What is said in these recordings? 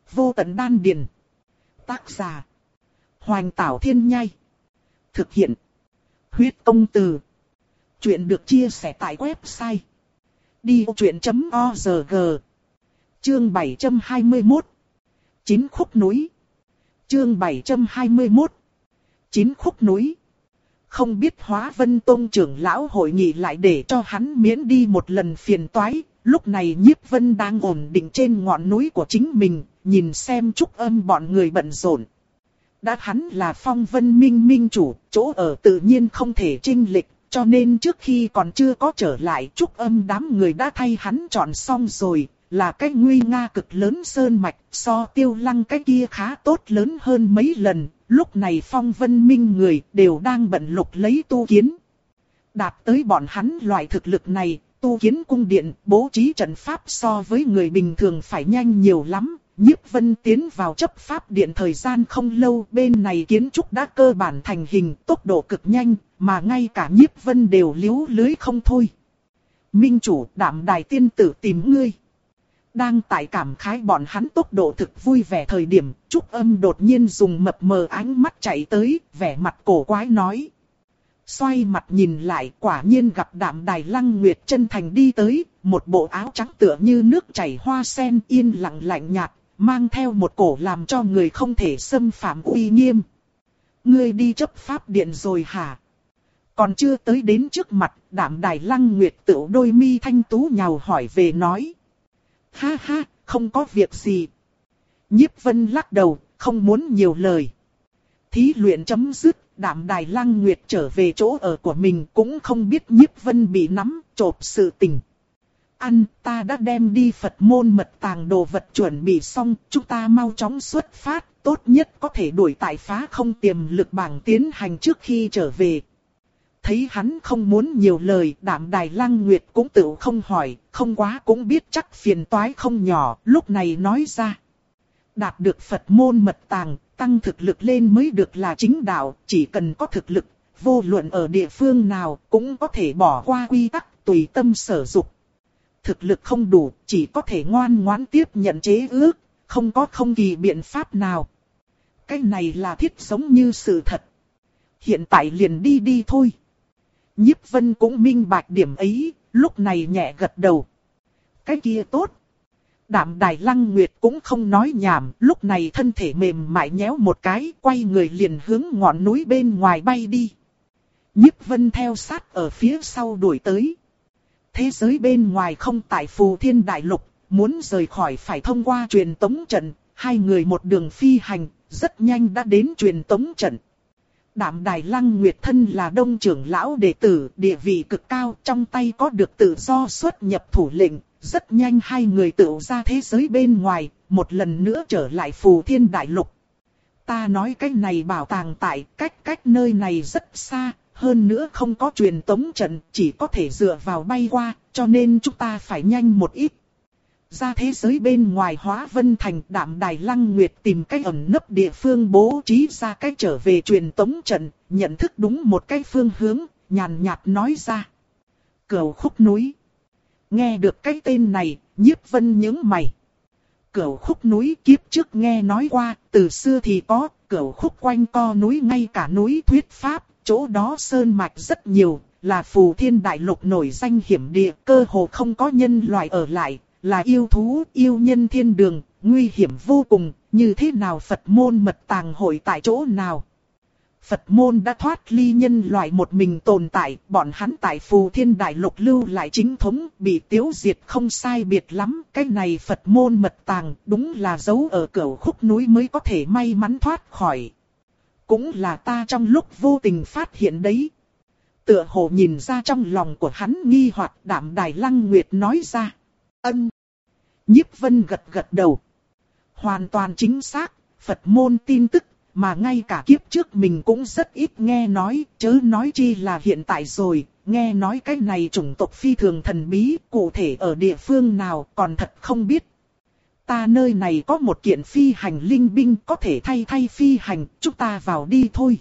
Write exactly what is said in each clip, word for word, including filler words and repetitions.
Vô tận đan điền. Tác giả. Hoành Tảo Thiên Nhai. Thực hiện. Huyết Công Từ. Chuyện được chia sẻ tại website đi vô chuyện chấm org. Chương bảy trăm hai mươi mốt. Chín khúc núi. Chương bảy trăm hai mươi mốt. Chín khúc núi. Không biết Hóa Vân Tông trưởng lão hội nghị lại để cho hắn miễn đi một lần phiền toái. Lúc này Nhiếp Vân đang ổn định trên ngọn núi của chính mình, nhìn xem Trúc Âm bọn người bận rộn. Đã hắn là Phong Vân Minh minh chủ, chỗ ở tự nhiên không thể chênh lệch, cho nên trước khi còn chưa có trở lại, Trúc Âm đám người đã thay hắn chọn xong rồi, là cái nguy nga cực lớn sơn mạch, so Tiêu Lăng cái kia khá tốt lớn hơn mấy lần. Lúc này Phong Vân Minh người đều đang bận lục lấy tu kiến. Đạt tới bọn hắn loại thực lực này, tu kiến cung điện, bố trí trận pháp so với người bình thường phải nhanh nhiều lắm. Nhiếp Vân tiến vào chấp pháp điện thời gian không lâu, bên này kiến trúc đã cơ bản thành hình, tốc độ cực nhanh, mà ngay cả Nhiếp Vân đều liếu lưới không thôi. Minh chủ, Đạm Đài tiên tử tìm ngươi. Đang tại cảm khái bọn hắn tốc độ thực vui vẻ thời điểm, Trúc Âm đột nhiên dùng mập mờ ánh mắt chạy tới, vẻ mặt cổ quái nói. Xoay mặt nhìn lại, quả nhiên gặp Đạm Đài Lăng Nguyệt chân thành đi tới, một bộ áo trắng tựa như nước chảy hoa sen, yên lặng lạnh nhạt, mang theo một cổ làm cho người không thể xâm phạm uy nghiêm. Ngươi đi chấp pháp điện rồi hả? Còn chưa tới đến trước mặt, Đạm Đài Lăng Nguyệt tựu đôi mi thanh tú nhào hỏi về nói. Ha ha, không có việc gì. Nhiếp Vân lắc đầu, không muốn nhiều lời. Thí luyện chấm dứt, Đạm Đài Lăng Nguyệt trở về chỗ ở của mình, cũng không biết Nhiếp Vân bị nắm, chộp sự tình. Ăn, ta đã đem đi Phật môn mật tàng đồ vật chuẩn bị xong, chúng ta mau chóng xuất phát, tốt nhất có thể đuổi tại phá không tiềm lực bảng tiến hành trước khi trở về. Thấy hắn không muốn nhiều lời, Đạm Đài Lăng Nguyệt cũng tự không hỏi, không quá cũng biết chắc phiền toái không nhỏ, lúc này nói ra. Đạt được Phật môn mật tàng, tăng thực lực lên mới được là chính đạo, chỉ cần có thực lực, vô luận ở địa phương nào cũng có thể bỏ qua quy tắc, tùy tâm sở dục. Thực lực không đủ, chỉ có thể ngoan ngoãn tiếp nhận chế ước, không có không kỳ biện pháp nào. Cái này là thiết giống như sự thật. Hiện tại liền đi đi thôi. Nhiếp Vân cũng minh bạch điểm ấy, lúc này nhẹ gật đầu. Cái kia tốt. Đạm Đài Lăng Nguyệt cũng không nói nhảm, lúc này thân thể mềm mại nhéo một cái, quay người liền hướng ngọn núi bên ngoài bay đi. Nhiếp Vân theo sát ở phía sau đuổi tới. Thế giới bên ngoài không tại Phù Thiên Đại Lục, muốn rời khỏi phải thông qua truyền tống trận, hai người một đường phi hành, rất nhanh đã đến truyền tống trận. Đạm Đài Lăng Nguyệt thân là đông trưởng lão đệ tử, địa vị cực cao, trong tay có được tự do xuất nhập thủ lệnh, rất nhanh hai người tự ra thế giới bên ngoài, một lần nữa trở lại Phù Thiên Đại Lục. Ta nói cái này bảo tàng tại cách cách nơi này rất xa, hơn nữa không có truyền tống trận, chỉ có thể dựa vào bay qua, cho nên chúng ta phải nhanh một ít. Ra thế giới bên ngoài Hóa Vân Thành, Đạm Đài Lăng Nguyệt tìm cách ẩn nấp địa phương bố trí ra cách trở về truyền tống trận, nhận thức đúng một cái phương hướng, nhàn nhạt nói ra. Cửu khúc núi. Nghe được cái tên này, Nhiếp Vân nhướng mày. Cửu khúc núi kiếp trước nghe nói qua, từ xưa thì có, cửu khúc quanh co núi ngay cả núi thuyết pháp, chỗ đó sơn mạch rất nhiều, là Phù Thiên Đại Lục nổi danh hiểm địa, cơ hồ không có nhân loại ở lại. Là yêu thú, yêu nhân thiên đường, nguy hiểm vô cùng, như thế nào Phật môn mật tàng hội tại chỗ nào? Phật môn đã thoát ly nhân loại một mình tồn tại, bọn hắn tại Phù Thiên Đại Lục lưu lại chính thống, bị tiêu diệt không sai biệt lắm. Cái này Phật môn mật tàng đúng là giấu ở cửu khúc núi mới có thể may mắn thoát khỏi. Cũng là ta trong lúc vô tình phát hiện đấy. Tựa hồ nhìn ra trong lòng của hắn nghi hoặc, Đạm Đài Lăng Nguyệt nói ra. Ân. Nhiếp Vân gật gật đầu. Hoàn toàn chính xác, Phật môn tin tức, mà ngay cả kiếp trước mình cũng rất ít nghe nói, chớ nói chi là hiện tại rồi, nghe nói cái này chủng tộc phi thường thần bí, cụ thể ở địa phương nào còn thật không biết. Ta nơi này có một kiện phi hành linh binh có thể thay thay phi hành, chúng ta vào đi thôi.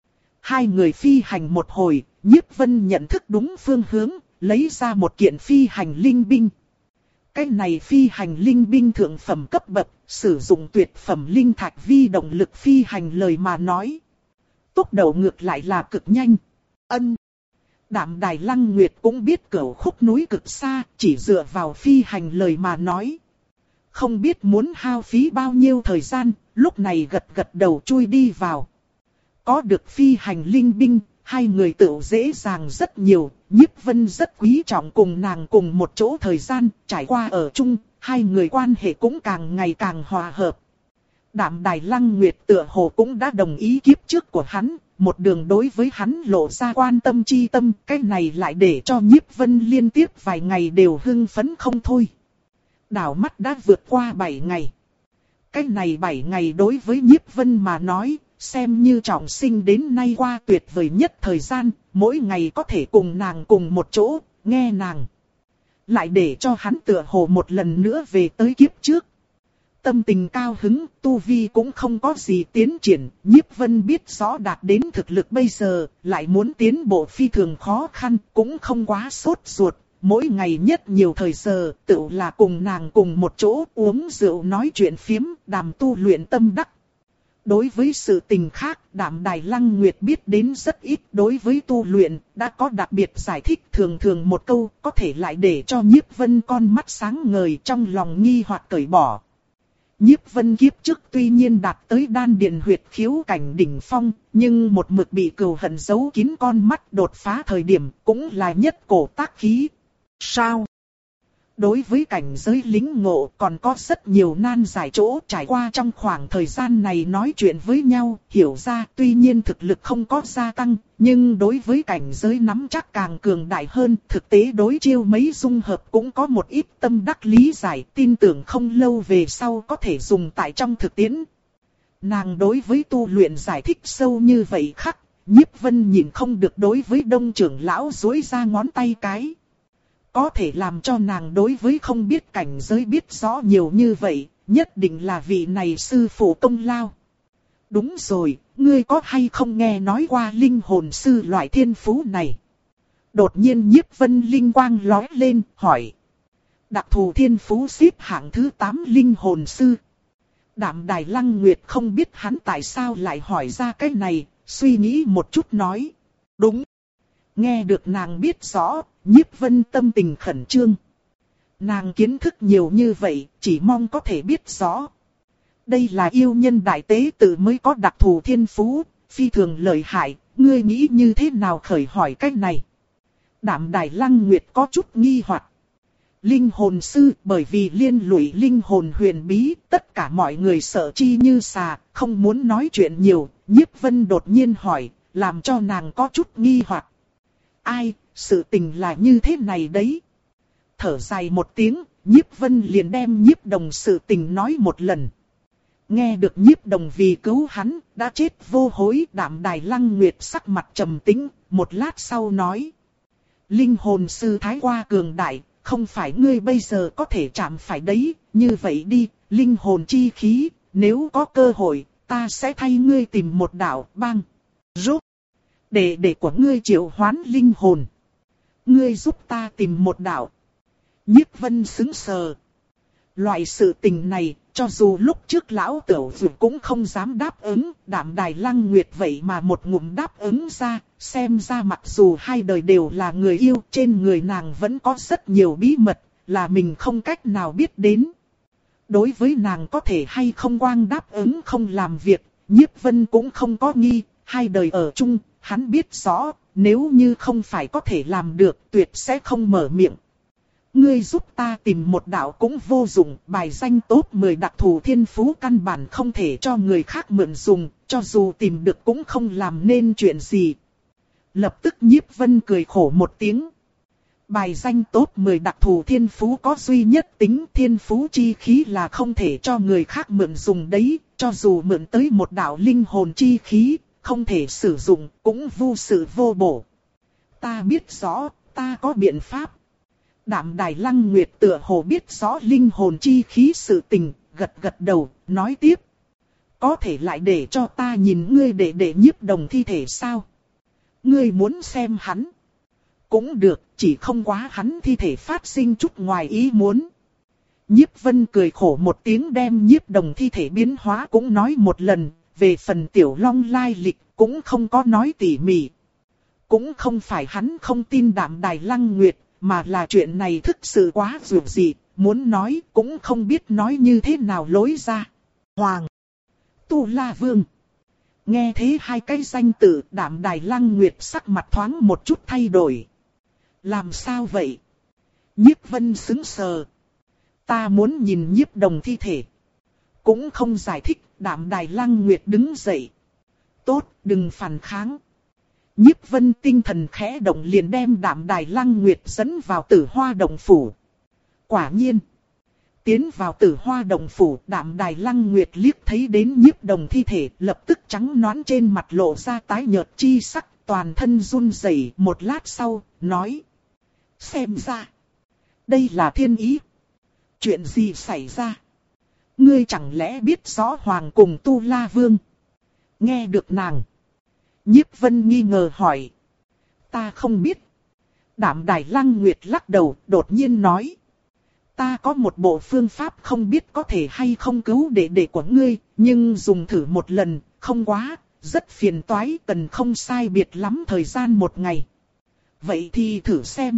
Hai người phi hành một hồi, Nhiếp Vân nhận thức đúng phương hướng, lấy ra một kiện phi hành linh binh. Cái này phi hành linh binh thượng phẩm cấp bậc, sử dụng tuyệt phẩm linh thạch vi động lực phi hành lời mà nói. Tốc độ ngược lại là cực nhanh. Ân. Đạm Đài Lăng Nguyệt cũng biết cửu khúc núi cực xa, chỉ dựa vào phi hành lời mà nói. Không biết muốn hao phí bao nhiêu thời gian, lúc này gật gật đầu chui đi vào. Có được phi hành linh binh, hai người tự dễ dàng rất nhiều, Nhiếp Vân rất quý trọng cùng nàng cùng một chỗ thời gian, trải qua ở chung, hai người quan hệ cũng càng ngày càng hòa hợp. Đạm Đài Lăng Nguyệt tựa hồ cũng đã đồng ý kiếp trước của hắn, một đường đối với hắn lộ ra quan tâm chi tâm, cái này lại để cho Nhiếp Vân liên tiếp vài ngày đều hưng phấn không thôi. Đảo mắt đã vượt qua bảy ngày. Cái này bảy ngày đối với Nhiếp Vân mà nói, xem như trọng sinh đến nay qua tuyệt vời nhất thời gian, mỗi ngày có thể cùng nàng cùng một chỗ, nghe nàng. Lại để cho hắn tựa hồ một lần nữa về tới kiếp trước. Tâm tình cao hứng, tu vi cũng không có gì tiến triển, Nhiếp Vân biết rõ đạt đến thực lực bây giờ, lại muốn tiến bộ phi thường khó khăn, cũng không quá sốt ruột. Mỗi ngày nhất nhiều thời giờ, tự là cùng nàng cùng một chỗ uống rượu nói chuyện phiếm, đàm tu luyện tâm đắc. Đối với sự tình khác, Đạm Đài Lăng Nguyệt biết đến rất ít. Đối với tu luyện, đã có đặc biệt giải thích thường thường một câu, có thể lại để cho Nhiếp Vân con mắt sáng ngời trong lòng nghi hoặc cởi bỏ. Nhiếp Vân kiếp trước tuy nhiên đạt tới đan điền huyệt khiếu cảnh đỉnh phong, nhưng một mực bị cừu hận giấu kín con mắt đột phá thời điểm cũng là nhất cổ tác khí. Sao? Đối với cảnh giới lính ngộ còn có rất nhiều nan giải chỗ, trải qua trong khoảng thời gian này nói chuyện với nhau, hiểu ra tuy nhiên thực lực không có gia tăng, nhưng đối với cảnh giới nắm chắc càng cường đại hơn, thực tế đối chiêu mấy dung hợp cũng có một ít tâm đắc lý giải, tin tưởng không lâu về sau có thể dùng tại trong thực tiễn. Nàng đối với tu luyện giải thích sâu như vậy khắc, Nhiếp Vân nhìn không được đối với Đông trưởng lão duỗi ra ngón tay cái. Có thể làm cho nàng đối với không biết cảnh giới biết rõ nhiều như vậy, nhất định là vị này sư phụ công lao. Đúng rồi, ngươi có hay không nghe nói qua linh hồn sư loại thiên phú này? Đột nhiên Nhiếp Vân linh quang lóe lên, hỏi. Đặc thù thiên phú xếp hạng thứ tám linh hồn sư. Đạm Đài Lăng Nguyệt không biết hắn tại sao lại hỏi ra cái này, suy nghĩ một chút nói. Đúng. Nghe được nàng biết rõ, Nhiếp Vân tâm tình khẩn trương. Nàng kiến thức nhiều như vậy, chỉ mong có thể biết rõ. Đây là yêu nhân đại tế tự mới có đặc thù thiên phú, phi thường lợi hại, ngươi nghĩ như thế nào khởi hỏi cách này? Đạm Đài Lăng Nguyệt có chút nghi hoặc. Linh hồn sư, bởi vì liên lụy linh hồn huyền bí, tất cả mọi người sợ chi như xà, không muốn nói chuyện nhiều. Nhiếp Vân đột nhiên hỏi, làm cho nàng có chút nghi hoặc. Ai, sự tình là như thế này đấy. Thở dài một tiếng, Nhiếp Vân liền đem Nhiếp Đồng sự tình nói một lần. Nghe được Nhiếp Đồng vì cứu hắn, đã chết vô hối. Đạm Đài Lăng Nguyệt sắc mặt trầm tĩnh, một lát sau nói. Linh hồn sư thái qua cường đại, không phải ngươi bây giờ có thể chạm phải đấy. Như vậy đi, linh hồn chi khí, nếu có cơ hội, ta sẽ thay ngươi tìm một đạo băng. Rốt. Để để của ngươi triệu hoán linh hồn. Ngươi giúp ta tìm một đạo. Nhiếp Vân sững sờ. Loại sự tình này, cho dù lúc trước lão tiểu dược cũng không dám đáp ứng, Đạm Đài Lăng Nguyệt vậy mà một ngụm đáp ứng ra, xem ra mặc dù hai đời đều là người yêu, trên người nàng vẫn có rất nhiều bí mật, là mình không cách nào biết đến. Đối với nàng có thể hay không quang đáp ứng không làm việc, Nhiếp Vân cũng không có nghi, hai đời ở chung, hắn biết rõ, nếu như không phải có thể làm được, tuyệt sẽ không mở miệng. Ngươi giúp ta tìm một đạo cũng vô dụng, bài danh top mười đặc thù thiên phú căn bản không thể cho người khác mượn dùng, cho dù tìm được cũng không làm nên chuyện gì. Lập tức Nhiếp Vân cười khổ một tiếng. Bài danh top mười đặc thù thiên phú có duy nhất tính thiên phú chi khí là không thể cho người khác mượn dùng đấy, cho dù mượn tới một đạo linh hồn chi khí, không thể sử dụng, cũng vô sự vô bổ. Ta biết rõ, ta có biện pháp. Đạm Đài Lăng Nguyệt tựa hồ biết rõ linh hồn chi khí sự tình, gật gật đầu, nói tiếp. Có thể lại để cho ta nhìn ngươi để để Nhiếp Đồng thi thể sao? Ngươi muốn xem hắn? Cũng được, chỉ không quá hắn thi thể phát sinh chút ngoài ý muốn. Nhiếp Vân cười khổ một tiếng đem Nhiếp Đồng thi thể biến hóa cũng nói một lần, về phần Tiểu Long lai lịch cũng không có nói tỉ mỉ. Cũng không phải hắn không tin Đạm Đài Lăng Nguyệt, mà là chuyện này thực sự quá dường dị, muốn nói cũng không biết nói như thế nào lối ra. Hoàng, Tu La Vương. Nghe thế hai cái danh tự, Đạm Đài Lăng Nguyệt sắc mặt thoáng một chút thay đổi. Làm sao vậy? Nhiếp Vân sững sờ. Ta muốn nhìn Nhiếp Đồng thi thể. Cũng không giải thích, Đạm Đài Lăng Nguyệt đứng dậy. Tốt, đừng phản kháng. Nhiếp Vân tinh thần khẽ động liền đem Đạm Đài Lăng Nguyệt dẫn vào Tử Hoa Động Phủ. Quả nhiên. Tiến vào Tử Hoa Động Phủ, Đạm Đài Lăng Nguyệt liếc thấy đến Nhiếp Đồng thi thể, lập tức trắng nõn trên mặt lộ ra tái nhợt chi sắc, toàn thân run rẩy. Một lát sau, nói. Xem ra, đây là thiên ý. Chuyện gì xảy ra? Ngươi chẳng lẽ biết rõ Hoàng cùng Tu La Vương? Nghe được nàng. Nhiếp Vân nghi ngờ hỏi. Ta không biết. Đạm Đài Lăng Nguyệt lắc đầu, đột nhiên nói. Ta có một bộ phương pháp không biết có thể hay không cứu đệ đệ của ngươi, nhưng dùng thử một lần, không quá, rất phiền toái, cần không sai biệt lắm thời gian một ngày. Vậy thì thử xem.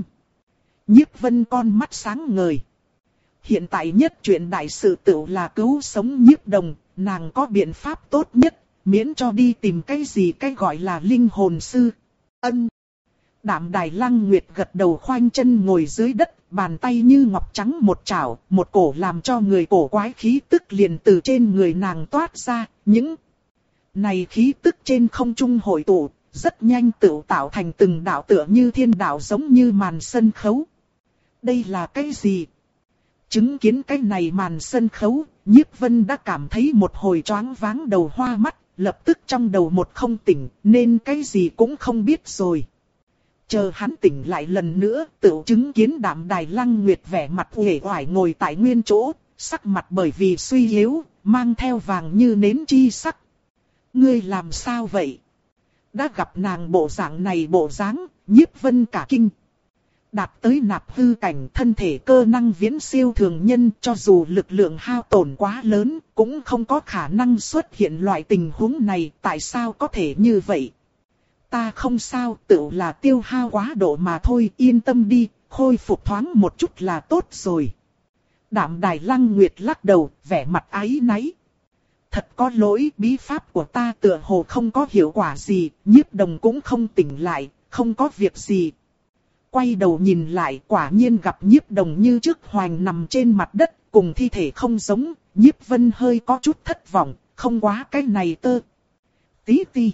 Nhiếp Vân con mắt sáng ngời. Hiện tại nhất chuyện đại sự tựu là cứu sống Nhiếp Đồng, nàng có biện pháp tốt nhất, miễn cho đi tìm cái gì cái gọi là linh hồn sư. Ân. Đạm Đài Lăng Nguyệt gật đầu khoanh chân ngồi dưới đất, bàn tay như ngọc trắng một chảo, một cổ làm cho người cổ quái khí tức liền từ trên người nàng toát ra, những này khí tức trên không trung hội tụ, rất nhanh tự tạo thành từng đạo tựa như thiên đạo giống như màn sân khấu. Đây là cái gì? Chứng kiến cái này màn sân khấu, Nhiếp Vân đã cảm thấy một hồi choáng váng đầu hoa mắt, lập tức trong đầu một không tỉnh, nên cái gì cũng không biết rồi. Chờ hắn tỉnh lại lần nữa, tự chứng kiến Đạm Đài Lăng Nguyệt vẻ mặt uể oải ngồi tại nguyên chỗ, sắc mặt bởi vì suy yếu, mang theo vàng như nến chi sắc. Ngươi làm sao vậy? Đã gặp nàng bộ dạng này bộ dáng, Nhiếp Vân cả kinh. Đạt tới nạp hư cảnh, thân thể cơ năng viễn siêu thường nhân, cho dù lực lượng hao tổn quá lớn, cũng không có khả năng xuất hiện loại tình huống này, tại sao có thể như vậy? Ta không sao, tự là tiêu hao quá độ mà thôi, yên tâm đi, khôi phục thoáng một chút là tốt rồi. Đạm Đài Lăng Nguyệt lắc đầu, vẻ mặt áy náy. Thật có lỗi, bí pháp của ta tựa hồ không có hiệu quả gì, Nhiếp Đồng cũng không tỉnh lại, không có việc gì. Quay đầu nhìn lại, quả nhiên gặp Nhiếp Đồng như trước hoành nằm trên mặt đất, cùng thi thể không giống. Nhiếp Vân hơi có chút thất vọng, không quá cái này tơ. Tí ti.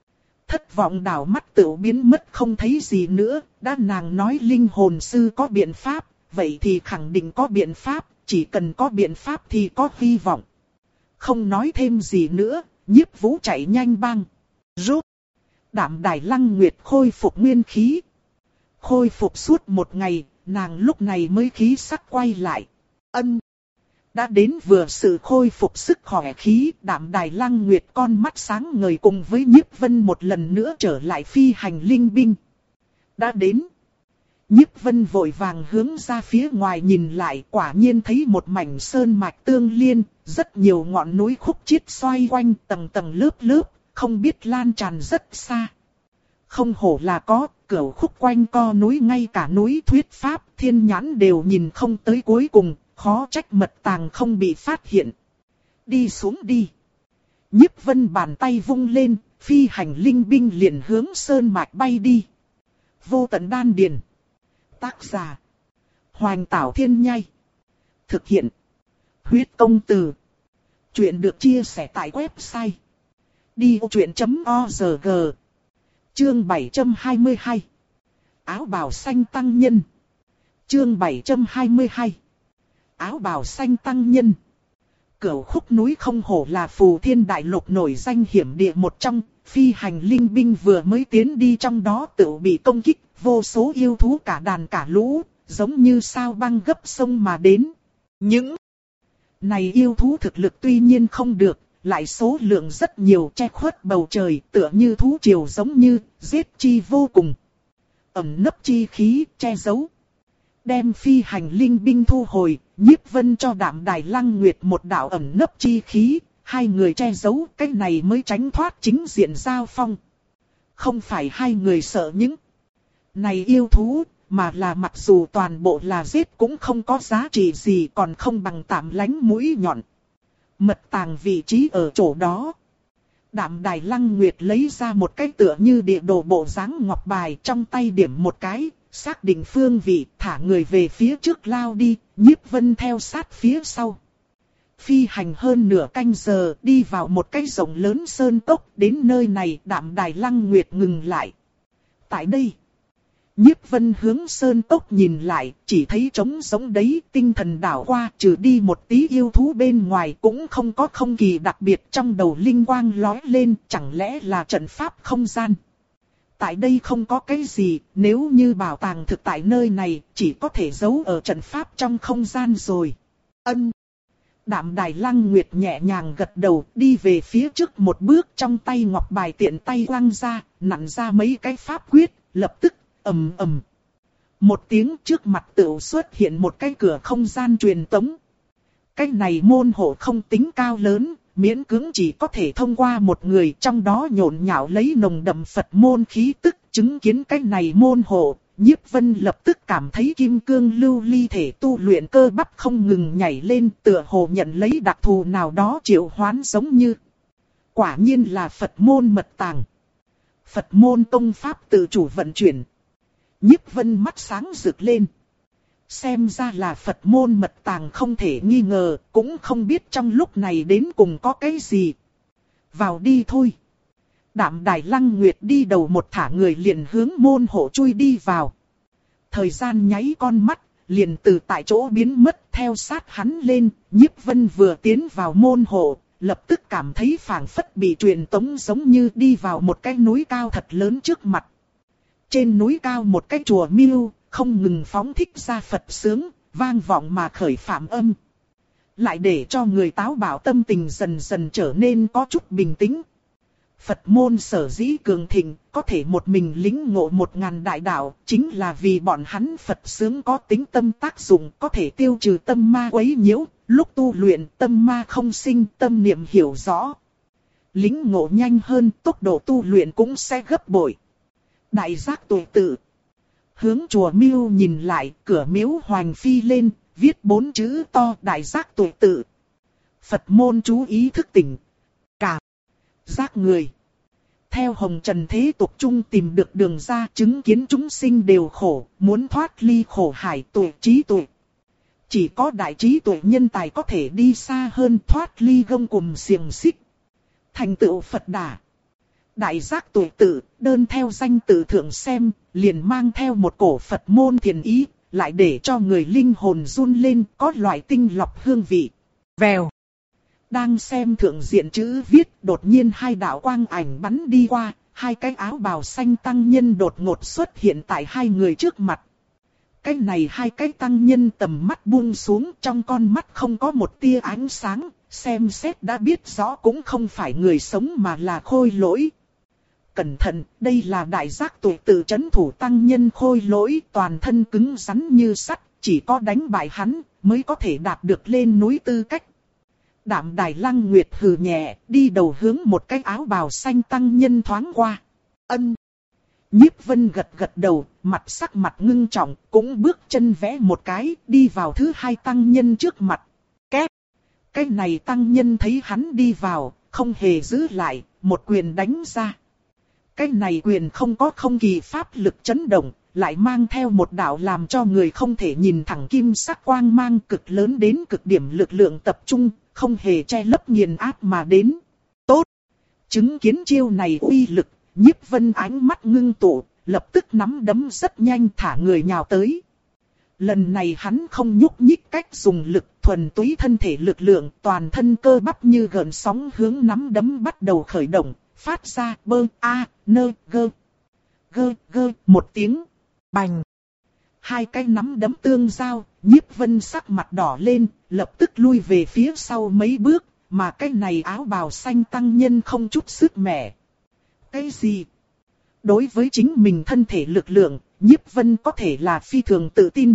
Thất vọng đảo mắt tự biến mất không thấy gì nữa, đã nàng nói linh hồn sư có biện pháp, vậy thì khẳng định có biện pháp, chỉ cần có biện pháp thì có hy vọng. Không nói thêm gì nữa, Nhiếp Vũ chạy nhanh băng. Rút. Đạm Đài Lăng Nguyệt khôi phục nguyên khí. Khôi phục suốt một ngày, nàng lúc này mới khí sắc quay lại. Ân. Đã đến vừa sự khôi phục sức khỏe khí, Đạm Đài Lăng Nguyệt con mắt sáng ngời cùng với Nhiếp Vân một lần nữa trở lại phi hành linh binh. Đã đến. Nhiếp Vân vội vàng hướng ra phía ngoài nhìn lại, quả nhiên thấy một mảnh sơn mạch tương liên, rất nhiều ngọn núi khúc chiết xoay quanh tầng tầng lớp lớp, không biết lan tràn rất xa. Không hổ là có, cửu khúc quanh co núi, ngay cả núi thuyết pháp thiên nhãn đều nhìn không tới cuối cùng, khó trách mật tàng không bị phát hiện. Đi xuống đi. Nhiếp Vân bàn tay vung lên, phi hành linh binh liền hướng sơn mạch bay đi. Vô tận đan điền. Tác giả. Hoành Tảo Thiên Nhai. Thực hiện. Huyết Công Từ. Chuyện được chia sẻ tại website. đi ô chuyện chấm org. Chương bảy trăm hai mươi hai. Áo bào xanh tăng nhân. Chương bảy trăm hai mươi hai. Áo bào xanh tăng nhân. Cửu khúc núi không hổ là phù thiên đại lục nổi danh hiểm địa một trong, phi hành linh binh vừa mới tiến đi trong đó tự bị công kích, vô số yêu thú cả đàn cả lũ, giống như sao băng gấp sông mà đến. Những này yêu thú thực lực tuy nhiên không được, lại số lượng rất nhiều, che khuất bầu trời, tựa như thú triều giống như, giết chi vô cùng. Ẩn nấp chi khí, che giấu. Đem phi hành linh binh thu hồi, Nhiếp Vân cho Đạm Đài Lăng Nguyệt một đạo ẩn nấp chi khí, hai người che giấu, cái này mới tránh thoát chính diện giao phong. Không phải hai người sợ những này yêu thú, mà là mặc dù toàn bộ là giết cũng không có giá trị gì, còn không bằng tạm lánh mũi nhọn. Mật tàng vị trí ở chỗ đó. Đạm Đài Lăng Nguyệt lấy ra một cái tựa như địa đồ bộ dáng ngọc bài, trong tay điểm một cái, xác định phương vị, thả người về phía trước lao đi, Nhiếp Vân theo sát phía sau. Phi hành hơn nửa canh giờ, đi vào một cái rộng lớn sơn cốc, đến nơi này Đạm Đài Lăng Nguyệt ngừng lại. Tại đây, Nhiếp Vân hướng sơn cốc nhìn lại, chỉ thấy trống giống đấy, tinh thần đảo qua, trừ đi một tí yêu thú bên ngoài cũng không có không kỳ đặc biệt, trong đầu linh quang lóe lên, chẳng lẽ là trận pháp không gian. Tại đây không có cái gì, nếu như bảo tàng thực tại nơi này, chỉ có thể giấu ở trận pháp trong không gian rồi. Ân. Đạm Đài Lăng Nguyệt nhẹ nhàng gật đầu, đi về phía trước một bước, trong tay ngọc bài tiện tay quăng ra, nặn ra mấy cái pháp quyết, lập tức ầm ầm. Một tiếng, trước mặt tựu xuất hiện một cái cửa không gian truyền tống. Cái này môn hộ không tính cao lớn, miễn cưỡng chỉ có thể thông qua một người, trong đó nhộn nhạo lấy nồng đậm Phật môn khí tức, chứng kiến cái này môn hộ. Nhiếp Vân lập tức cảm thấy kim cương lưu ly thể tu luyện cơ bắp không ngừng nhảy lên, tựa hồ nhận lấy đặc thù nào đó triệu hoán giống như. Quả nhiên là Phật môn mật tàng. Phật môn công pháp tự chủ vận chuyển. Nhiếp Vân mắt sáng rực lên. Xem ra là Phật môn mật tàng không thể nghi ngờ, cũng không biết trong lúc này đến cùng có cái gì. Vào đi thôi. Đạm Đài Lăng Nguyệt đi đầu một thả người liền hướng môn hộ chui đi vào. Thời gian nháy con mắt, liền từ tại chỗ biến mất, theo sát hắn lên. Nhiếp Vân vừa tiến vào môn hộ, lập tức cảm thấy phảng phất bị truyền tống giống như đi vào một cái núi cao thật lớn trước mặt. Trên núi cao một cái chùa miếu, không ngừng phóng thích ra Phật sướng, vang vọng mà khởi phạm âm. Lại để cho người táo bạo tâm tình dần dần trở nên có chút bình tĩnh. Phật môn sở dĩ cường thịnh, có thể một mình lĩnh ngộ một ngàn đại đạo, chính là vì bọn hắn Phật sướng có tính tâm tác dụng, có thể tiêu trừ tâm ma quấy nhiễu, lúc tu luyện tâm ma không sinh, tâm niệm hiểu rõ. Lĩnh ngộ nhanh hơn, tốc độ tu luyện cũng sẽ gấp bội. Đại giác tuệ tự. Hướng chùa miếu nhìn lại, cửa miếu hoành phi lên, viết bốn chữ to đại giác tuệ tự. Phật môn chú ý thức tỉnh. Cả. Giác người. Theo hồng trần thế tục chung tìm được đường ra, chứng kiến chúng sinh đều khổ, muốn thoát ly khổ hải tuệ trí tuệ. Chỉ có đại trí tuệ nhân tài có thể đi xa hơn, thoát ly gông cùm xiềng xích. Thành tựu Phật Đà. Đại giác tuệ tự, đơn theo danh tự thượng xem, liền mang theo một cổ Phật môn thiền ý, lại để cho người linh hồn run lên, có loại tinh lọc hương vị. Vèo. Đang xem thượng diện chữ viết, đột nhiên hai đạo quang ảnh bắn đi qua, hai cái áo bào xanh tăng nhân đột ngột xuất hiện tại hai người trước mặt. Cái này hai cái tăng nhân tầm mắt buông xuống, trong con mắt không có một tia ánh sáng, xem xét đã biết rõ cũng không phải người sống mà là khôi lỗi. Cẩn thận, đây là đại giác tuệ tự trấn thủ tăng nhân khôi lỗi, toàn thân cứng rắn như sắt, chỉ có đánh bại hắn mới có thể đạt được lên núi tư cách. Đạm Đài Lăng Nguyệt hừ nhẹ, đi đầu hướng một cái áo bào xanh tăng nhân thoáng qua. Ân. Nhiếp Vân gật gật đầu, mặt sắc mặt ngưng trọng, cũng bước chân vẽ một cái, đi vào thứ hai tăng nhân trước mặt. Két. Cái này tăng nhân thấy hắn đi vào, không hề giữ lại, một quyền đánh ra. Cái này quyền không có không kỳ pháp lực chấn động, lại mang theo một đạo làm cho người không thể nhìn thẳng kim sắc quang mang cực lớn đến cực điểm lực lượng tập trung, không hề che lấp nghiền áp mà đến. Tốt! Chứng kiến chiêu này uy lực, Nhiếp Vân ánh mắt ngưng tụ, lập tức nắm đấm rất nhanh thả người nhào tới. Lần này hắn không nhúc nhích cách dùng lực, thuần túy thân thể lực lượng, toàn thân cơ bắp như gợn sóng hướng nắm đấm bắt đầu khởi động, phát ra bơ a nơ gơ. Gơ gơ một tiếng, bành. Hai cái nắm đấm tương giao, Nhiếp Vân sắc mặt đỏ lên, lập tức lui về phía sau mấy bước, mà cái này áo bào xanh tăng nhân không chút sức mẻ. Cái gì? Đối với chính mình thân thể lực lượng, Nhiếp Vân có thể là phi thường tự tin đấy,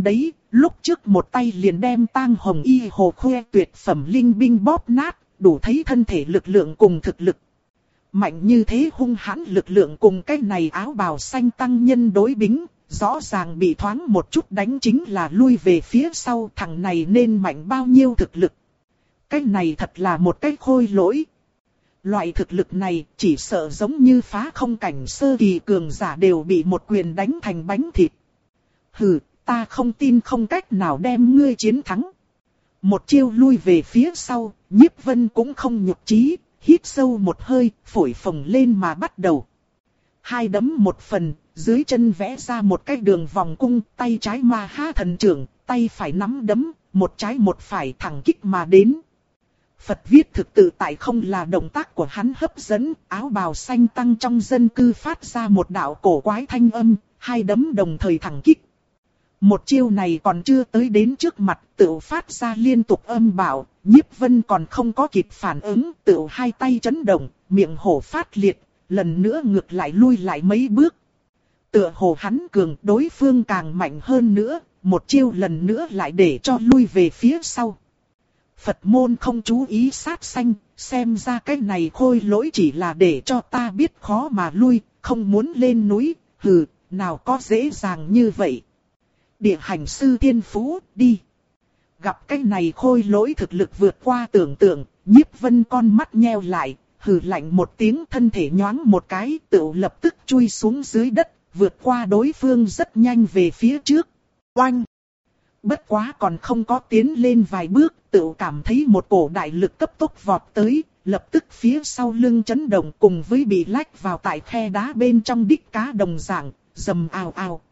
lúc trước một tay liền đem Tang Hồng Y hồ khoe tuyệt phẩm linh binh bóp nát, đủ thấy thân thể lực lượng cùng thực lực. Mạnh như thế hung hãn lực lượng cùng cái này áo bào xanh tăng nhân đối bính, rõ ràng bị thoáng một chút đánh chính là lui về phía sau, thằng này nên mạnh bao nhiêu thực lực. Cái này thật là một cái khôi lỗi. Loại thực lực này chỉ sợ giống như phá không cảnh sơ kỳ cường giả đều bị một quyền đánh thành bánh thịt. Hừ, ta không tin không cách nào đem ngươi chiến thắng. Một chiêu lui về phía sau, Nhiếp Vân cũng không nhục chí, hít sâu một hơi, phổi phồng lên mà bắt đầu. Hai đấm một phần, dưới chân vẽ ra một cái đường vòng cung, tay trái ma ha thần trưởng, tay phải nắm đấm, một trái một phải thẳng kích mà đến. Phật viết thực tự tại không là động tác của hắn hấp dẫn, áo bào xanh tăng trong dân cư phát ra một đạo cổ quái thanh âm, hai đấm đồng thời thẳng kích. Một chiêu này còn chưa tới đến trước mặt, tự phát ra liên tục âm bạo, Nhiếp Vân còn không có kịp phản ứng, tự hai tay chấn động, miệng hổ phát liệt, lần nữa ngược lại lui lại mấy bước. Tựa hồ hắn cường, đối phương càng mạnh hơn nữa, một chiêu lần nữa lại để cho lui về phía sau. Phật môn không chú ý sát sanh, xem ra cái này khôi lỗi chỉ là để cho ta biết khó mà lui, không muốn lên núi, hừ, nào có dễ dàng như vậy. Địa hành sư thiên phú, đi. Gặp cái này khôi lỗi thực lực vượt qua tưởng tượng, Nhiếp Vân con mắt nheo lại, hừ lạnh một tiếng, thân thể nhoáng một cái, tựu lập tức chui xuống dưới đất, vượt qua đối phương rất nhanh về phía trước. Oanh! Bất quá còn không có tiến lên vài bước, tựu cảm thấy một cổ đại lực cấp tốc vọt tới, lập tức phía sau lưng chấn động cùng với bị lách vào tại khe đá bên trong đít cá đồng dạng, rầm ào ào.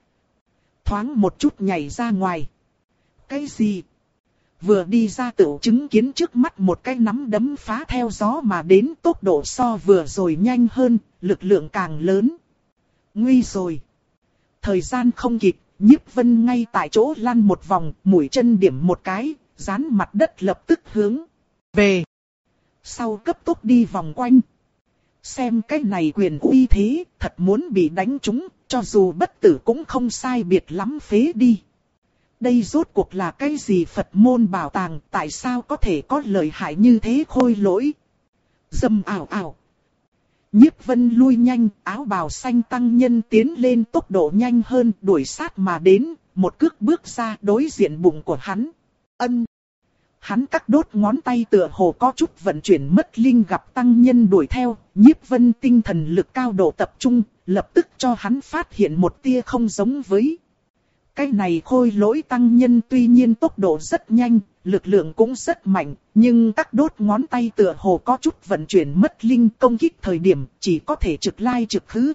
Thoáng một chút nhảy ra ngoài. Cái gì? Vừa đi ra tựu chứng kiến trước mắt một cái nắm đấm phá theo gió mà đến, tốc độ so vừa rồi nhanh hơn, lực lượng càng lớn. Nguy rồi. Thời gian không kịp, Nhiếp Vân ngay tại chỗ lăn một vòng, mũi chân điểm một cái, dán mặt đất lập tức hướng về. Sau cấp tốc đi vòng quanh. Xem cái này quyền uy thế, thật muốn bị đánh trúng, cho dù bất tử cũng không sai biệt lắm phế đi. Đây rốt cuộc là cái gì Phật môn bảo tàng, tại sao có thể có lợi hại như thế khôi lỗi? Dầm ảo ảo. Nhiếp Vân lui nhanh, áo bào xanh tăng nhân tiến lên tốc độ nhanh hơn, đuổi sát mà đến, một cước bước ra đối diện bụng của hắn. Ân. Hắn cắt đốt ngón tay tựa hồ có chút vận chuyển mất linh, gặp tăng nhân đuổi theo, Nhiếp Vân tinh thần lực cao độ tập trung, lập tức cho hắn phát hiện một tia không giống với. Cái này khôi lỗi tăng nhân tuy nhiên tốc độ rất nhanh, lực lượng cũng rất mạnh, nhưng các đốt ngón tay tựa hồ có chút vận chuyển mất linh, công kích thời điểm chỉ có thể trực lai trực khứ.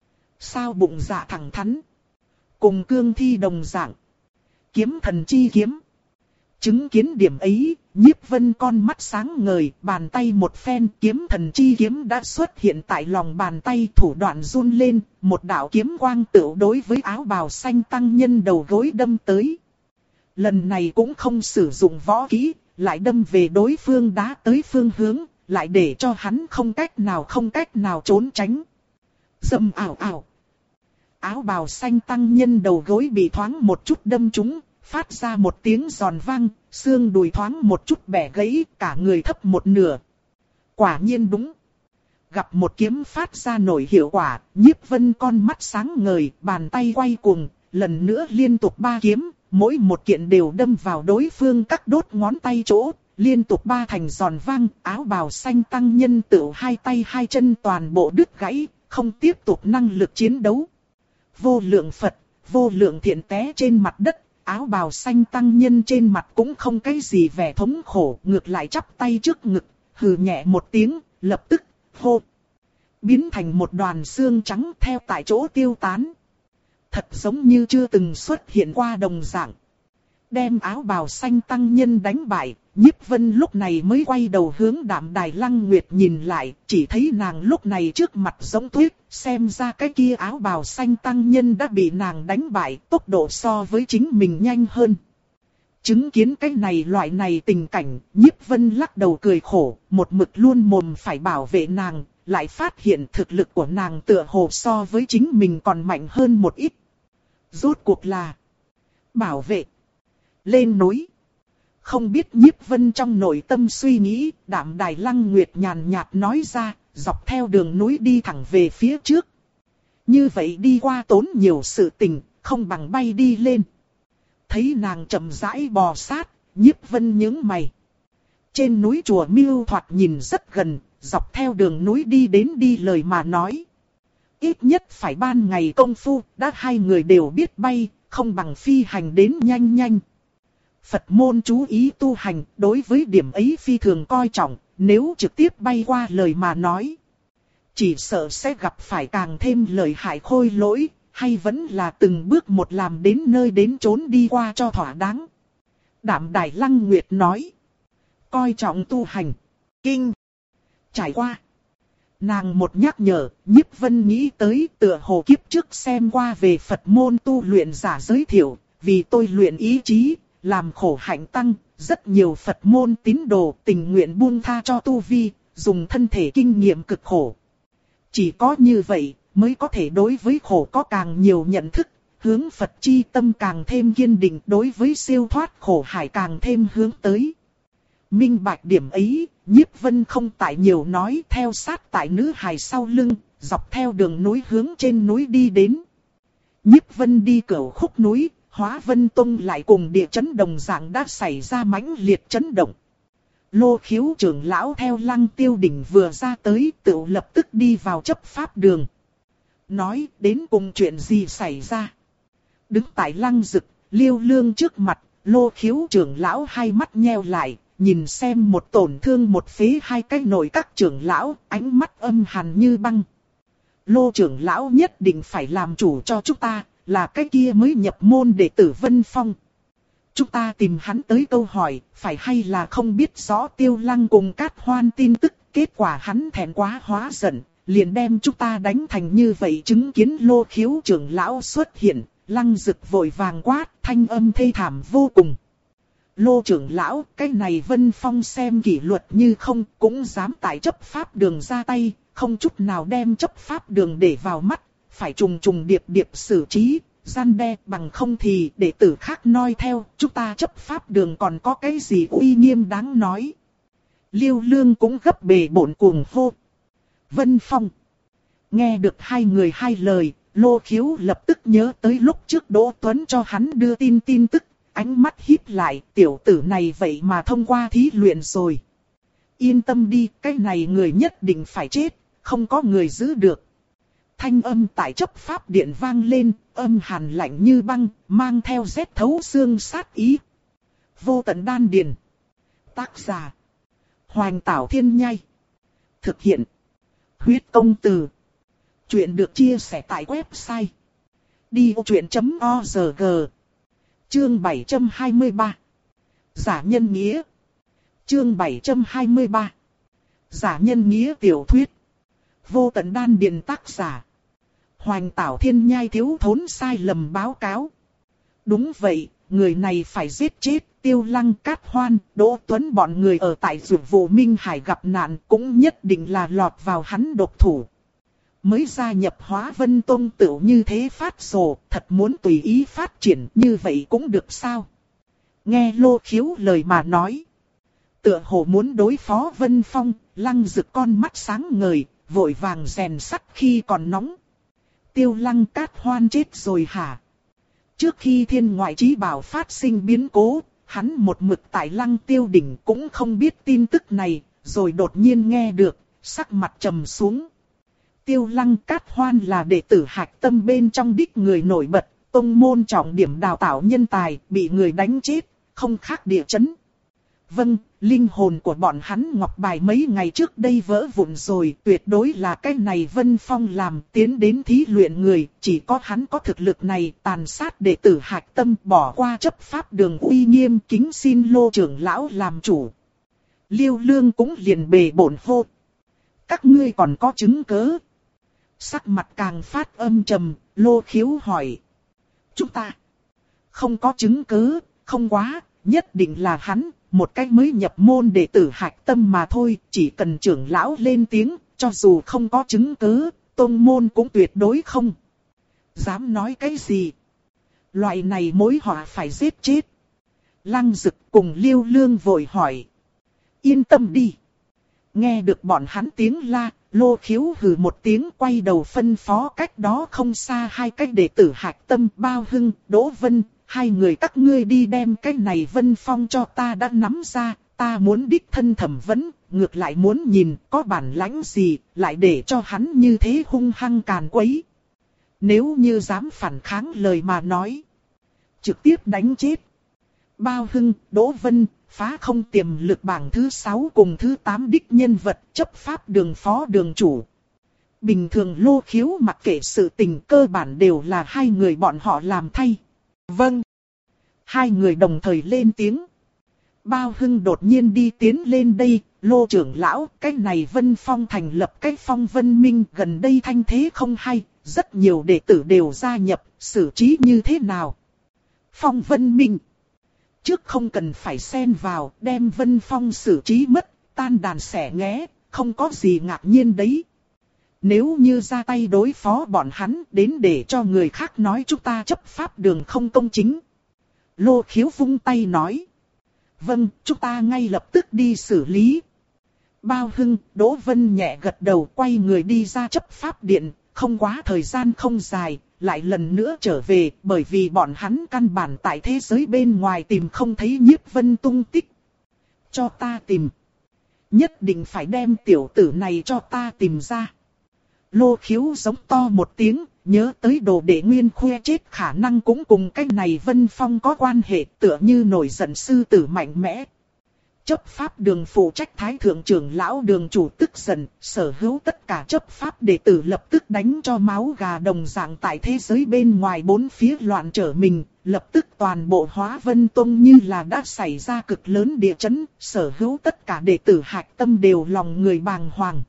Sao bụng dạ thẳng thắn. Cùng cương thi đồng dạng. Kiếm thần chi kiếm. Chứng kiến điểm ấy, Nhiếp Vân con mắt sáng ngời, bàn tay một phen, kiếm thần chi kiếm đã xuất hiện tại lòng bàn tay, thủ đoạn run lên, một đạo kiếm quang tựu đối với áo bào xanh tăng nhân đầu gối đâm tới. Lần này cũng không sử dụng võ kỹ, lại đâm về đối phương đá tới phương hướng, lại để cho hắn không cách nào không cách nào trốn tránh. Dầm ảo ảo. Áo bào xanh tăng nhân đầu gối bị thoáng một chút đâm trúng, phát ra một tiếng giòn vang, xương đùi thoáng một chút bẻ gãy, cả người thấp một nửa. Quả nhiên đúng. Gặp một kiếm phát ra nổi hiệu quả, Nhiếp Vân con mắt sáng ngời, bàn tay quay cuồng, lần nữa liên tục ba kiếm, mỗi một kiện đều đâm vào đối phương các đốt ngón tay chỗ, liên tục ba thành giòn vang, áo bào xanh tăng nhân tự hai tay hai chân toàn bộ đứt gãy, không tiếp tục năng lực chiến đấu. Vô lượng Phật, vô lượng thiện té trên mặt đất. Áo bào xanh tăng nhân trên mặt cũng không cái gì vẻ thống khổ, ngược lại chắp tay trước ngực, hừ nhẹ một tiếng, lập tức, hô. Biến thành một đoàn xương trắng theo tại chỗ tiêu tán. Thật giống như chưa từng xuất hiện qua đồng dạng. Đem áo bào xanh tăng nhân đánh bại, Nhiếp Vân lúc này mới quay đầu hướng Đạm Đài Lăng Nguyệt nhìn lại, chỉ thấy nàng lúc này trước mặt giống tuyết, xem ra cái kia áo bào xanh tăng nhân đã bị nàng đánh bại, tốc độ so với chính mình nhanh hơn. Chứng kiến cái này loại này tình cảnh, Nhiếp Vân lắc đầu cười khổ, một mực luôn mồm phải bảo vệ nàng, lại phát hiện thực lực của nàng tựa hồ so với chính mình còn mạnh hơn một ít. Rốt cuộc là bảo vệ. Lên núi. Không biết Nhiếp Vân trong nội tâm suy nghĩ, Đạm Đài Lăng Nguyệt nhàn nhạt nói ra, dọc theo đường núi đi thẳng về phía trước. Như vậy đi qua tốn nhiều sự tình, không bằng bay đi lên. Thấy nàng chậm rãi bò sát, Nhiếp Vân nhướng mày. Trên núi chùa Miêu thoạt nhìn rất gần, dọc theo đường núi đi đến đi lời mà nói. Ít nhất phải ban ngày công phu, đã hai người đều biết bay, không bằng phi hành đến nhanh nhanh. Phật môn chú ý tu hành, đối với điểm ấy phi thường coi trọng, nếu trực tiếp bay qua lời mà nói. Chỉ sợ sẽ gặp phải càng thêm lợi hại khôi lỗi, hay vẫn là từng bước một làm đến nơi đến chốn đi qua cho thỏa đáng. Đạm Đài Lăng Nguyệt nói. Coi trọng tu hành. Kinh. Trải qua. Nàng một nhắc nhở, Nhiếp Vân nghĩ tới tựa hồ kiếp trước xem qua về Phật môn tu luyện giả giới thiệu, vì tôi luyện ý chí, làm khổ hạnh tăng, rất nhiều Phật môn tín đồ tình nguyện buông tha cho tu vi, dùng thân thể kinh nghiệm cực khổ. Chỉ có như vậy, mới có thể đối với khổ có càng nhiều nhận thức, hướng Phật chi tâm càng thêm kiên định, đối với siêu thoát khổ hải càng thêm hướng tới. Minh bạch điểm ấy, Nhiếp Vân không tại nhiều nói, theo sát tại nữ hài sau lưng, dọc theo đường núi hướng trên núi đi đến. Nhiếp Vân đi cửu khúc núi, Hóa Vân Tông lại cùng địa chấn đồng dạng đã xảy ra mãnh liệt chấn động. Lô Khiếu trưởng lão theo Lăng Tiêu Đỉnh vừa ra tới, tự lập tức đi vào chấp pháp đường. Nói đến cùng chuyện gì xảy ra. Đứng tại Lăng Dực, Liêu Lương trước mặt, Lô Khiếu trưởng lão hai mắt nheo lại, nhìn xem một tổn thương một phế hai cái nổi các trưởng lão, ánh mắt âm hàn như băng. Lô trưởng lão nhất định phải làm chủ cho chúng ta, là cái kia mới nhập môn đệ tử Vân Phong. Chúng ta tìm hắn tới câu hỏi, phải hay là không biết rõ Tiêu Lăng cùng Cát Hoan tin tức, kết quả hắn thẹn quá hóa giận, liền đem chúng ta đánh thành như vậy. Chứng kiến Lô Khiếu trưởng lão xuất hiện, Lăng Dực vội vàng quát, thanh âm thê thảm vô cùng. Lô trưởng lão, cái này Vân Phong xem kỷ luật như không, cũng dám tại chấp pháp đường ra tay, không chút nào đem chấp pháp đường để vào mắt, phải trùng trùng điệp điệp xử trí, gian đe, bằng không thì đệ tử khác noi theo, chúng ta chấp pháp đường còn có cái gì uy nghiêm đáng nói. Liêu Lương cũng gấp bề bộn cuồng hô. Vân Phong. Nghe được hai người hai lời, Lô Khiếu lập tức nhớ tới lúc trước Đỗ Tuấn cho hắn đưa tin tin tức, ánh mắt híp lại, tiểu tử này vậy mà thông qua thí luyện rồi. Yên tâm đi, cái này người nhất định phải chết, không có người giữ được. Thanh âm tại chấp pháp điện vang lên, âm hàn lạnh như băng, mang theo rét thấu xương sát ý. Vô tận đan điền. Tác giả. Hoành Tảo Thiên Nhai. Thực hiện. Huyết công từ. Chuyện được chia sẻ tại website. đi ô chuyện chấm org. Chương bảy trăm hai mươi ba. Giả nhân nghĩa. Chương bảy trăm hai mươi ba. Giả nhân nghĩa tiểu thuyết. Vô tận đan điền tác giả. Hoành Tảo Thiên Nhai thiếu thốn sai lầm báo cáo. Đúng vậy, người này phải giết chết. Tiêu Lăng, Cát Hoan, Đỗ Tuấn bọn người ở tại Dược Vụ Minh Hải gặp nạn cũng nhất định là lọt vào hắn độc thủ. Mới gia nhập Hóa Vân Tông tựu như thế phát rồ, thật muốn tùy ý phát triển như vậy cũng được sao? Nghe Lô Khiếu lời mà nói. Tựa hồ muốn đối phó Vân Phong, Lăng Dực con mắt sáng ngời, vội vàng rèn sắt khi còn nóng. Tiêu Lăng, Cát Hoan chết rồi hả? Trước khi thiên ngoại chí bảo phát sinh biến cố, hắn một mực tại Lăng Tiêu Đỉnh cũng không biết tin tức này, rồi đột nhiên nghe được, sắc mặt trầm xuống. Tiêu Lăng, Cát Hoan là đệ tử hạch tâm bên trong đích người nổi bật, tông môn trọng điểm đào tạo nhân tài, bị người đánh chết, không khác địa chấn. Vâng, linh hồn của bọn hắn ngọc bài mấy ngày trước đây vỡ vụn rồi, tuyệt đối là cái này Vân Phong làm tiến đến thí luyện người, chỉ có hắn có thực lực này tàn sát đệ tử hạch tâm bỏ qua chấp pháp đường uy nghiêm kính xin Lô trưởng lão làm chủ. Liêu Lương cũng liền bề bổn hô. Các ngươi còn có chứng cớ? Sắc mặt càng phát âm trầm, Lô Khiếu hỏi. Chúng ta không có chứng cứ, không quá, nhất định là hắn, một cách mới nhập môn đệ tử hạch tâm mà thôi, chỉ cần trưởng lão lên tiếng, cho dù không có chứng cứ, tông môn cũng tuyệt đối không. Dám nói cái gì? Loại này mối họa phải giết chết. Lăng Dực cùng Liêu Lương vội hỏi. Yên tâm đi. Nghe được bọn hắn tiếng la, Lô Khiếu hừ một tiếng quay đầu phân phó cách đó không xa hai cách đệ tử Hạc Tâm, Bao Hưng, Đỗ Vân. Hai người các ngươi đi đem cái này Vân Phong cho ta đã nắm ra, ta muốn đích thân thẩm vấn, ngược lại muốn nhìn có bản lãnh gì, lại để cho hắn như thế hung hăng càn quấy. Nếu như dám phản kháng lời mà nói, trực tiếp đánh chết. Bao Hưng, Đỗ Vân, phá không tiềm lực bảng thứ sáu cùng thứ tám đích nhân vật chấp pháp đường phó đường chủ. Bình thường Lô Khiếu mặc kệ sự tình cơ bản đều là hai người bọn họ làm thay. Vâng. Hai người đồng thời lên tiếng. Bao Hưng đột nhiên đi tiến lên đây, Lô trưởng lão, cái này Vân Phong thành lập cái Phong Vân Minh gần đây thanh thế không hay, rất nhiều đệ tử đều gia nhập, xử trí như thế nào? Phong Vân Minh. Trước không cần phải xen vào, đem Vân Phong xử trí mất, tan đàn xẻ nghé, không có gì ngạc nhiên đấy. Nếu như ra tay đối phó bọn hắn, đến để cho người khác nói chúng ta chấp pháp đường không công chính. Lô Khiếu vung tay nói. Vâng, chúng ta ngay lập tức đi xử lý. Bao Hưng, Đỗ Vân nhẹ gật đầu quay người đi ra chấp pháp điện, không quá thời gian không dài, lại lần nữa trở về bởi vì bọn hắn căn bản tại thế giới bên ngoài tìm không thấy Nhiếp Vân tung tích. Cho ta tìm. Nhất định phải đem tiểu tử này cho ta tìm ra. Lô Khiếu giống to một tiếng, nhớ tới đồ đệ Nguyên Khuê chết khả năng cũng cùng cái này Vân Phong có quan hệ, tựa như nổi giận sư tử mạnh mẽ. Chấp pháp đường phụ trách thái thượng trưởng lão đường chủ tức giận, sở hữu tất cả chấp pháp đệ tử lập tức đánh cho máu gà đồng dạng tại thế giới bên ngoài bốn phía loạn trở mình, lập tức toàn bộ Hóa Vân Tông như là đã xảy ra cực lớn địa chấn, sở hữu tất cả đệ tử Hạc Tâm đều lòng người bàng hoàng.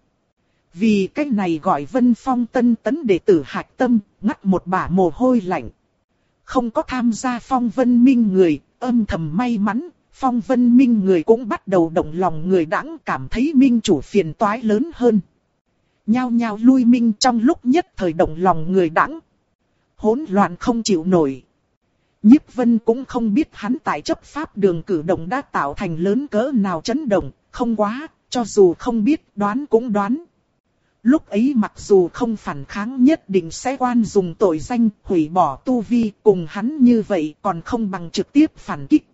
Vì cách này gọi Vân Phong tân tấn đệ tử Hạc Tâm, ngắt một bả mồ hôi lạnh. Không có tham gia Phong Vân Minh người, âm thầm may mắn, Phong Vân Minh người cũng bắt đầu động lòng người đãng cảm thấy Minh chủ phiền toái lớn hơn. Nhao nhao lui Minh trong lúc nhất thời động lòng người đãng. Hỗn loạn không chịu nổi. Nhiếp Vân cũng không biết hắn tại chấp pháp đường cử động đã tạo thành lớn cỡ nào chấn động, không quá, cho dù không biết đoán cũng đoán. Lúc ấy mặc dù không phản kháng nhất định sẽ quan dùng tội danh hủy bỏ tu vi cùng hắn như vậy còn không bằng trực tiếp phản kích.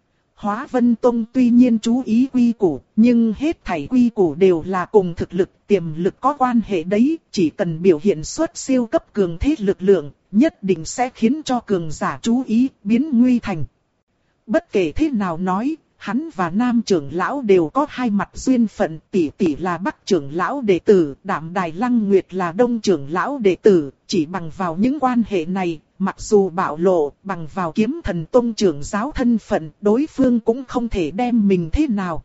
Hóa Vân Tông tuy nhiên chú ý quy củ, nhưng hết thảy quy củ đều là cùng thực lực tiềm lực có quan hệ đấy, chỉ cần biểu hiện xuất siêu cấp cường thế lực lượng, nhất định sẽ khiến cho cường giả chú ý, biến nguy thành. Bất kể thế nào nói, hắn và Nam trưởng lão đều có hai mặt duyên phận, tỷ tỷ là Bắc trưởng lão đệ tử, Đạm Đài Lăng Nguyệt là Đông trưởng lão đệ tử, chỉ bằng vào những quan hệ này, mặc dù bạo lộ, bằng vào Kiếm Thần Tông trưởng giáo thân phận, đối phương cũng không thể đem mình thế nào.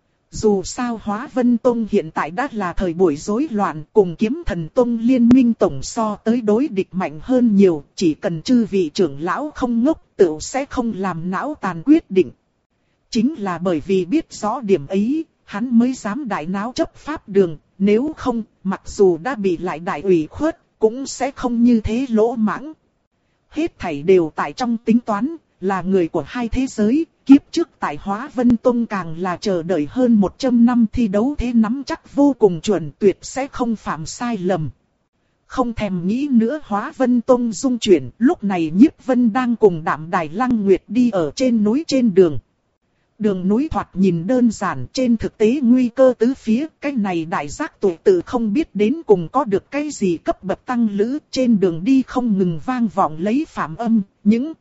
Dù sao Hóa Vân Tông hiện tại đã là thời buổi rối loạn, cùng Kiếm Thần Tông liên minh tổng so tới đối địch mạnh hơn nhiều, chỉ cần chư vị trưởng lão không ngốc, tự sẽ không làm não tàn quyết định. Chính là bởi vì biết rõ điểm ấy, hắn mới dám đại náo chấp pháp đường, nếu không, mặc dù đã bị lại đại ủy khuất, cũng sẽ không như thế lỗ mãng. Hết thảy đều tại trong tính toán, là người của hai thế giới, kiếp trước tại Hóa Vân Tông càng là chờ đợi hơn một trăm năm thi đấu thế nắm chắc vô cùng chuẩn tuyệt sẽ không phạm sai lầm. Không thèm nghĩ nữa Hóa Vân Tông dung chuyển, lúc này Nhiếp Vân đang cùng Đạm Đài Lăng Nguyệt đi ở trên núi trên đường. Đường núi thoạt nhìn đơn giản, trên thực tế nguy cơ tứ phía, cái này đại giác tuổi tự không biết đến cùng có được cái gì cấp bậc tăng lữ, trên đường đi không ngừng vang vọng lấy phạm âm, những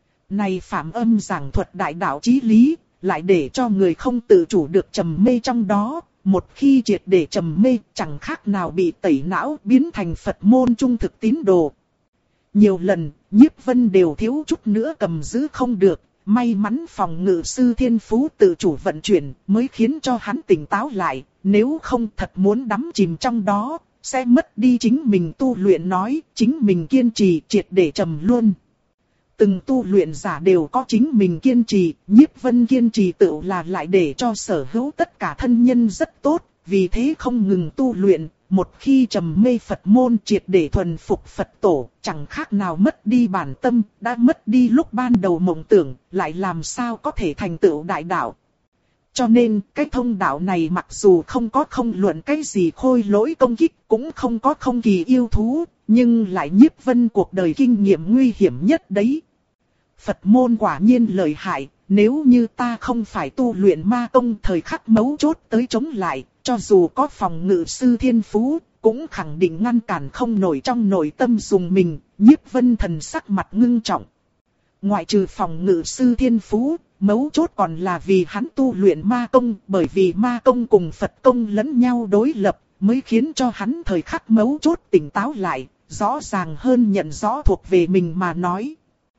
này phạm âm giảng thuật đại đạo chí lý, lại để cho người không tự chủ được trầm mê trong đó, một khi triệt để trầm mê, chẳng khác nào bị tẩy não biến thành Phật môn trung thực tín đồ. Nhiều lần, Nhiếp Vân đều thiếu chút nữa cầm giữ không được. May mắn phòng ngự sư thiên phú tự chủ vận chuyển mới khiến cho hắn tỉnh táo lại, nếu không thật muốn đắm chìm trong đó, sẽ mất đi chính mình tu luyện nói, chính mình kiên trì triệt để trầm luôn. Từng tu luyện giả đều có chính mình kiên trì, Nhiếp Vân kiên trì tự là lại để cho sở hữu tất cả thân nhân rất tốt, vì thế không ngừng tu luyện, một khi trầm mê Phật môn triệt để thuần phục Phật tổ, chẳng khác nào mất đi bản tâm, đã mất đi lúc ban đầu mộng tưởng, lại làm sao có thể thành tựu đại đạo. Cho nên, cái thông đạo này mặc dù không có không luận cái gì khôi lỗi công kích, cũng không có không kỳ yêu thú, nhưng lại Nhiếp Vân cuộc đời kinh nghiệm nguy hiểm nhất đấy. Phật môn quả nhiên lợi hại, nếu như ta không phải tu luyện ma công thời khắc mấu chốt tới chống lại, cho dù có phòng ngự sư thiên phú, cũng khẳng định ngăn cản không nổi trong nội tâm dùng mình. Nhiếp Vân thần sắc mặt ngưng trọng. Ngoại trừ phòng ngự sư thiên phú, mấu chốt còn là vì hắn tu luyện ma công, bởi vì ma công cùng Phật công lẫn nhau đối lập, mới khiến cho hắn thời khắc mấu chốt tỉnh táo lại, rõ ràng hơn nhận rõ thuộc về mình mà nói.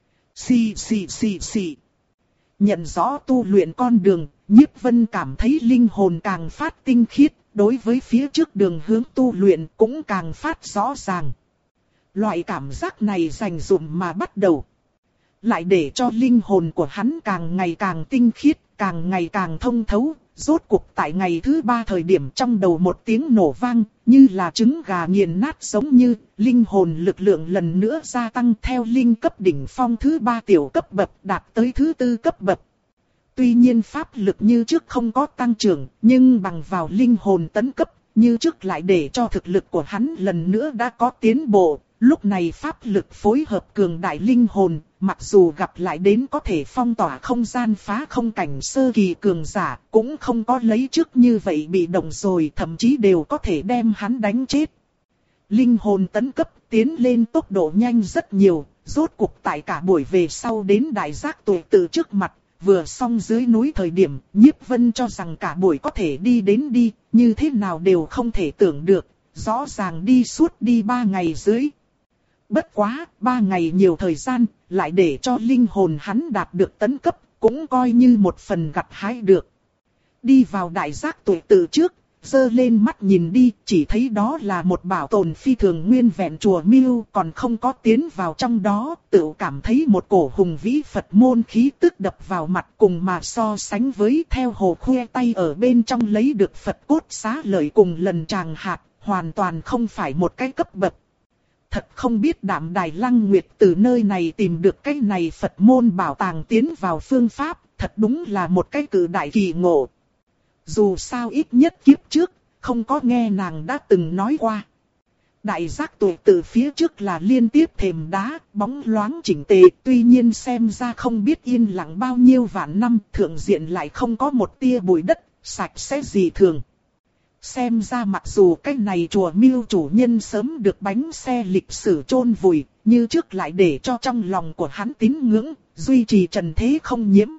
Xì xì xì xì. Nhận rõ tu luyện con đường, Nhiếp Vân cảm thấy linh hồn càng phát tinh khiết, đối với phía trước đường hướng tu luyện cũng càng phát rõ ràng. Loại cảm giác này dành dụm mà bắt đầu, lại để cho linh hồn của hắn càng ngày càng tinh khiết, càng ngày càng thông thấu. Rốt cuộc tại ngày thứ ba thời điểm trong đầu một tiếng nổ vang, như là trứng gà nghiền nát giống như, linh hồn lực lượng lần nữa gia tăng theo linh cấp đỉnh phong thứ ba tiểu cấp bậc đạt tới thứ tư cấp bậc. Tuy nhiên pháp lực như trước không có tăng trưởng, nhưng bằng vào linh hồn tấn cấp, như trước lại để cho thực lực của hắn lần nữa đã có tiến bộ. Lúc này pháp lực phối hợp cường đại linh hồn, mặc dù gặp lại đến có thể phong tỏa không gian phá không cảnh sơ kỳ cường giả, cũng không có lấy trước như vậy bị động rồi, thậm chí đều có thể đem hắn đánh chết. Linh hồn tấn cấp tiến lên tốc độ nhanh rất nhiều, rốt cuộc tại cả buổi về sau đến đại giác tuệ tự trước mặt, vừa xong dưới núi thời điểm, Nhiếp Vân cho rằng cả buổi có thể đi đến đi, như thế nào đều không thể tưởng được, rõ ràng đi suốt đi ba ngày dưới. Bất quá, ba ngày nhiều thời gian, lại để cho linh hồn hắn đạt được tấn cấp, cũng coi như một phần gặt hái được. Đi vào đại giác tuệ tự trước, giơ lên mắt nhìn đi, chỉ thấy đó là một bảo tồn phi thường nguyên vẹn chùa miếu, còn không có tiến vào trong đó, tự cảm thấy một cổ hùng vĩ Phật môn khí tức đập vào mặt, cùng mà so sánh với theo hồ khoe tay ở bên trong lấy được Phật cốt xá lợi cùng lần tràng hạt, hoàn toàn không phải một cái cấp bậc. Thật không biết Đạm Đài Lăng Nguyệt từ nơi này tìm được cái này Phật môn bảo tàng tiến vào phương pháp, thật đúng là một cái cử đại kỳ ngộ. Dù sao ít nhất kiếp trước, không có nghe nàng đã từng nói qua. Đại giác tuệ từ phía trước là liên tiếp thềm đá, bóng loáng chỉnh tề, tuy nhiên xem ra không biết yên lặng bao nhiêu vạn năm, thượng diện lại không có một tia bụi đất, sạch sẽ gì thường. Xem ra mặc dù cái này chùa miếu chủ nhân sớm được bánh xe lịch sử chôn vùi, như trước lại để cho trong lòng của hắn tín ngưỡng, duy trì trần thế không nhiễm.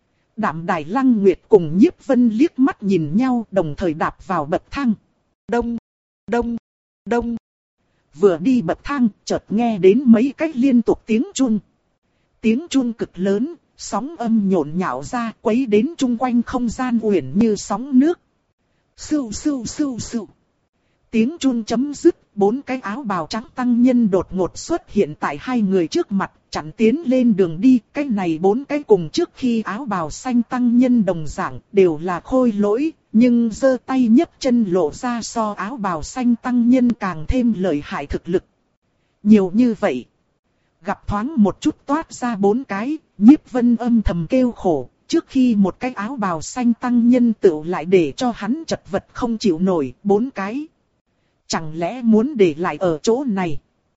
Đạm Đài Lăng Nguyệt cùng Nhiếp Vân liếc mắt nhìn nhau, đồng thời đạp vào bậc thang. Đông, đông, đông. Vừa đi bậc thang, chợt nghe đến mấy cách liên tục tiếng chuông. Tiếng chuông cực lớn, sóng âm nhộn nhạo ra, quấy đến chung quanh không gian uyển như sóng nước. Sưu sưu sưu sưu. Tiếng chuông chấm dứt, bốn cái áo bào trắng tăng nhân đột ngột xuất hiện tại hai người trước mặt, chặn tiến lên đường đi. Cái này bốn cái cùng trước khi áo bào xanh tăng nhân đồng dạng, đều là khôi lỗi, nhưng giơ tay nhấc chân lộ ra so áo bào xanh tăng nhân càng thêm lợi hại thực lực. Nhiều như vậy, gặp thoáng một chút toát ra bốn cái, Nhiếp Vân âm thầm kêu khổ. Trước khi một cái áo bào xanh tăng nhân tựu lại để cho hắn chật vật không chịu nổi, bốn cái. Chẳng lẽ muốn để lại ở chỗ này?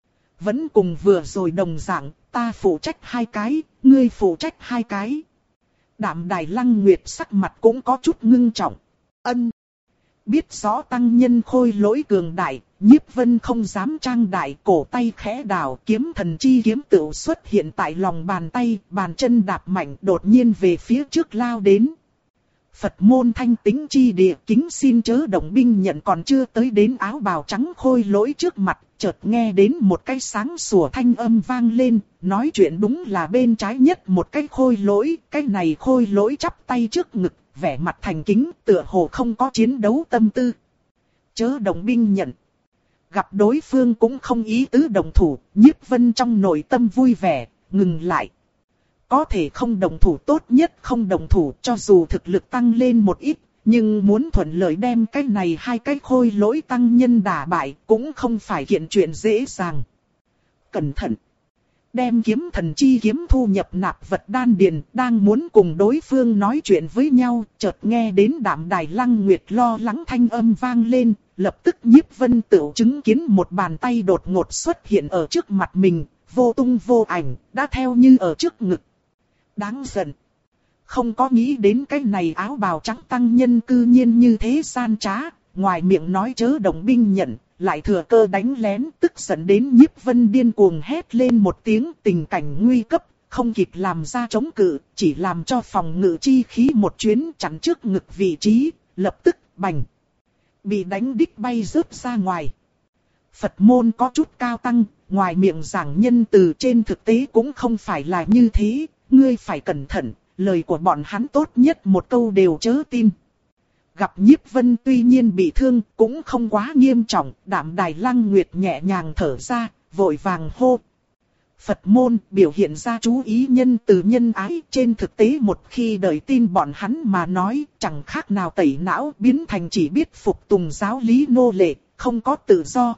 Vẫn cùng vừa rồi đồng dạng, ta phụ trách hai cái, ngươi phụ trách hai cái. Đạm Đài Lăng Nguyệt sắc mặt cũng có chút ngưng trọng. Ân. Biết rõ tăng nhân khôi lỗi cường đại, Nhiếp Vân không dám trang đại, cổ tay khẽ đảo, kiếm thần chi kiếm tựu xuất hiện tại lòng bàn tay, bàn chân đạp mạnh đột nhiên về phía trước lao đến. Phật môn thanh tính chi địa, kính xin chớ động binh nhận, còn chưa tới đến áo bào trắng khôi lỗi trước mặt, chợt nghe đến một cái sáng sủa thanh âm vang lên, nói chuyện đúng là bên trái nhất một cái khôi lỗi, cái này khôi lỗi chắp tay trước ngực, vẻ mặt thành kính, tựa hồ không có chiến đấu tâm tư. Chớ động binh nhận. Gặp đối phương cũng không ý tứ đồng thủ, Nhiếp Vân trong nội tâm vui vẻ, ngừng lại. Có thể không đồng thủ tốt nhất không đồng thủ, cho dù thực lực tăng lên một ít, Nhưng muốn thuận lợi đem cái này hai cái khôi lỗi tăng nhân đả bại cũng không phải kiện chuyện dễ dàng. Cẩn thận! Đem kiếm thần chi kiếm thu nhập nạp vật đan điền, đang muốn cùng đối phương nói chuyện với nhau, chợt nghe đến Đạm Đài Lăng Nguyệt lo lắng thanh âm vang lên, lập tức Nhiếp Vân Tửu chứng kiến một bàn tay đột ngột xuất hiện ở trước mặt mình, vô tung vô ảnh, đã theo như ở trước ngực. Đáng giận! Không có nghĩ đến cái này áo bào trắng tăng nhân cư nhiên như thế gian trá, ngoài miệng nói chớ động binh nhận, lại thừa cơ đánh lén, tức giận đến Nhiếp Vân điên cuồng hét lên một tiếng, tình cảnh nguy cấp, không kịp làm ra chống cự, chỉ làm cho phòng ngự chi khí một chuyến chặn trước ngực vị trí, lập tức bành. Bị đánh đích bay rớt ra ngoài. Phật môn có chút cao tăng, ngoài miệng giảng nhân từ trên thực tế cũng không phải là như thế, ngươi phải cẩn thận, lời của bọn hắn tốt nhất một câu đều chớ tin. Gặp Nhiếp Vân tuy nhiên bị thương cũng không quá nghiêm trọng, Đạm Đài Lăng Nguyệt nhẹ nhàng thở ra, vội vàng hô. Phật môn biểu hiện ra chú ý nhân từ nhân ái, trên thực tế một khi đợi tin bọn hắn mà nói, chẳng khác nào tẩy não biến thành chỉ biết phục tùng giáo lý nô lệ, không có tự do.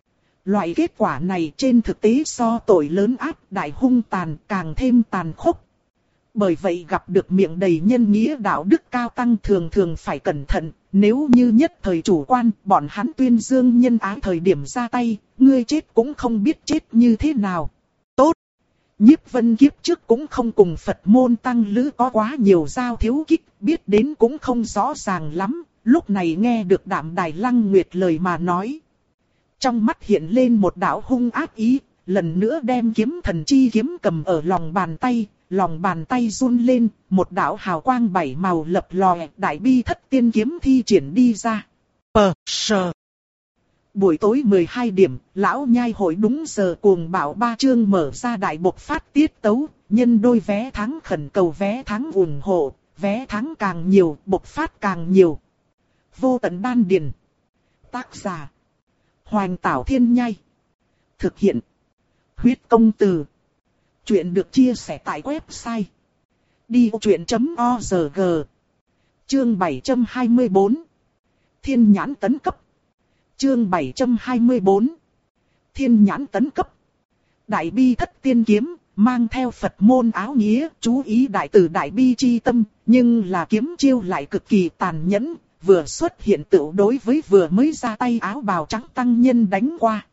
Loại kết quả này trên thực tế so tội lớn ác đại hung tàn càng thêm tàn khốc. Bởi vậy gặp được miệng đầy nhân nghĩa đạo đức cao tăng thường thường phải cẩn thận, nếu như nhất thời chủ quan, bọn hắn tuyên dương nhân ái thời điểm ra tay, ngươi chết cũng không biết chết như thế nào. Tốt! Nhiếp Vân kiếp trước cũng không cùng Phật môn tăng lữ có quá nhiều giao thiếu kích, biết đến cũng không rõ ràng lắm, lúc này nghe được Đạm Đài Lăng Nguyệt lời mà nói. Trong mắt hiện lên một đạo hung ác ý, lần nữa đem kiếm thần chi kiếm cầm ở lòng bàn tay. Lòng bàn tay run lên, một đạo hào quang bảy màu lập lòe, đại bi thất tiên kiếm thi triển đi ra. Pờ, sờ. Buổi tối mười hai điểm, lão nhai hội đúng giờ cuồng bạo ba chương mở ra đại bộc phát tiết tấu, nhân đôi vé thắng khẩn cầu vé thắng ủng hộ, vé thắng càng nhiều, bộc phát càng nhiều. Vô tận đan điền. Tác giả. Hoành Tảo Thiên Nhai. Thực hiện. Huyết Công Từ. Chuyện được chia sẻ tại website đi vô chuyện chấm org. Chương bảy trăm hai mươi tư. Thiên nhãn tấn cấp. Chương bảy trăm hai mươi tư. Thiên nhãn tấn cấp. Đại bi thất tiên kiếm, mang theo Phật môn áo nghĩa, chú ý đại từ đại bi chi tâm, nhưng là kiếm chiêu lại cực kỳ tàn nhẫn, vừa xuất hiện tự đối với vừa mới ra tay áo bào trắng tăng nhân đánh qua.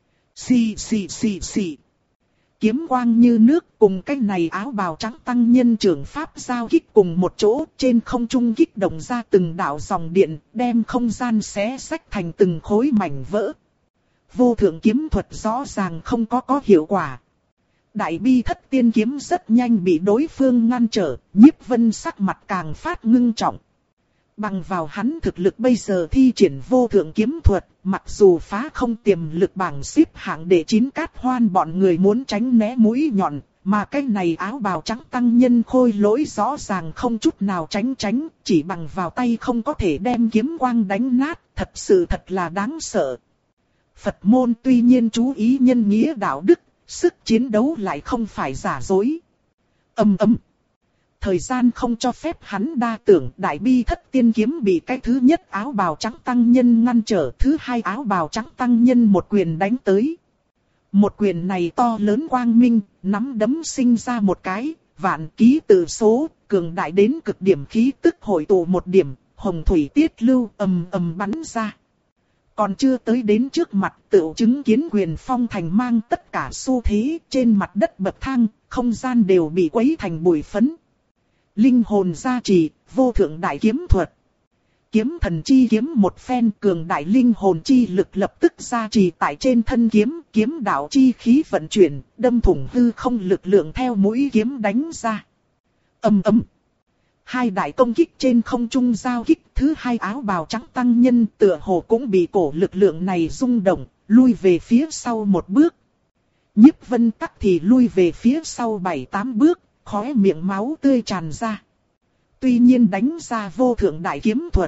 Xì xì xì xì. Kiếm quang như nước cùng cái này áo bào trắng tăng nhân trưởng pháp giao kích cùng một chỗ, trên không trung kích động ra từng đạo dòng điện, đem không gian xé xách thành từng khối mảnh vỡ. Vô thượng kiếm thuật rõ ràng không có có hiệu quả. Đại bi thất tiên kiếm rất nhanh bị đối phương ngăn trở, Nhiếp Vân sắc mặt càng phát ngưng trọng. Bằng vào hắn thực lực bây giờ thi triển vô thượng kiếm thuật, mặc dù phá không tiềm lực bảng xếp hạng đệ chín Cát Hoan bọn người muốn tránh né mũi nhọn, mà cái này áo bào trắng tăng nhân khôi lỗi rõ ràng không chút nào tránh tránh, chỉ bằng vào tay không có thể đem kiếm quang đánh nát, thật sự thật là đáng sợ. Phật môn tuy nhiên chú ý nhân nghĩa đạo đức, sức chiến đấu lại không phải giả dối. Âm ầm. Thời gian không cho phép hắn đa tưởng, đại bi thất tiên kiếm bị cái thứ nhất áo bào trắng tăng nhân ngăn trở, thứ hai áo bào trắng tăng nhân một quyền đánh tới. Một quyền này to lớn quang minh, nắm đấm sinh ra một cái, vạn ký tự số, cường đại đến cực điểm khí tức hội tụ một điểm, hồng thủy tiết lưu ầm ầm bắn ra. Còn chưa tới đến trước mặt tự chứng kiến quyền phong thành mang tất cả xu thế, trên mặt đất bậc thang, không gian đều bị quấy thành bụi phấn. Linh hồn gia trì, vô thượng đại kiếm thuật. Kiếm thần chi kiếm một phen cường đại linh hồn chi lực lập tức gia trì tại trên thân kiếm, kiếm đạo chi khí vận chuyển, đâm thủng hư không lực lượng theo mũi kiếm đánh ra. Ầm ầm. Hai đại công kích trên không trung giao kích, thứ hai áo bào trắng tăng nhân tựa hồ cũng bị cổ lực lượng này rung động, lui về phía sau một bước. Nhiếp Vân tắc thì lui về phía sau bảy tám bước. Khóe miệng máu tươi tràn ra. Tuy nhiên đánh ra vô thượng đại kiếm thuật.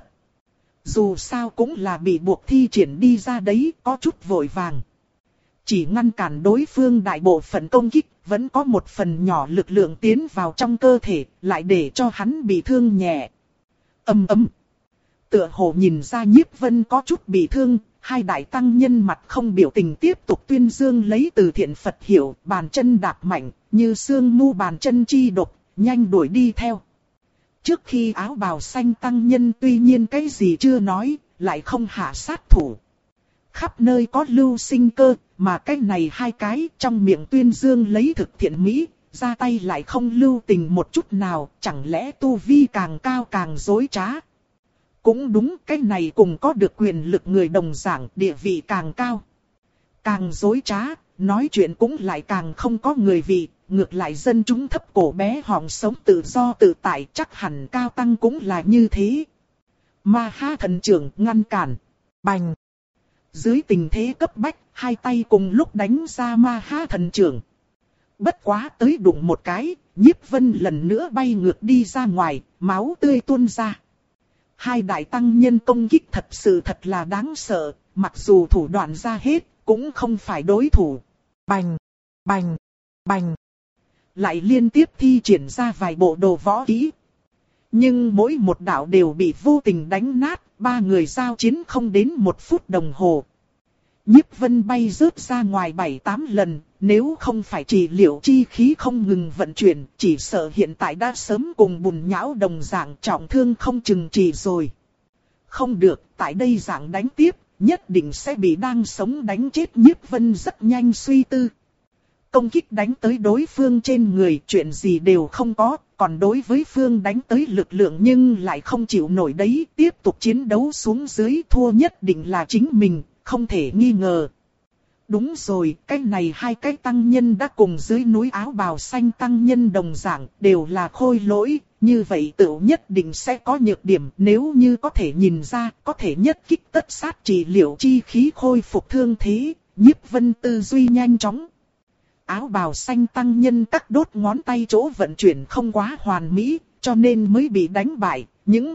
Dù sao cũng là bị buộc thi triển đi ra đấy, có chút vội vàng. Chỉ ngăn cản đối phương đại bộ phận công kích, vẫn có một phần nhỏ lực lượng tiến vào trong cơ thể, lại để cho hắn bị thương nhẹ. Ầm ầm. tựa hồ nhìn ra Nhiếp Vân có chút bị thương, hai đại tăng nhân mặt không biểu tình tiếp tục tuyên dương lấy từ thiện Phật hiệu, bàn chân đạp mạnh, như sương mu bàn chân chi độc, nhanh đuổi đi theo. Trước khi áo bào xanh tăng nhân tuy nhiên cái gì chưa nói, lại không hạ sát thủ. Khắp nơi có lưu sinh cơ, mà cái này hai cái trong miệng tuyên dương lấy thực thiện mỹ, ra tay lại không lưu tình một chút nào, chẳng lẽ tu vi càng cao càng dối trá. Cũng đúng, cái này cùng có được quyền lực người đồng dạng, địa vị càng cao. Càng dối trá, nói chuyện cũng lại càng không có người vị, ngược lại dân chúng thấp cổ bé họng sống tự do tự tại, chắc hẳn cao tăng cũng là như thế. Ma Ha thần trưởng ngăn cản, bành. Dưới tình thế cấp bách, hai tay cùng lúc đánh ra Ma Ha thần trưởng. Bất quá tới đụng một cái, Nhiếp Vân lần nữa bay ngược đi ra ngoài, máu tươi tuôn ra. Hai đại tăng nhân công kích thật sự thật là đáng sợ, mặc dù thủ đoạn ra hết, cũng không phải đối thủ. Bành, bành, bành. Lại liên tiếp thi triển ra vài bộ đồ võ kỹ. Nhưng mỗi một đạo đều bị vô tình đánh nát, ba người giao chiến không đến một phút đồng hồ. Nhiếp Vân bay rớt ra ngoài bảy tám lần, nếu không phải trị liệu chi khí không ngừng vận chuyển, chỉ sợ hiện tại đã sớm cùng bùn nhão đồng dạng trọng thương không chừng trị rồi. Không được, tại đây dạng đánh tiếp, nhất định sẽ bị đang sống đánh chết. Nhiếp Vân rất nhanh suy tư. Công kích đánh tới đối phương trên người, chuyện gì đều không có, còn đối với phương đánh tới lực lượng nhưng lại không chịu nổi đấy, tiếp tục chiến đấu xuống dưới thua nhất định là chính mình, không thể nghi ngờ. Đúng rồi, cái này hai cái tăng nhân đã cùng dưới núi áo bào xanh tăng nhân đồng dạng, đều là khôi lỗi, như vậy tự nhất định sẽ có nhược điểm, nếu như có thể nhìn ra, có thể nhất kích tất sát trị liệu chi khí khôi phục thương thế. Nhiếp Vân tư duy nhanh chóng. Áo bào xanh tăng nhân các đốt ngón tay chỗ vận chuyển không quá hoàn mỹ, cho nên mới bị đánh bại. Những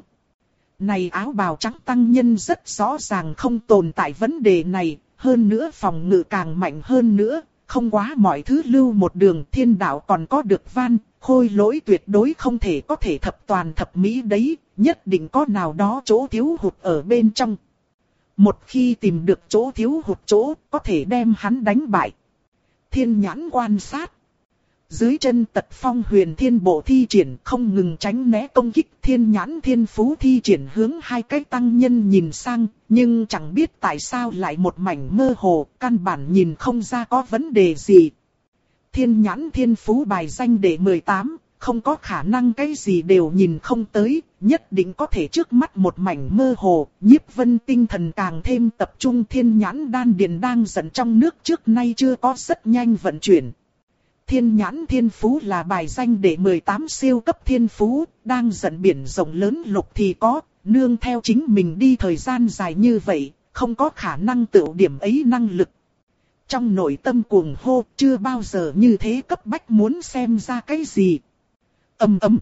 này áo bào trắng tăng nhân rất rõ ràng không tồn tại vấn đề này, hơn nữa phòng ngự càng mạnh hơn nữa, không quá mọi thứ lưu một đường. Thiên đạo còn có được van, khôi lỗi tuyệt đối không thể có thể thập toàn thập mỹ đấy, nhất định có nào đó chỗ thiếu hụt ở bên trong. Một khi tìm được chỗ thiếu hụt chỗ, có thể đem hắn đánh bại. Thiên nhãn quan sát. Dưới chân Tật Phong Huyền Thiên Bộ thi triển không ngừng tránh né công kích. Thiên nhãn thiên phú thi triển hướng hai cái tăng nhân nhìn sang, nhưng chẳng biết tại sao lại một mảnh mơ hồ, căn bản nhìn không ra có vấn đề gì. Thiên nhãn thiên phú bài danh đệ mười tám, không có khả năng cái gì đều nhìn không tới, nhất định có thể trước mắt một mảnh mơ hồ. Nhiếp Vân tinh thần càng thêm tập trung, thiên nhãn đan điền đang dẫn trong nước trước nay chưa có rất nhanh vận chuyển. Thiên nhãn thiên phú là bài danh đệ mười tám siêu cấp thiên phú, đang dẫn biển rộng lớn lục thì có, nương theo chính mình đi thời gian dài như vậy, không có khả năng tự điểm ấy năng lực. Trong nội tâm cuồng hô, chưa bao giờ như thế cấp bách muốn xem ra cái gì. Ầm ầm.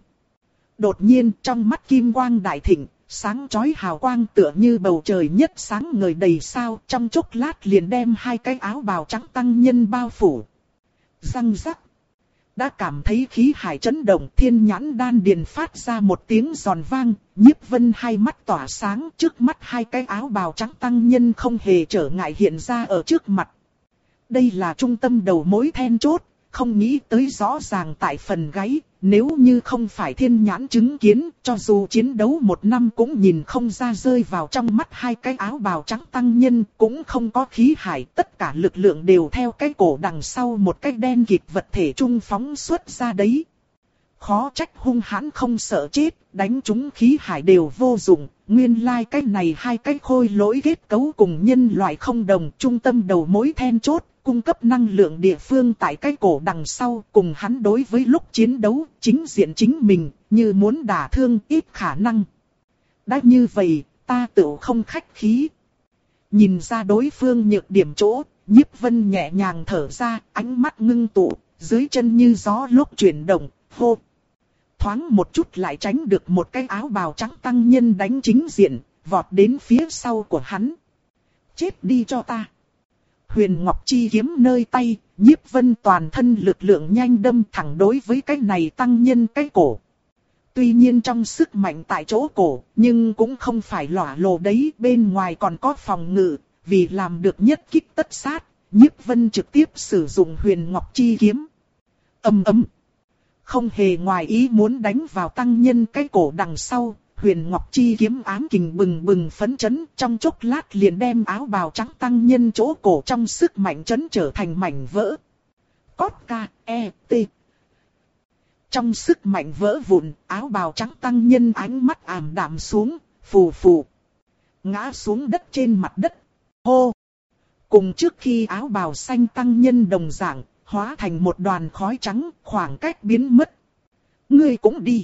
Đột nhiên trong mắt kim quang đại thịnh, sáng chói hào quang tựa như bầu trời nhất sáng ngời đầy sao, trong chốc lát liền đem hai cái áo bào trắng tăng nhân bao phủ. Răng rắc. Đã cảm thấy khí hải chấn động, thiên nhãn đan điền phát ra một tiếng giòn vang. Nhiếp Vân hai mắt tỏa sáng, trước mắt hai cái áo bào trắng tăng nhân không hề trở ngại hiện ra ở trước mặt. Đây là trung tâm đầu mối then chốt, không nghĩ tới rõ ràng tại phần gáy. Nếu như không phải thiên nhãn chứng kiến, cho dù chiến đấu một năm cũng nhìn không ra rơi vào trong mắt hai cái áo bào trắng tăng nhân, cũng không có khí hải, tất cả lực lượng đều theo cái cổ đằng sau một cái đen kịt vật thể trung phóng xuất ra đấy. Khó trách hung hãn không sợ chết, đánh trúng khí hải đều vô dụng, nguyên lai like cái này hai cái khôi lỗi kết cấu cùng nhân loại không đồng, trung tâm đầu mối then chốt. Cung cấp năng lượng địa phương tại cái cổ đằng sau, cùng hắn đối với lúc chiến đấu, chính diện chính mình, như muốn đả thương ít khả năng. Đã như vậy, ta tự không khách khí. Nhìn ra đối phương nhược điểm chỗ, Nhiếp Vân nhẹ nhàng thở ra, ánh mắt ngưng tụ, dưới chân như gió lúc chuyển động, hô. Thoáng một chút lại tránh được một cái áo bào trắng tăng nhân đánh chính diện, vọt đến phía sau của hắn. Chết đi cho ta. Huyền Ngọc Chi kiếm nơi tay, Nhiếp Vân toàn thân lực lượng nhanh đâm thẳng đối với cái này tăng nhân cái cổ. Tuy nhiên trong sức mạnh tại chỗ cổ, nhưng cũng không phải lỏa lồ đấy, bên ngoài còn có phòng ngự, vì làm được nhất kích tất sát, Nhiếp Vân trực tiếp sử dụng Huyền Ngọc Chi kiếm. Ầm ầm. Không hề ngoài ý muốn đánh vào tăng nhân cái cổ đằng sau, Huyền Ngọc Chi kiếm ám kình bừng bừng phấn chấn, trong chốc lát liền đem áo bào trắng tăng nhân chỗ cổ trong sức mạnh chấn trở thành mảnh vỡ. Cốt ca, e, t. Trong sức mạnh vỡ vụn, áo bào trắng tăng nhân ánh mắt ảm đạm xuống, phù phù. Ngã xuống đất trên mặt đất. Hô! Cùng trước khi áo bào xanh tăng nhân đồng dạng, hóa thành một đoàn khói trắng, khoảng cách biến mất. Ngươi cũng đi.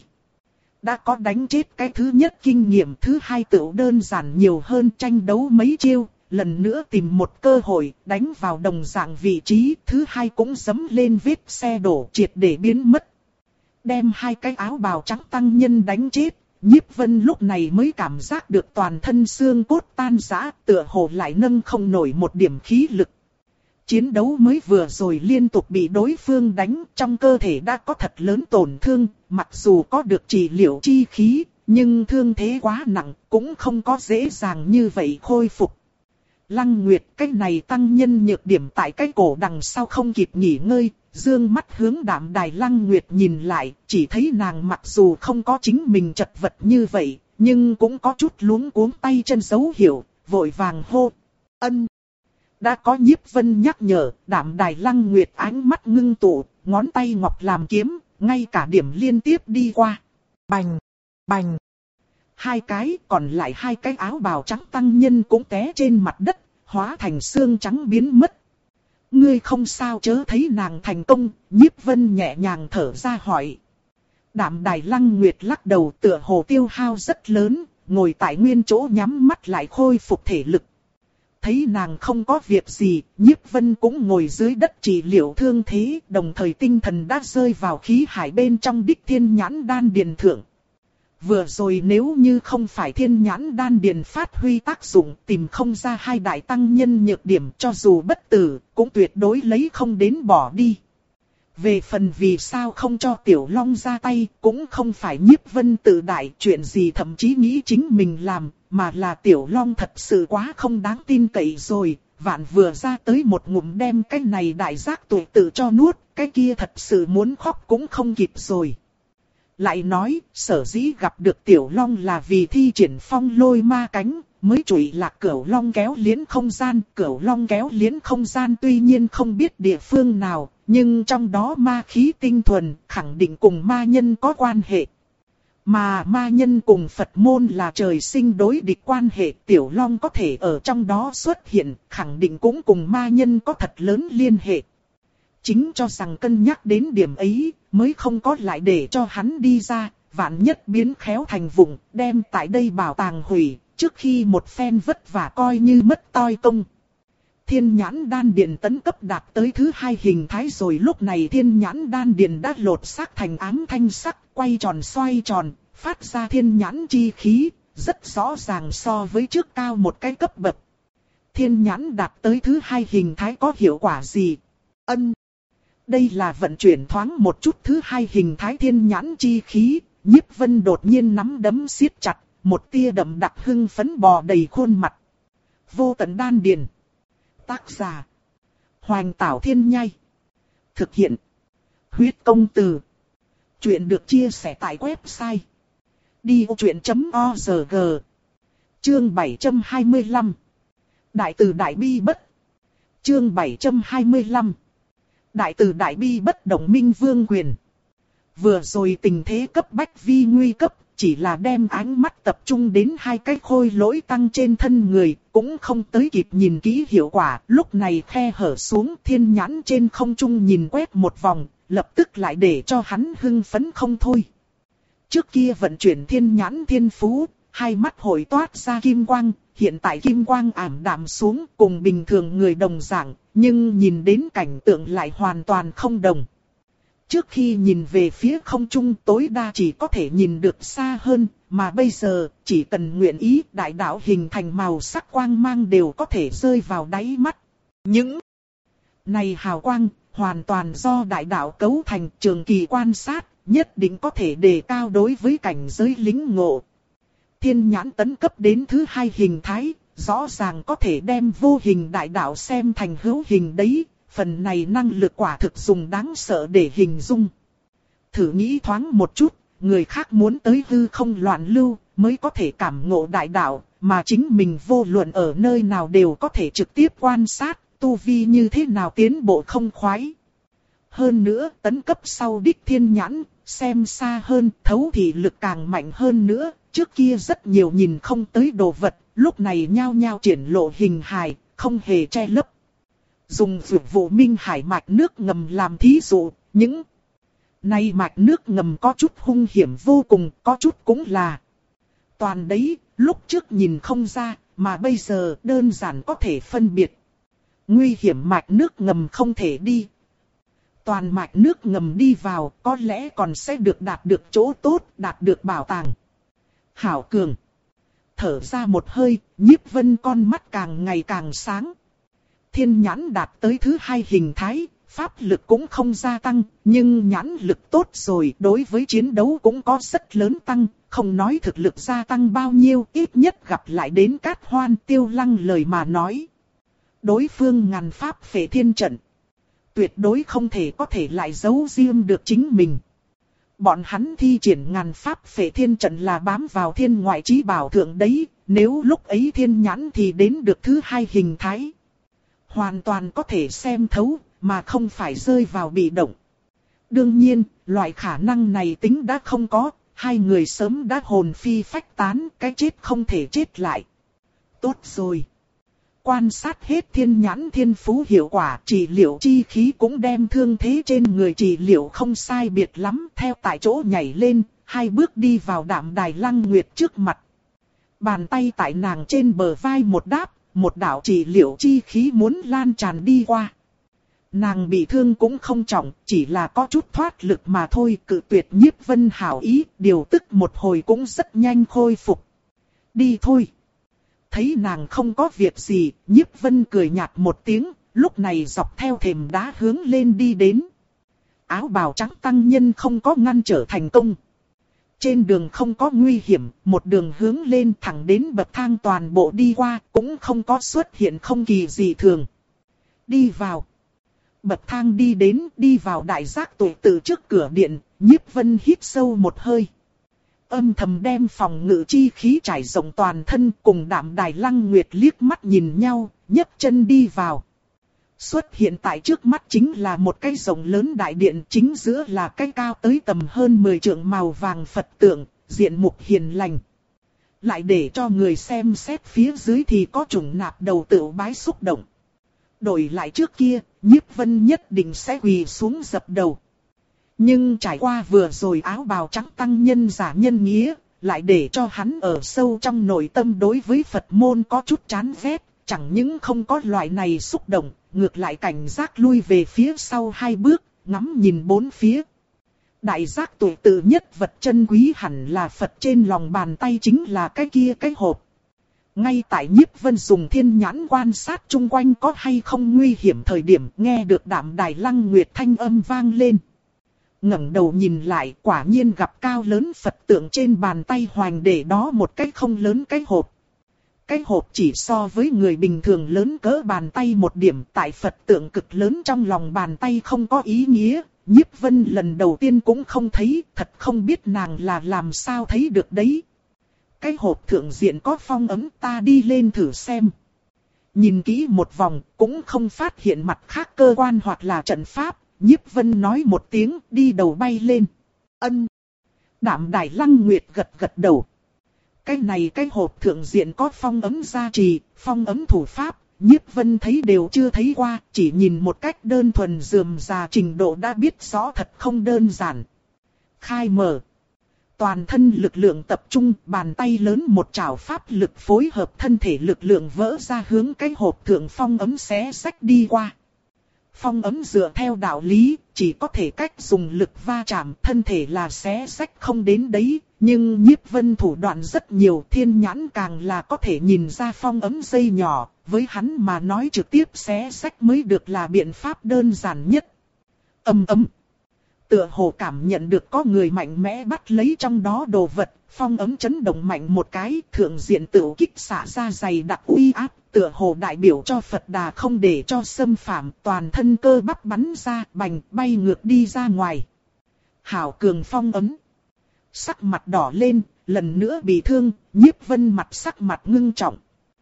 Đã có đánh chết cái thứ nhất kinh nghiệm, thứ hai tựu đơn giản nhiều hơn, tranh đấu mấy chiêu, lần nữa tìm một cơ hội, đánh vào đồng dạng vị trí, thứ hai cũng giẫm lên vết xe đổ triệt để biến mất. Đem hai cái áo bào trắng tăng nhân đánh chết, Nhiếp Vân lúc này mới cảm giác được toàn thân xương cốt tan rã, tựa hồ lại nâng không nổi một điểm khí lực. Chiến đấu mới vừa rồi liên tục bị đối phương đánh, trong cơ thể đã có thật lớn tổn thương, mặc dù có được trị liệu chi khí, nhưng thương thế quá nặng, cũng không có dễ dàng như vậy khôi phục. Lăng Nguyệt cái này tăng nhân nhược điểm tại cái cổ đằng sau không kịp nghỉ ngơi, dương mắt hướng Đạm Đài Lăng Nguyệt nhìn lại, chỉ thấy nàng mặc dù không có chính mình chật vật như vậy, nhưng cũng có chút luống cuống tay chân dấu hiệu, vội vàng hô, ân. Đã có Nhiếp Vân nhắc nhở, Đạm Đài Lăng Nguyệt ánh mắt ngưng tụ, ngón tay ngọc làm kiếm, ngay cả điểm liên tiếp đi qua. Bành, bành. Hai cái, còn lại hai cái áo bào trắng tăng nhân cũng té trên mặt đất, hóa thành xương trắng biến mất. Ngươi không sao chớ, thấy nàng thành công, Nhiếp Vân nhẹ nhàng thở ra hỏi. Đạm Đài Lăng Nguyệt lắc đầu, tựa hồ tiêu hao rất lớn, ngồi tại nguyên chỗ nhắm mắt lại khôi phục thể lực. Thấy nàng không có việc gì, Nhiếp Vân cũng ngồi dưới đất trị liệu thương thế, đồng thời tinh thần đã rơi vào khí hải bên trong Đích Thiên Nhãn Đan Điền thượng. Vừa rồi nếu như không phải Thiên Nhãn Đan Điền phát huy tác dụng, tìm không ra hai đại tăng nhân nhược điểm, cho dù bất tử, cũng tuyệt đối lấy không đến bỏ đi. Về phần vì sao không cho Tiểu Long ra tay, cũng không phải Nhiếp Vân tự đại, chuyện gì thậm chí nghĩ chính mình làm, mà là Tiểu Long thật sự quá không đáng tin cậy rồi, vạn vừa ra tới một ngụm đem cái này đại giác tuổi tự cho nuốt, cái kia thật sự muốn khóc cũng không kịp rồi. Lại nói, sở dĩ gặp được Tiểu Long là vì thi triển phong lôi ma cánh, mới trụy lạc Cửu Long kéo liễn không gian. Cửu Long kéo liễn không gian tuy nhiên không biết địa phương nào, nhưng trong đó ma khí tinh thuần, khẳng định cùng ma nhân có quan hệ. Mà ma nhân cùng Phật môn là trời sinh đối địch quan hệ, Tiểu Long có thể ở trong đó xuất hiện, khẳng định cũng cùng ma nhân có thật lớn liên hệ. Chính cho rằng cân nhắc đến điểm ấy, mới không có lại để cho hắn đi ra, vạn nhất biến khéo thành vụng, đem tại đây bảo tàng hủy, trước khi một phen vất vả coi như mất toi công. Thiên Nhãn Đan Điền tấn cấp đạt tới thứ hai hình thái rồi, lúc này Thiên Nhãn Đan Điền đã lột xác thành ám thanh sắc, quay tròn xoay tròn, phát ra thiên nhãn chi khí, rất rõ ràng so với trước cao một cái cấp bậc. Thiên Nhãn đạt tới thứ hai hình thái có hiệu quả gì? Ân. Đây là vận chuyển thoáng một chút thứ hai hình thái thiên nhãn chi khí, Nhiếp Vân đột nhiên nắm đấm siết chặt, một tia đậm đặc hưng phấn bò đầy khuôn mặt. Vô Tận Đan Điền. Tác giả: Hoành Tảo Thiên Nhai. Thực hiện: Huyết Công Từ. Chuyện được chia sẻ tại website đi ô chuyện chấm org. Chương bảy trăm hai mươi lăm. Đại từ đại bi bất. Chương bảy trăm hai mươi lăm. Đại từ đại bi bất động minh vương quyền. Vừa rồi tình thế cấp bách vi nguy cấp, chỉ là đem ánh mắt tập trung đến hai cái khôi lỗi tăng trên thân người, cũng không tới kịp nhìn kỹ hiệu quả. Lúc này khe hở xuống, Thiên Nhãn trên không trung nhìn quét một vòng, lập tức lại để cho hắn hưng phấn không thôi. Trước kia vận chuyển Thiên Nhãn thiên phú, hai mắt hồi toát ra kim quang, hiện tại kim quang ảm đạm xuống, cùng bình thường người đồng dạng, nhưng nhìn đến cảnh tượng lại hoàn toàn không đồng. Trước khi nhìn về phía không trung tối đa chỉ có thể nhìn được xa hơn, mà bây giờ chỉ cần nguyện ý, đại đạo hình thành màu sắc quang mang đều có thể rơi vào đáy mắt. Những này hào quang hoàn toàn do đại đạo cấu thành, trường kỳ quan sát, nhất định có thể đề cao đối với cảnh giới lĩnh ngộ. Thiên nhãn tấn cấp đến thứ hai hình thái, rõ ràng có thể đem vô hình đại đạo xem thành hữu hình đấy, phần này năng lực quả thực dùng đáng sợ để hình dung. Thử nghĩ thoáng một chút, người khác muốn tới hư không loạn lưu, mới có thể cảm ngộ đại đạo, mà chính mình vô luận ở nơi nào đều có thể trực tiếp quan sát, tu vi như thế nào tiến bộ không khoái. Hơn nữa, tấn cấp sau đích thiên nhãn, xem xa hơn, thấu thị lực càng mạnh hơn nữa, trước kia rất nhiều nhìn không tới đồ vật, lúc này nhao nhao triển lộ hình hài, không hề che lấp. Dùng vượt vụ minh hải mạch nước ngầm làm thí dụ, những này mạch nước ngầm có chút hung hiểm vô cùng, có chút cũng là toàn đấy, lúc trước nhìn không ra, mà bây giờ đơn giản có thể phân biệt. Nguy hiểm mạch nước ngầm không thể đi. Toàn mạch nước ngầm đi vào, có lẽ còn sẽ được đạt được chỗ tốt, đạt được bảo tàng. Hảo cường. Thở ra một hơi, Nhiếp Vân con mắt càng ngày càng sáng. Thiên nhãn đạt tới thứ hai hình thái, pháp lực cũng không gia tăng, nhưng nhãn lực tốt rồi, đối với chiến đấu cũng có rất lớn tăng, không nói thực lực gia tăng bao nhiêu, ít nhất gặp lại đến Cát Hoan Tiêu Lăng lời mà nói. Đối phương ngàn pháp phệ thiên trận, tuyệt đối không thể có thể lại giấu riêng được chính mình. Bọn hắn thi triển ngàn pháp phệ thiên trận là bám vào thiên ngoại chí bảo thượng đấy, nếu lúc ấy thiên nhãn thì đến được thứ hai hình thái. Hoàn toàn có thể xem thấu, mà không phải rơi vào bị động. Đương nhiên, loại khả năng này tính đã không có, hai người sớm đã hồn phi phách tán, cái chết không thể chết lại. Tốt rồi. Quan sát hết thiên nhãn thiên phú hiệu quả, trị liệu chi khí cũng đem thương thế trên người trị liệu không sai biệt lắm, theo tại chỗ nhảy lên, hai bước đi vào Đạm Đài Lăng Nguyệt trước mặt. Bàn tay tại nàng trên bờ vai một đáp, một đạo trị liệu chi khí muốn lan tràn đi qua. Nàng bị thương cũng không trọng, chỉ là có chút thoát lực mà thôi, cự tuyệt Nhiếp Vân hảo ý, điều tức một hồi cũng rất nhanh khôi phục. Đi thôi. Thấy nàng không có việc gì, Nhiếp Vân cười nhạt một tiếng, lúc này dọc theo thềm đá hướng lên đi đến. Áo bào trắng tăng nhân không có ngăn trở thành công. Trên đường không có nguy hiểm, một đường hướng lên thẳng đến bậc thang toàn bộ đi qua, cũng không có xuất hiện không kỳ gì thường. Đi vào. Bậc thang đi đến, đi vào đại giác tụ tự trước cửa điện, Nhiếp Vân hít sâu một hơi. Âm thầm đem phòng ngự chi khí trải rộng toàn thân, cùng Đạm Đài Lăng Nguyệt liếc mắt nhìn nhau, nhấc chân đi vào. Xuất hiện tại trước mắt chính là một cái rộng lớn đại điện, chính giữa là cái cao tới tầm hơn mười trượng màu vàng Phật tượng, diện mục hiền lành. Lại để cho người xem xét phía dưới thì có chủng nạp đầu tựu bái xúc động. Đổi lại trước kia, Nhiếp Vân nhất định sẽ quỳ xuống dập đầu. Nhưng trải qua vừa rồi áo bào trắng tăng nhân giả nhân nghĩa, lại để cho hắn ở sâu trong nội tâm đối với Phật môn có chút chán ghét, chẳng những không có loại này xúc động, ngược lại cảnh giác lui về phía sau hai bước, ngắm nhìn bốn phía. Đại giác tụ tự nhất vật chân quý hẳn là Phật trên lòng bàn tay chính là cái kia cái hộp. Ngay tại Nhiếp Vân dùng thiên nhãn quan sát chung quanh có hay không nguy hiểm thời điểm, nghe được Đạm Đài Lăng Nguyệt thanh âm vang lên. Ngẩng đầu nhìn lại, quả nhiên gặp cao lớn Phật tượng trên bàn tay hoành để đó một cái không lớn cái hộp. Cái hộp chỉ so với người bình thường lớn cỡ bàn tay một điểm, tại Phật tượng cực lớn trong lòng bàn tay không có ý nghĩa. Nhiếp Vân lần đầu tiên cũng không thấy, thật không biết nàng là làm sao thấy được đấy. Cái hộp thượng diện có phong ấm, ta đi lên thử xem. Nhìn kỹ một vòng, cũng không phát hiện mặt khác cơ quan hoặc là trận pháp. Nhiếp Vân nói một tiếng, đi đầu bay lên. Ân. Đạm Đài Lăng Nguyệt gật gật đầu. Cái này cái hộp thượng diện có phong ấm gia trì, phong ấm thủ pháp, Nhiếp Vân thấy đều chưa thấy qua, chỉ nhìn một cách đơn thuần rườm rà trình độ đã biết rõ thật không đơn giản. Khai mở. Toàn thân lực lượng tập trung, bàn tay lớn một trảo pháp lực phối hợp thân thể lực lượng vỡ ra hướng cái hộp thượng phong ấm xé xách đi qua. Phong ấm dựa theo đạo lý, chỉ có thể cách dùng lực va chạm, thân thể là xé xách không đến đấy. Nhưng Nhiếp Vân thủ đoạn rất nhiều, thiên nhãn càng là có thể nhìn ra phong ấm dây nhỏ, với hắn mà nói trực tiếp xé xách mới được là biện pháp đơn giản nhất. Ầm ầm. Tựa hồ cảm nhận được có người mạnh mẽ bắt lấy trong đó đồ vật, phong ấm chấn động mạnh một cái, thượng diện tự kích xả ra dày đặc uy áp, tựa hồ đại biểu cho Phật Đà không để cho xâm phạm, toàn thân cơ bắp bắn ra, bành bay ngược đi ra ngoài. Hảo cường phong ấm. Sắc mặt đỏ lên, lần nữa bị thương, Nhiếp Vân mặt sắc mặt ngưng trọng.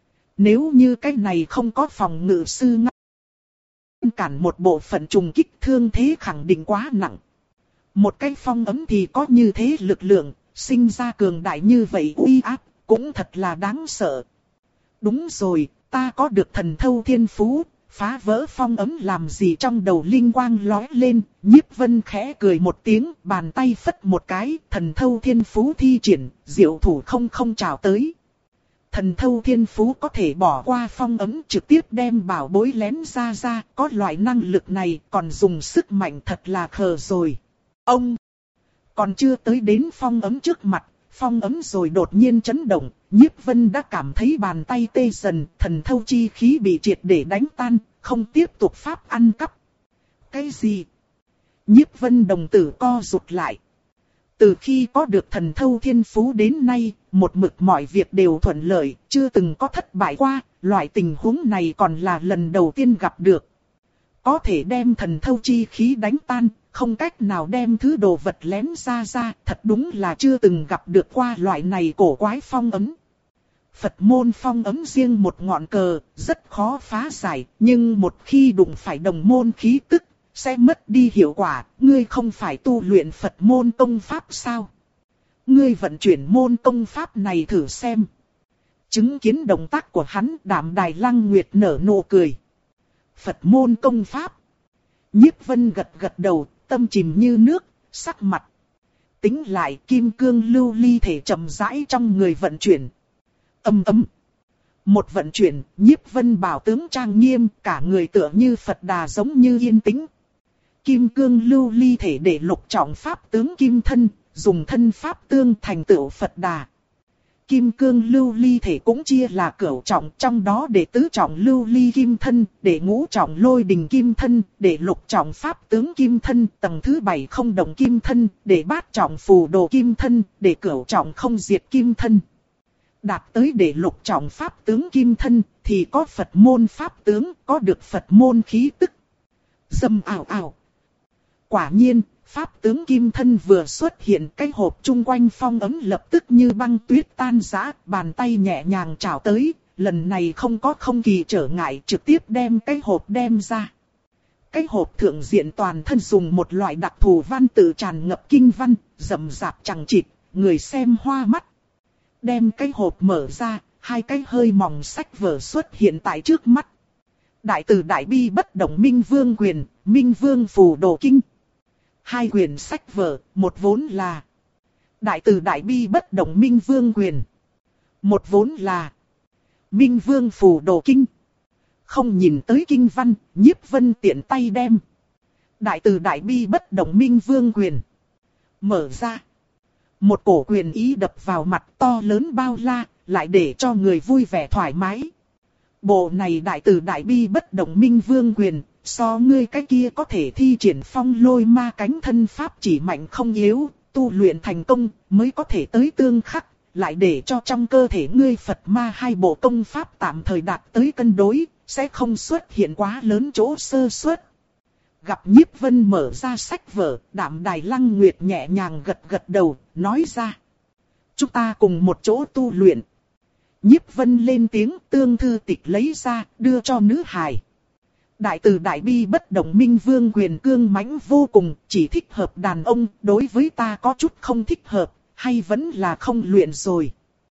Nếu như cái này không có phòng ngự sư ngăn cản một bộ phận trùng kích, thương thế khẳng định quá nặng. Một cái phong ấm thì có như thế lực lượng, sinh ra cường đại như vậy uy áp, cũng thật là đáng sợ. Đúng rồi, ta có được thần thâu thiên phú, phá vỡ phong ấm làm gì? Trong đầu linh quang lóe lên, Nhiếp Vân khẽ cười một tiếng, bàn tay phất một cái, thần thâu thiên phú thi triển, diệu thủ không không trào tới. Thần thâu thiên phú có thể bỏ qua phong ấm, trực tiếp đem bảo bối lén ra ra, có loại năng lực này còn dùng sức mạnh thật là khờ rồi. Ông còn chưa tới đến phong ấm trước mặt, phong ấm rồi đột nhiên chấn động, Nhiếp Vân đã cảm thấy bàn tay tê dần, thần thâu chi khí bị triệt để đánh tan, không tiếp tục pháp ăn cắp. Cái gì? Nhiếp Vân đồng tử co rụt lại. Từ khi có được thần thâu thiên phú đến nay, một mực mọi việc đều thuận lợi, chưa từng có thất bại qua, loại tình huống này còn là lần đầu tiên gặp được. Có thể đem thần thâu chi khí đánh tan, không cách nào đem thứ đồ vật lén ra ra, thật đúng là chưa từng gặp được qua loại này cổ quái phong ấm. Phật môn phong ấm riêng một ngọn cờ, rất khó phá giải, nhưng một khi đụng phải đồng môn khí tức, sẽ mất đi hiệu quả. Ngươi không phải tu luyện Phật môn công pháp sao? Ngươi vận chuyển môn công pháp này thử xem. Chứng kiến động tác của hắn, Đạm Đài Lăng Nguyệt nở nụ cười. Phật môn công pháp. Nhiếp Vân gật gật đầu, tâm chìm như nước, sắc mặt. Tính lại, kim cương lưu ly thể chậm rãi trong người vận chuyển. Âm ấm. Một vận chuyển, Nhiếp Vân bảo tướng trang nghiêm, cả người tựa như Phật Đà giống như yên tĩnh. Kim cương lưu ly thể để lục trọng pháp tướng kim thân, dùng thân pháp tương thành tựu Phật Đà. Kim cương lưu ly thể cũng chia là cửu trọng, trong đó để tứ trọng lưu ly kim thân, để ngũ trọng lôi đình kim thân, để lục trọng pháp tướng kim thân, tầng thứ bảy không động kim thân, để bát trọng phù đồ kim thân, để cửu trọng không diệt kim thân. Đạt tới để lục trọng pháp tướng kim thân, thì có Phật môn pháp tướng, có được Phật môn khí tức. Dâm ảo ảo. Quả nhiên, pháp tướng kim thân vừa xuất hiện, cái hộp chung quanh phong ấm lập tức như băng tuyết tan rã, bàn tay nhẹ nhàng trảo tới, lần này không có không kỳ trở ngại, trực tiếp đem cái hộp đem ra. Cái hộp thượng diện toàn thân dùng một loại đặc thù văn tự tràn ngập kinh văn, rậm rạp chằng chịt, người xem hoa mắt. Đem cái hộp mở ra, hai cái hơi mỏng sách vở xuất hiện tại trước mắt. Đại từ đại bi bất động minh vương quyền, minh vương phù đồ kinh. Hai quyển sách vở, một vốn là Đại từ đại bi bất động minh vương quyền, một vốn là Minh vương phù đồ kinh. Không nhìn tới kinh văn, Nhiếp Vân tiện tay đem Đại từ đại bi bất động minh vương quyền mở ra. Một cổ quyền ý đập vào mặt, to lớn bao la, lại để cho người vui vẻ thoải mái. Bộ này đại từ đại bi bất động minh vương quyền, so ngươi cái kia có thể thi triển phong lôi ma cánh thân pháp chỉ mạnh không yếu, tu luyện thành công mới có thể tới tương khắc, lại để cho trong cơ thể ngươi Phật ma hai bộ công pháp tạm thời đạt tới cân đối, sẽ không xuất hiện quá lớn chỗ sơ suất. Gặp Nhiếp Vân mở ra sách vở, Đạm Đài Lăng Nguyệt nhẹ nhàng gật gật đầu, nói ra: chúng ta cùng một chỗ tu luyện. Nhiếp Vân lên tiếng, tương thư tịch lấy ra, đưa cho nữ hài. Đại từ đại bi bất động minh vương quyền cương mãnh vô cùng, chỉ thích hợp đàn ông, đối với ta có chút không thích hợp, hay vẫn là không luyện rồi.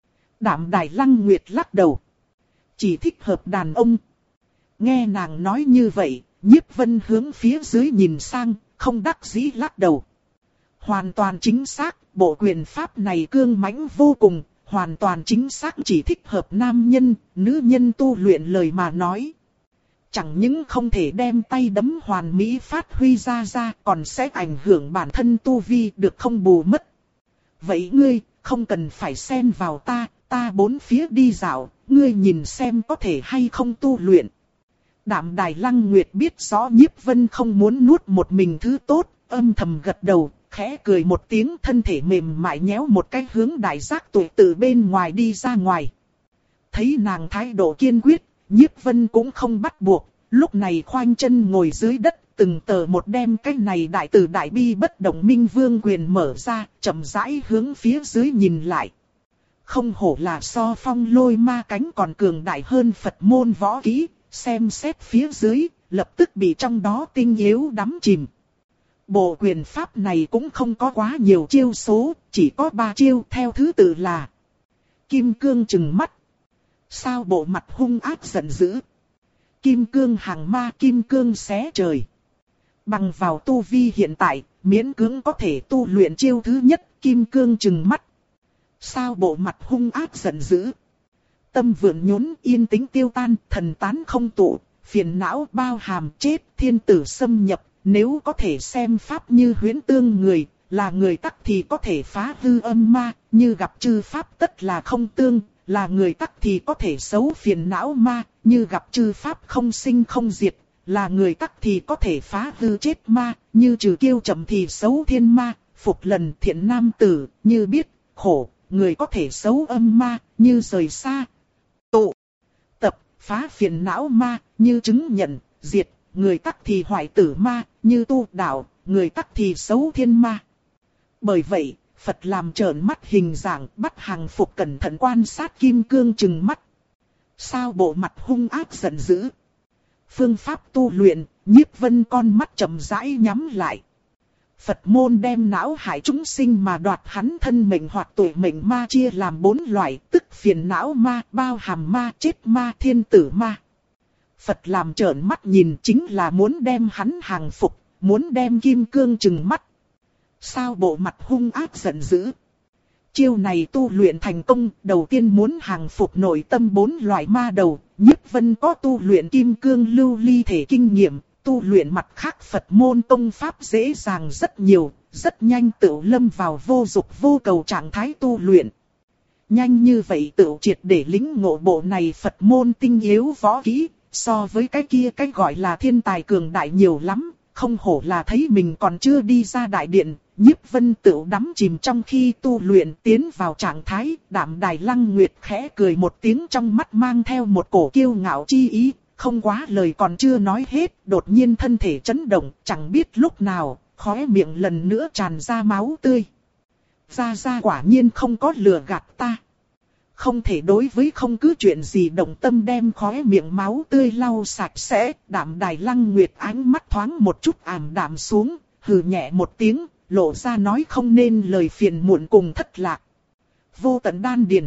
Đạm Đài Lăng Nguyệt lắc đầu. Chỉ thích hợp đàn ông. Nghe nàng nói như vậy, Nhiếp Vân hướng phía dưới nhìn sang, không đắc dĩ lắc đầu. Hoàn toàn chính xác, bộ quyền pháp này cương mãnh vô cùng, hoàn toàn chính xác chỉ thích hợp nam nhân, nữ nhân tu luyện lời mà nói. Chẳng những không thể đem tay đấm hoàn mỹ phát huy ra ra, còn sẽ ảnh hưởng bản thân tu vi được không bù mất. Vậy ngươi, không cần phải xen vào ta, ta bốn phía đi dạo, ngươi nhìn xem có thể hay không tu luyện. Đạm Đài Lăng Nguyệt biết rõ Nhiếp Vân không muốn nuốt một mình thứ tốt, âm thầm gật đầu, khẽ cười một tiếng, thân thể mềm mại nhéo một cái hướng đại giác tuổi từ bên ngoài đi ra ngoài. Thấy nàng thái độ kiên quyết, Nhiếp Vân cũng không bắt buộc, lúc này khoanh chân ngồi dưới đất, từng tờ một đem cái này đại từ đại bi bất động minh vương quyền mở ra, chậm rãi hướng phía dưới nhìn lại. Không hổ là so phong lôi ma cánh còn cường đại hơn Phật môn võ kỹ, xem xét phía dưới, lập tức bị trong đó tinh yếu đắm chìm. Bộ quyền pháp này cũng không có quá nhiều chiêu số, chỉ có ba chiêu theo thứ tự là Kim cương trừng mắt, Sao bộ mặt hung ác giận dữ, Kim cương hàng ma, Kim cương xé trời. Bằng vào tu vi hiện tại, miễn cưỡng có thể tu luyện chiêu thứ nhất, Kim cương trừng mắt. Sao bộ mặt hung ác giận dữ. Tâm vượng nhún, yên tĩnh tiêu tan, thần tán không tụ, phiền não bao hàm chết, thiên tử xâm nhập. Nếu có thể xem pháp như huyễn tương người, là người tắc thì có thể phá hư âm ma, như gặp chư pháp tất là không tương, là người tắc thì có thể xấu phiền não ma, như gặp chư pháp không sinh không diệt, là người tắc thì có thể phá hư chết ma, như trừ kiêu chậm thì xấu thiên ma, phục lần thiện nam tử, như biết, khổ, người có thể xấu âm ma, như rời xa, tụ, tập, phá phiền não ma, như chứng nhận, diệt, người tắc thì hoại tử ma, như tu đạo, người tắc thì xấu thiên ma. Bởi vậy, Phật làm trợn mắt hình dạng, bắt hàng phục cẩn thận quan sát kim cương trừng mắt. Sao bộ mặt hung ác giận dữ. Phương pháp tu luyện, Nhiếp Vân con mắt chậm rãi nhắm lại. Phật môn đem não hại chúng sinh mà đoạt hắn thân mệnh hoặc tuổi mệnh ma chia làm bốn loại, tức phiền não ma, bao hàm ma, chết ma, thiên tử ma. Phật làm trợn mắt nhìn chính là muốn đem hắn hàng phục, muốn đem kim cương trừng mắt. Sao bộ mặt hung ác giận dữ. Chiêu này tu luyện thành công, đầu tiên muốn hàng phục nội tâm bốn loại ma đầu. Nhiếp Vân có tu luyện kim cương lưu ly thể kinh nghiệm, tu luyện mặt khác Phật môn tông pháp dễ dàng rất nhiều, rất nhanh tự lâm vào vô dục vô cầu trạng thái tu luyện. Nhanh như vậy tự triệt để lĩnh ngộ bộ này Phật môn tinh yếu võ kỹ. So với cái kia cái gọi là thiên tài cường đại nhiều lắm, không hổ là thấy mình còn chưa đi ra đại điện, Nhiếp Vân tự đắm chìm trong khi tu luyện tiến vào trạng thái, Đạm Đài Lăng Nguyệt khẽ cười một tiếng trong mắt mang theo một cổ kiêu ngạo chi ý, không quá lời còn chưa nói hết, đột nhiên thân thể chấn động, chẳng biết lúc nào, khóe miệng lần nữa tràn ra máu tươi. Gia Gia quả nhiên không có lừa gạt ta. Không thể đối với không cứ chuyện gì động tâm đem khóe miệng máu tươi lau sạch sẽ, Đạm Đài Lăng Nguyệt ánh mắt thoáng một chút ảm đạm xuống, hừ nhẹ một tiếng, lộ ra nói không nên lời phiền muộn cùng thất lạc. Vô tận đan điền.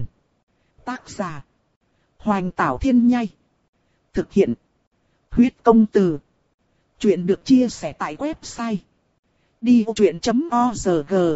Tác giả. Hoành Tảo Thiên Nhai. Thực hiện. Huyết công từ. Chuyện được chia sẻ tại website. đi vô chuyện chấm org.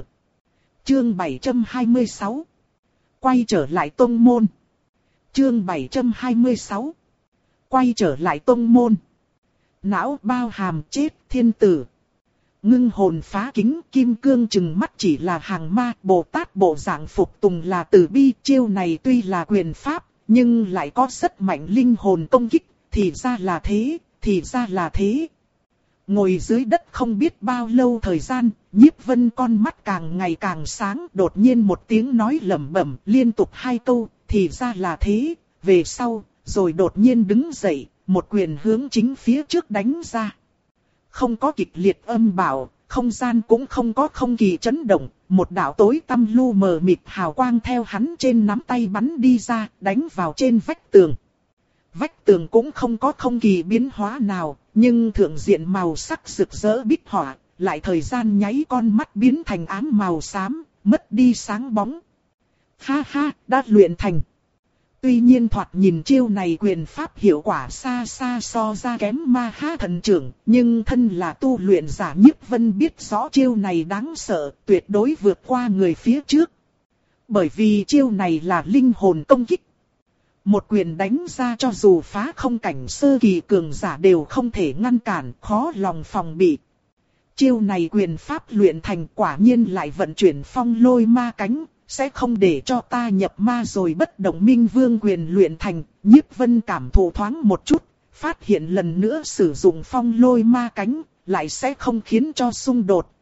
Chương bảy trăm hai mươi sáu. Quay trở lại tông môn. Chương bảy trăm hai mươi sáu. Quay trở lại tông môn. Não bao hàm chết thiên tử. Ngưng hồn phá kính, kim cương trừng mắt chỉ là hàng ma, Bồ Tát bộ dạng phục tùng là từ bi. Chiêu này tuy là quyền pháp, nhưng lại có rất mạnh linh hồn công kích. Thì ra là thế, thì ra là thế. Ngồi dưới đất không biết bao lâu thời gian, Nhiếp Vân con mắt càng ngày càng sáng, đột nhiên một tiếng nói lẩm bẩm liên tục hai câu, thì ra là thế, về sau, rồi đột nhiên đứng dậy, một quyền hướng chính phía trước đánh ra. Không có kịch liệt âm bạo, không gian cũng không có không kỳ chấn động, một đạo tối tăm lu mờ mịt hào quang theo hắn trên nắm tay bắn đi ra, đánh vào trên vách tường. Vách tường cũng không có không kỳ biến hóa nào, nhưng thượng diện màu sắc rực rỡ bích họa, lại thời gian nháy con mắt biến thành ám màu xám, mất đi sáng bóng. Ha ha, đã luyện thành. Tuy nhiên thoạt nhìn chiêu này quyền pháp hiệu quả xa xa so ra kém Ma Ha thần trưởng, nhưng thân là tu luyện giả Nhiếp Vân biết rõ chiêu này đáng sợ, tuyệt đối vượt qua người phía trước. Bởi vì chiêu này là linh hồn công kích. Một quyền đánh ra cho dù phá không cảnh sơ kỳ cường giả đều không thể ngăn cản, khó lòng phòng bị. Chiêu này quyền pháp luyện thành quả nhiên lại vận chuyển phong lôi ma cánh, sẽ không để cho ta nhập ma rồi bất động minh vương quyền luyện thành. Nhiếp Vân cảm thụ thoáng một chút, phát hiện lần nữa sử dụng phong lôi ma cánh, lại sẽ không khiến cho xung đột,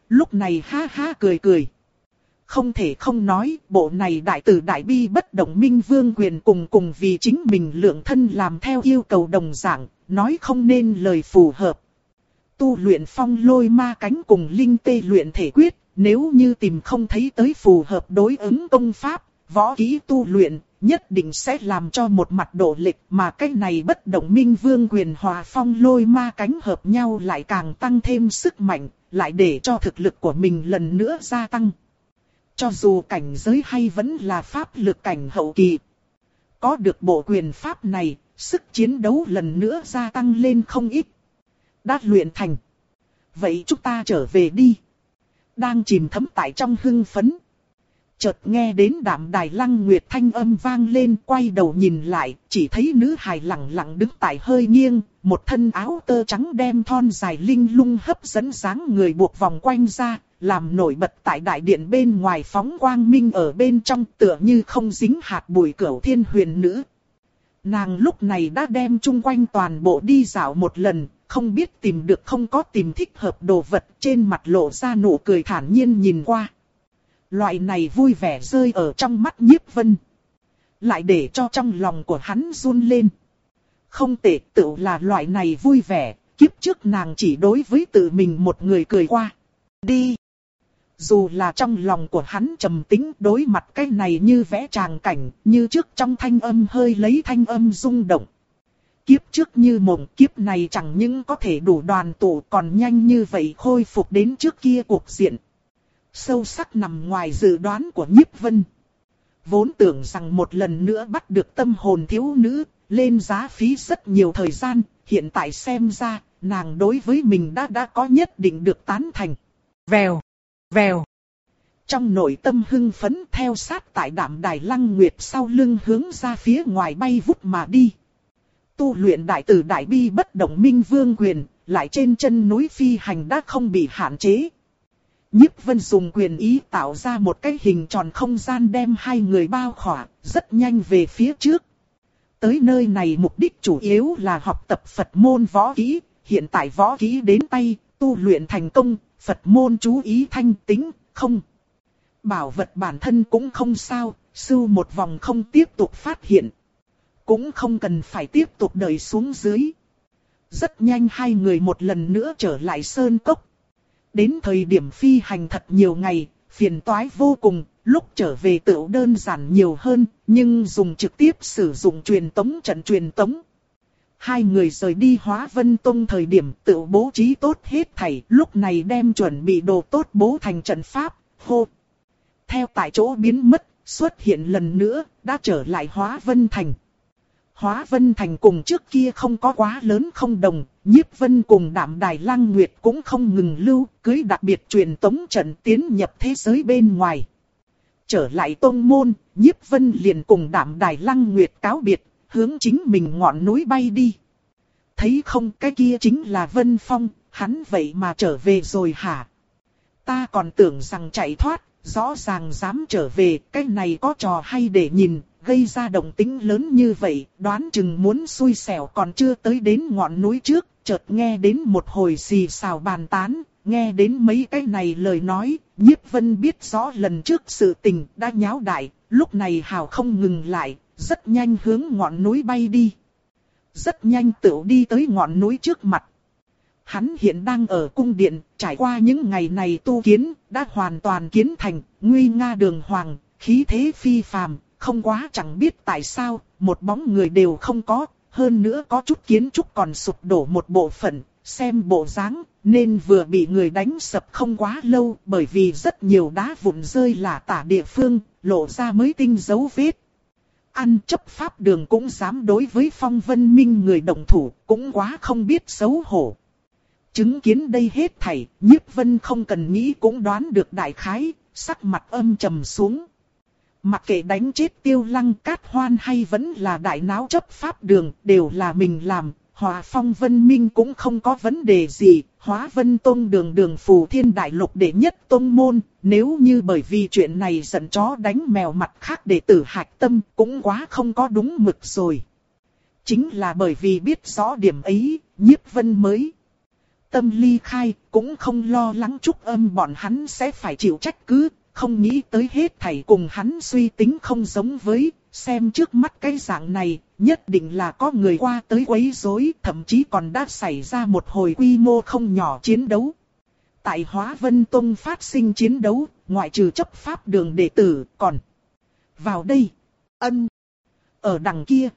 lúc này ha ha cười cười. Không thể không nói, bộ này đại từ đại bi bất động minh vương quyền cùng cùng vì chính mình lượng thân làm theo yêu cầu đồng dạng, nói không nên lời phù hợp. Tu luyện phong lôi ma cánh cùng linh tê luyện thể quyết, nếu như tìm không thấy tới phù hợp đối ứng công pháp, võ kỹ tu luyện, nhất định sẽ làm cho một mặt độ lệch, mà cái này bất động minh vương quyền hòa phong lôi ma cánh hợp nhau lại càng tăng thêm sức mạnh, lại để cho thực lực của mình lần nữa gia tăng. Cho dù cảnh giới hay vẫn là pháp lực cảnh hậu kỳ, có được bộ quyền pháp này, sức chiến đấu lần nữa gia tăng lên không ít. Đã luyện thành. Vậy chúng ta trở về đi. Đang chìm thấm tại trong hưng phấn. Chợt nghe đến Đạm Đài Lăng Nguyệt thanh âm vang lên, quay đầu nhìn lại, chỉ thấy nữ hài lẳng lặng đứng tại hơi nghiêng, một thân áo tơ trắng đem thon dài linh lung hấp dẫn dáng người buộc vòng quanh ra, làm nổi bật tại đại điện bên ngoài phóng quang minh ở bên trong, tựa như không dính hạt bụi cửu thiên huyền nữ. Nàng lúc này đã đem chung quanh toàn bộ đi dạo một lần, không biết tìm được không có tìm thích hợp đồ vật, trên mặt lộ ra nụ cười thản nhiên nhìn qua. Loại này vui vẻ rơi ở trong mắt Nhiếp Vân, lại để cho trong lòng của hắn run lên. Không tệ, tự là loại này vui vẻ, kiếp trước nàng chỉ đối với tự mình một người cười qua. Đi! Dù là trong lòng của hắn trầm tĩnh, đối mặt cái này như vẽ tràng cảnh, như trước trong thanh âm hơi lấy thanh âm rung động. Kiếp trước như mộng, kiếp này chẳng những có thể đủ đoàn tụ, còn nhanh như vậy khôi phục đến trước kia cuộc diện. Sâu sắc nằm ngoài dự đoán của Nhiếp Vân. Vốn tưởng rằng một lần nữa bắt được tâm hồn thiếu nữ, lên giá phí rất nhiều thời gian, hiện tại xem ra, nàng đối với mình đã đã có nhất định được tán thành. Vèo, vèo. Trong nội tâm hưng phấn theo sát tại Đạm Đài Lăng Nguyệt sau lưng hướng ra phía ngoài bay vút mà đi. Tu luyện đại từ đại bi bất động minh vương quyền, lại trên chân núi phi hành đã không bị hạn chế. Nhiếp Vân dùng quyền ý tạo ra một cái hình tròn không gian đem hai người bao khỏa, rất nhanh về phía trước. Tới nơi này mục đích chủ yếu là học tập Phật môn võ kỹ, hiện tại võ kỹ đến tay, tu luyện thành công, Phật môn chú ý thanh tĩnh, không. Bảo vật bản thân cũng không sao, sưu một vòng không tiếp tục phát hiện. Cũng không cần phải tiếp tục đợi xuống dưới. Rất nhanh hai người một lần nữa trở lại sơn cốc. Đến thời điểm phi hành thật nhiều ngày, phiền toái vô cùng, lúc trở về tựu đơn giản nhiều hơn, nhưng dùng trực tiếp sử dụng truyền tống trận truyền tống. Hai người rời đi Hóa Vân Tông thời điểm tựu bố trí tốt hết thảy, lúc này đem chuẩn bị đồ tốt bố thành trận pháp, hô. Theo tại chỗ biến mất, xuất hiện lần nữa, đã trở lại Hóa Vân Thành. Hóa Vân Thành cùng trước kia không có quá lớn không đồng, Nhiếp Vân cùng Đạm Đài Lăng Nguyệt cũng không ngừng lưu, cưới đặc biệt truyền tống trận tiến nhập thế giới bên ngoài. Trở lại tông môn, Nhiếp Vân liền cùng Đạm Đài Lăng Nguyệt cáo biệt, hướng chính mình ngọn núi bay đi. Thấy không, cái kia chính là Vân Phong, hắn vậy mà trở về rồi hả? Ta còn tưởng rằng chạy thoát, rõ ràng dám trở về, cái này có trò hay để nhìn. Gây ra động tĩnh lớn như vậy, đoán chừng muốn xui xẻo còn chưa tới đến ngọn núi trước, chợt nghe đến một hồi xì xào bàn tán, nghe đến mấy cái này lời nói, Nhiếp Vân biết rõ lần trước sự tình đã nháo đại, lúc này hào không ngừng lại, rất nhanh hướng ngọn núi bay đi. Rất nhanh tựu đi tới ngọn núi trước mặt. Hắn hiện đang ở cung điện, trải qua những ngày này tu kiến, đã hoàn toàn kiến thành, nguy nga đường hoàng, khí thế phi phàm. Không quá chẳng biết tại sao, một bóng người đều không có, hơn nữa có chút kiến trúc còn sụp đổ một bộ phận, xem bộ dáng, nên vừa bị người đánh sập không quá lâu, bởi vì rất nhiều đá vụn rơi lả tả địa phương, lộ ra mới tinh dấu vết. Ăn chấp pháp đường cũng dám đối với Phong Vân Minh người động thủ, cũng quá không biết xấu hổ. Chứng kiến đây hết thảy, Nhiếp Vân không cần nghĩ cũng đoán được đại khái, sắc mặt âm trầm xuống. Mặc kệ đánh chết Tiêu Lăng Cát Hoan hay vẫn là đại náo chấp pháp đường, đều là mình làm, Hòa Phong Vân Minh cũng không có vấn đề gì, Hóa Vân Tông đường đường phù thiên đại lục đệ nhất tông môn, nếu như bởi vì chuyện này giận chó đánh mèo mặt khác đệ tử hạch tâm, cũng quá không có đúng mực rồi. Chính là bởi vì biết rõ điểm ấy, Nhiếp Vân mới tâm ly khai, cũng không lo lắng Trúc Âm bọn hắn sẽ phải chịu trách cứ, không nghĩ tới hết thảy cùng hắn suy tính không giống với, xem trước mắt cái dạng này, nhất định là có người qua tới quấy rối, thậm chí còn đã xảy ra một hồi quy mô không nhỏ chiến đấu. Tại Hóa Vân Tông phát sinh chiến đấu, ngoại trừ chấp pháp đường đệ tử, còn vào đây, ân, ở đằng kia.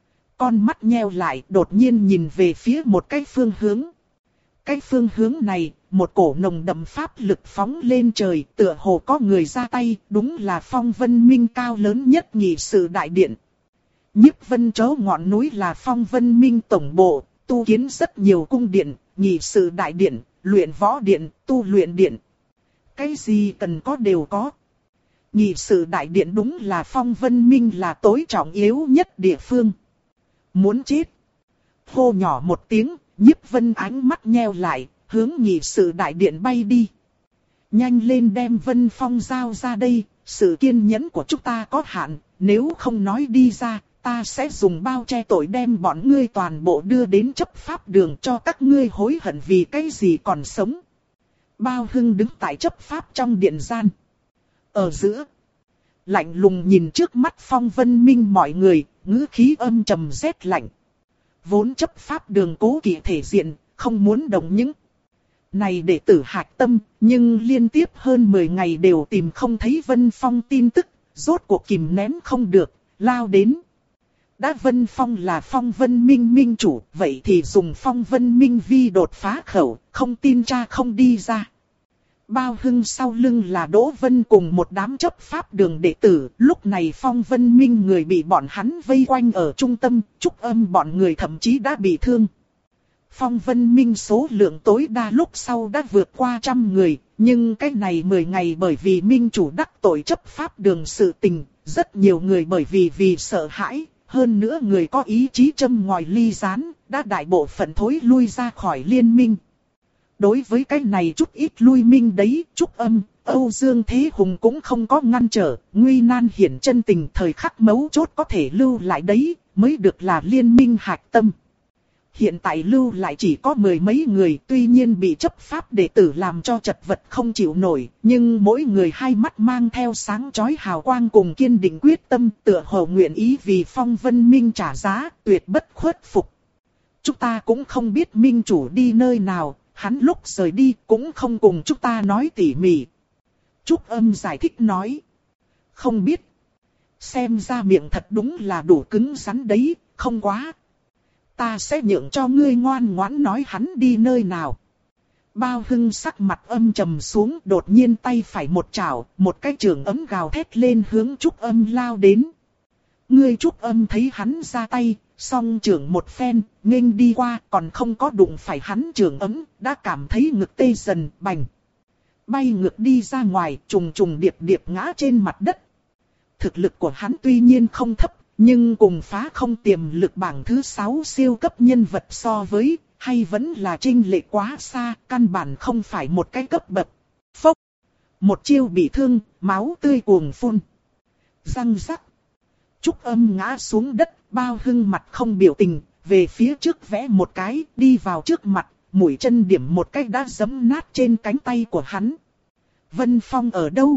Con mắt nheo lại, đột nhiên nhìn về phía một cái phương hướng. Cái phương hướng này, một cổ nồng đậm pháp lực phóng lên trời, tựa hồ có người ra tay, đúng là Phong Vân Minh cao lớn nhất nghị sự đại điện. Nhiếp Vân Châu ngọn núi là Phong Vân Minh tổng bộ, tu kiến rất nhiều cung điện, nghị sự đại điện, luyện võ điện, tu luyện điện. Cái gì cần có đều có. Nghị sự đại điện đúng là Phong Vân Minh là tối trọng yếu nhất địa phương. Muốn chết. Hô nhỏ một tiếng, Nhiếp Vân ánh mắt nheo lại, hướng nghị sự đại điện bay đi. Nhanh lên đem Vân Phong giao ra đây, sự kiên nhẫn của chúng ta có hạn, nếu không nói đi ra, ta sẽ dùng bao che tội đem bọn ngươi toàn bộ đưa đến chấp pháp đường cho các ngươi hối hận vì cái gì còn sống. Bao Hưng đứng tại chấp pháp trong điện gian. Ở giữa, lạnh lùng nhìn trước mắt Phong Vân Minh mọi người, ngữ khí âm trầm rét lạnh. Vốn chấp pháp đường cố kỵ thể diện, không muốn động những này đệ tử hạch tâm, nhưng liên tiếp hơn mười ngày đều tìm không thấy Vân Phong tin tức, rốt cuộc kìm nén không được, lao đến. Đã Vân Phong là Phong Vân Minh minh chủ, vậy thì dùng Phong Vân Minh vi đột phá khẩu, không tin cha không đi ra. Bao Hưng sau lưng là Đỗ Vân cùng một đám chấp pháp đường đệ tử, lúc này Phong Vân Minh người bị bọn hắn vây quanh ở trung tâm, Trúc Âm bọn người thậm chí đã bị thương. Phong Vân Minh số lượng tối đa lúc sau đã vượt qua trăm người, nhưng cái này mười ngày bởi vì minh chủ đắc tội chấp pháp đường sự tình, rất nhiều người bởi vì vì sợ hãi, hơn nữa người có ý chí châm ngòi ly gián, đã đại bộ phận thối lui ra khỏi liên minh. Đối với cái này chút ít lui minh đấy, Trúc Âm, Âu Dương Thế Hùng cũng không có ngăn trở, nguy nan hiển chân tình thời khắc mấu chốt có thể lưu lại đấy, mới được là liên minh hạch tâm. Hiện tại lưu lại chỉ có mười mấy người, tuy nhiên bị chấp pháp đệ tử làm cho chật vật không chịu nổi, nhưng mỗi người hai mắt mang theo sáng chói hào quang cùng kiên định quyết tâm, tựa hồ nguyện ý vì Phong Vân Minh trả giá, tuyệt bất khuất phục. Chúng ta cũng không biết minh chủ đi nơi nào, hắn lúc rời đi cũng không cùng chúng ta nói tỉ mỉ. Trúc Âm giải thích nói. Không biết. Xem ra miệng thật đúng là đủ cứng rắn đấy, không quá. Ta sẽ nhượng cho ngươi ngoan ngoãn nói hắn đi nơi nào. Bao Hưng sắc mặt âm trầm xuống, đột nhiên tay phải một chảo, một cái trường ấm gào thét lên hướng Trúc Âm lao đến. Ngươi Trúc Âm thấy hắn ra tay, song trưởng một phen, nghênh đi qua, còn không có đụng phải hắn trường ấm, đã cảm thấy ngực tê dần, bành. Bay ngược đi ra ngoài, trùng trùng điệp điệp ngã trên mặt đất. Thực lực của hắn tuy nhiên không thấp, nhưng cùng phá không tiềm lực bảng thứ sáu siêu cấp nhân vật so với, hay vẫn là chênh lệch quá xa, căn bản không phải một cái cấp bậc. Phốc! Một chiêu bị thương, máu tươi cuồng phun. Răng rắc! Trúc Âm ngã xuống đất, Bao Hưng mặt không biểu tình, về phía trước vẽ một cái, đi vào trước mặt, mũi chân điểm một cái đã giẫm nát trên cánh tay của hắn. Vân Phong ở đâu?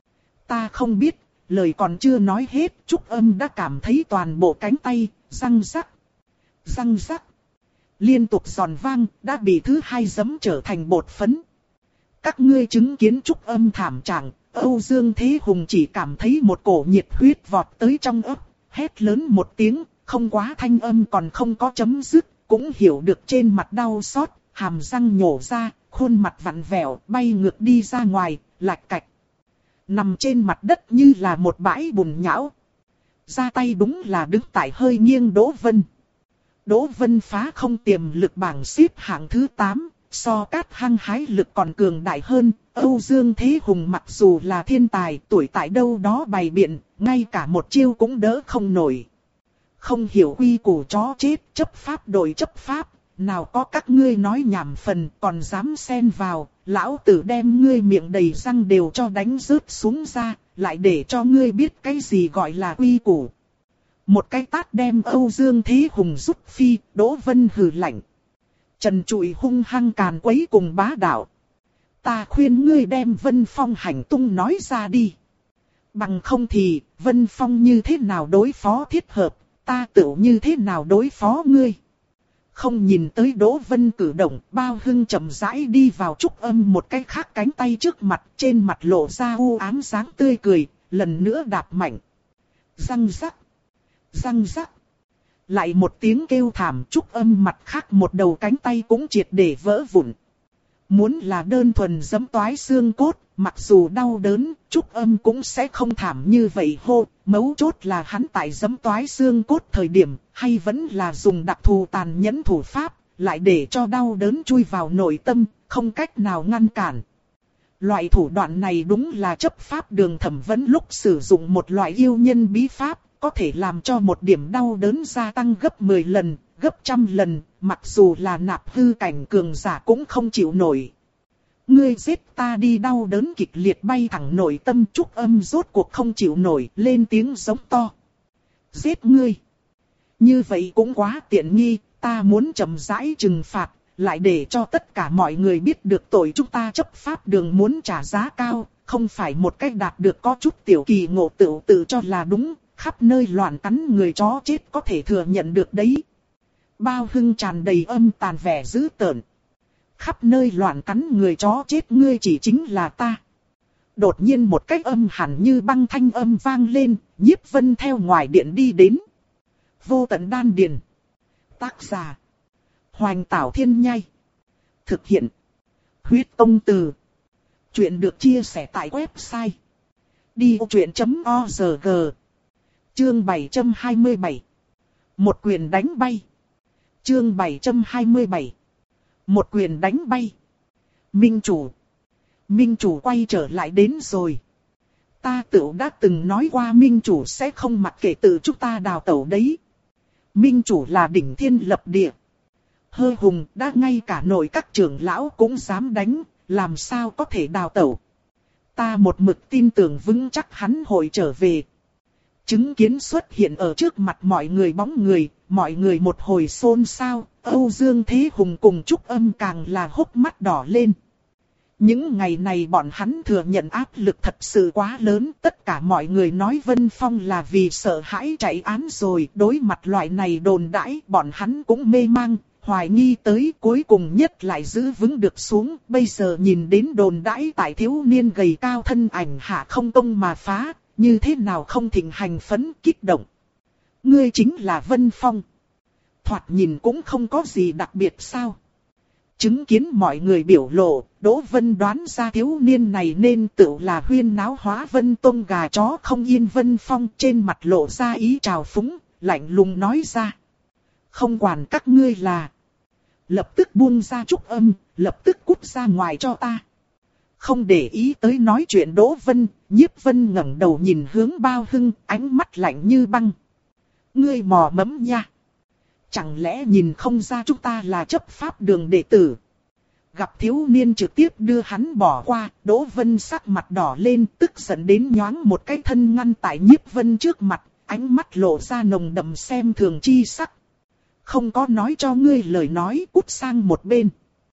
Ta không biết, lời còn chưa nói hết, Trúc Âm đã cảm thấy toàn bộ cánh tay, răng rắc, răng rắc. Liên tục giòn vang, đã bị thứ hai giẫm trở thành bột phấn. Các ngươi chứng kiến Trúc Âm thảm trạng, Âu Dương Thế Hùng chỉ cảm thấy một cổ nhiệt huyết vọt tới trong ấp, hét lớn một tiếng, không quá thanh âm còn không có chấm dứt, cũng hiểu được trên mặt đau xót, hàm răng nhổ ra, khuôn mặt vặn vẹo, bay ngược đi ra ngoài, lạch cạch. Nằm trên mặt đất như là một bãi bùn nhão. Ra tay đúng là đứng tại hơi nghiêng Đỗ Vân. Đỗ Vân phá không tiềm lực bảng xếp hạng thứ tám, so Cát hăng hái lực còn cường đại hơn. Âu Dương Thế Hùng mặc dù là thiên tài, tuổi tại đâu đó bày biện, ngay cả một chiêu cũng đỡ không nổi. Không hiểu quy củ chó chết, chấp pháp đổi chấp pháp, nào có các ngươi nói nhảm phần còn dám xen vào, lão tử đem ngươi miệng đầy răng đều cho đánh rớt xuống ra, lại để cho ngươi biết cái gì gọi là quy củ. Một cái tát đem Âu Dương Thế Hùng rút phi, Đỗ Vân hừ lạnh. Trần Trụi hung hăng càn quấy cùng bá đạo. Ta khuyên ngươi đem Vân Phong hành tung nói ra đi. Bằng không thì, Vân Phong như thế nào đối phó thiết hợp, ta tự như thế nào đối phó ngươi. Không nhìn tới Đỗ Vân cử động, Bao Hưng chậm rãi đi vào Trúc Âm một cái khác cánh tay trước mặt, trên mặt lộ ra u ám dáng tươi cười, lần nữa đạp mạnh. Răng rắc, răng rắc. Lại một tiếng kêu thảm, Trúc Âm mặt khác một đầu cánh tay cũng triệt để vỡ vụn. Muốn là đơn thuần giẫm toái xương cốt, mặc dù đau đớn, Trúc Âm cũng sẽ không thảm như vậy hô. Mấu chốt là hắn tại giẫm toái xương cốt thời điểm, hay vẫn là dùng đặc thù tàn nhẫn thủ pháp, lại để cho đau đớn chui vào nội tâm, không cách nào ngăn cản. Loại thủ đoạn này đúng là chấp pháp Đường Thẩm Vấn lúc sử dụng một loại yêu nhân bí pháp, có thể làm cho một điểm đau đớn gia tăng gấp mười lần, gấp trăm lần, mặc dù là nạp hư cảnh cường giả cũng không chịu nổi. Ngươi giết ta đi, đau đớn kịch liệt bay thẳng nội tâm, Trúc Âm rốt cuộc không chịu nổi, lên tiếng giống to. Giết ngươi. Như vậy cũng quá tiện nghi, ta muốn chậm rãi trừng phạt, lại để cho tất cả mọi người biết được tội chúng ta chấp pháp Đường muốn trả giá cao, không phải một cách đạt được có chút tiểu kỳ ngộ tự tự cho là đúng, khắp nơi loạn cắn người chó chết có thể thừa nhận được đấy. Bao Hưng tràn đầy âm tàn vẻ dữ tợn. Khắp nơi loạn cắn người chó chết, ngươi chỉ chính là ta. Đột nhiên một cách âm hẳn như băng thanh âm vang lên, Nhiếp Vân theo ngoài điện đi đến. Vô Tận Đan Điền. Tác giả: Hoành Tảo Thiên Nhai. Thực hiện: Huyết Tông Từ. Chuyện được chia sẻ tại website đi ô chuyện chấm org. Chương bảy trăm hai mươi bảy. Một quyền đánh bay. Chương bảy trăm hai mươi bảy. Một quyền đánh bay. Minh chủ. Minh chủ quay trở lại đến rồi. Ta tự đã từng nói qua Minh chủ sẽ không mặc kệ tự chúng ta đào tẩu đấy. Minh chủ là đỉnh thiên lập địa. Hơ hùng, đã ngay cả nội các trưởng lão cũng dám đánh, làm sao có thể đào tẩu. Ta một mực tin tưởng vững chắc hắn hội trở về. Chứng kiến xuất hiện ở trước mặt mọi người bóng người, mọi người một hồi xôn xao, Âu Dương Thế Hùng cùng Trúc Âm càng là hốc mắt đỏ lên. Những ngày này bọn hắn thừa nhận áp lực thật sự quá lớn, tất cả mọi người nói Vân Phong là vì sợ hãi chạy án rồi, đối mặt loại này đồn đãi, bọn hắn cũng mê mang, hoài nghi tới cuối cùng nhất lại giữ vững được xuống, bây giờ nhìn đến đồn đãi tại thiếu niên gầy cao thân ảnh hạ không công mà phá, như thế nào không thịnh hành phấn kích động. Ngươi chính là Vân Phong. Thoạt nhìn cũng không có gì đặc biệt sao. Chứng kiến mọi người biểu lộ, Đỗ Vân đoán ra thiếu niên này nên tự là huyên náo hóa Vân Tông gà chó không yên. Vân Phong trên mặt lộ ra ý trào phúng, lạnh lùng nói ra. Không quản các ngươi là. Lập tức buông ra Trúc Âm, lập tức cút ra ngoài cho ta. Không để ý tới nói chuyện Đỗ Vân, Nhiếp Vân ngẩng đầu nhìn hướng Bao Hưng, ánh mắt lạnh như băng. Ngươi mò mẫm nha. Chẳng lẽ nhìn không ra chúng ta là chấp pháp Đường đệ tử? Gặp thiếu niên trực tiếp đưa hắn bỏ qua, Đỗ Vân sắc mặt đỏ lên, tức giận đến nhoáng một cái thân ngăn tại Nhiếp Vân trước mặt, ánh mắt lộ ra nồng đậm xem thường chi sắc. Không có nói cho ngươi lời nói, cút sang một bên.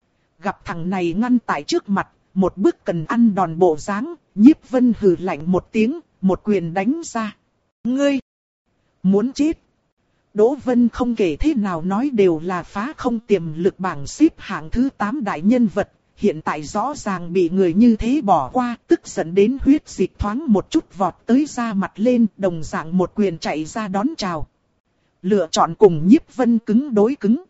Gặp thằng này ngăn tại trước mặt, một bước cần ăn đòn bộ dáng, Nhiếp Vân hừ lạnh một tiếng, một quyền đánh ra. Ngươi muốn chết. Đỗ Vân không kể thế nào nói đều là phá không tiềm lực bảng xếp hạng thứ tám đại nhân vật, hiện tại rõ ràng bị người như thế bỏ qua, tức giận đến huyết dịch thoáng một chút vọt tới ra mặt lên, đồng dạng một quyền chạy ra đón chào. Lựa chọn cùng Nhiếp Vân cứng đối cứng.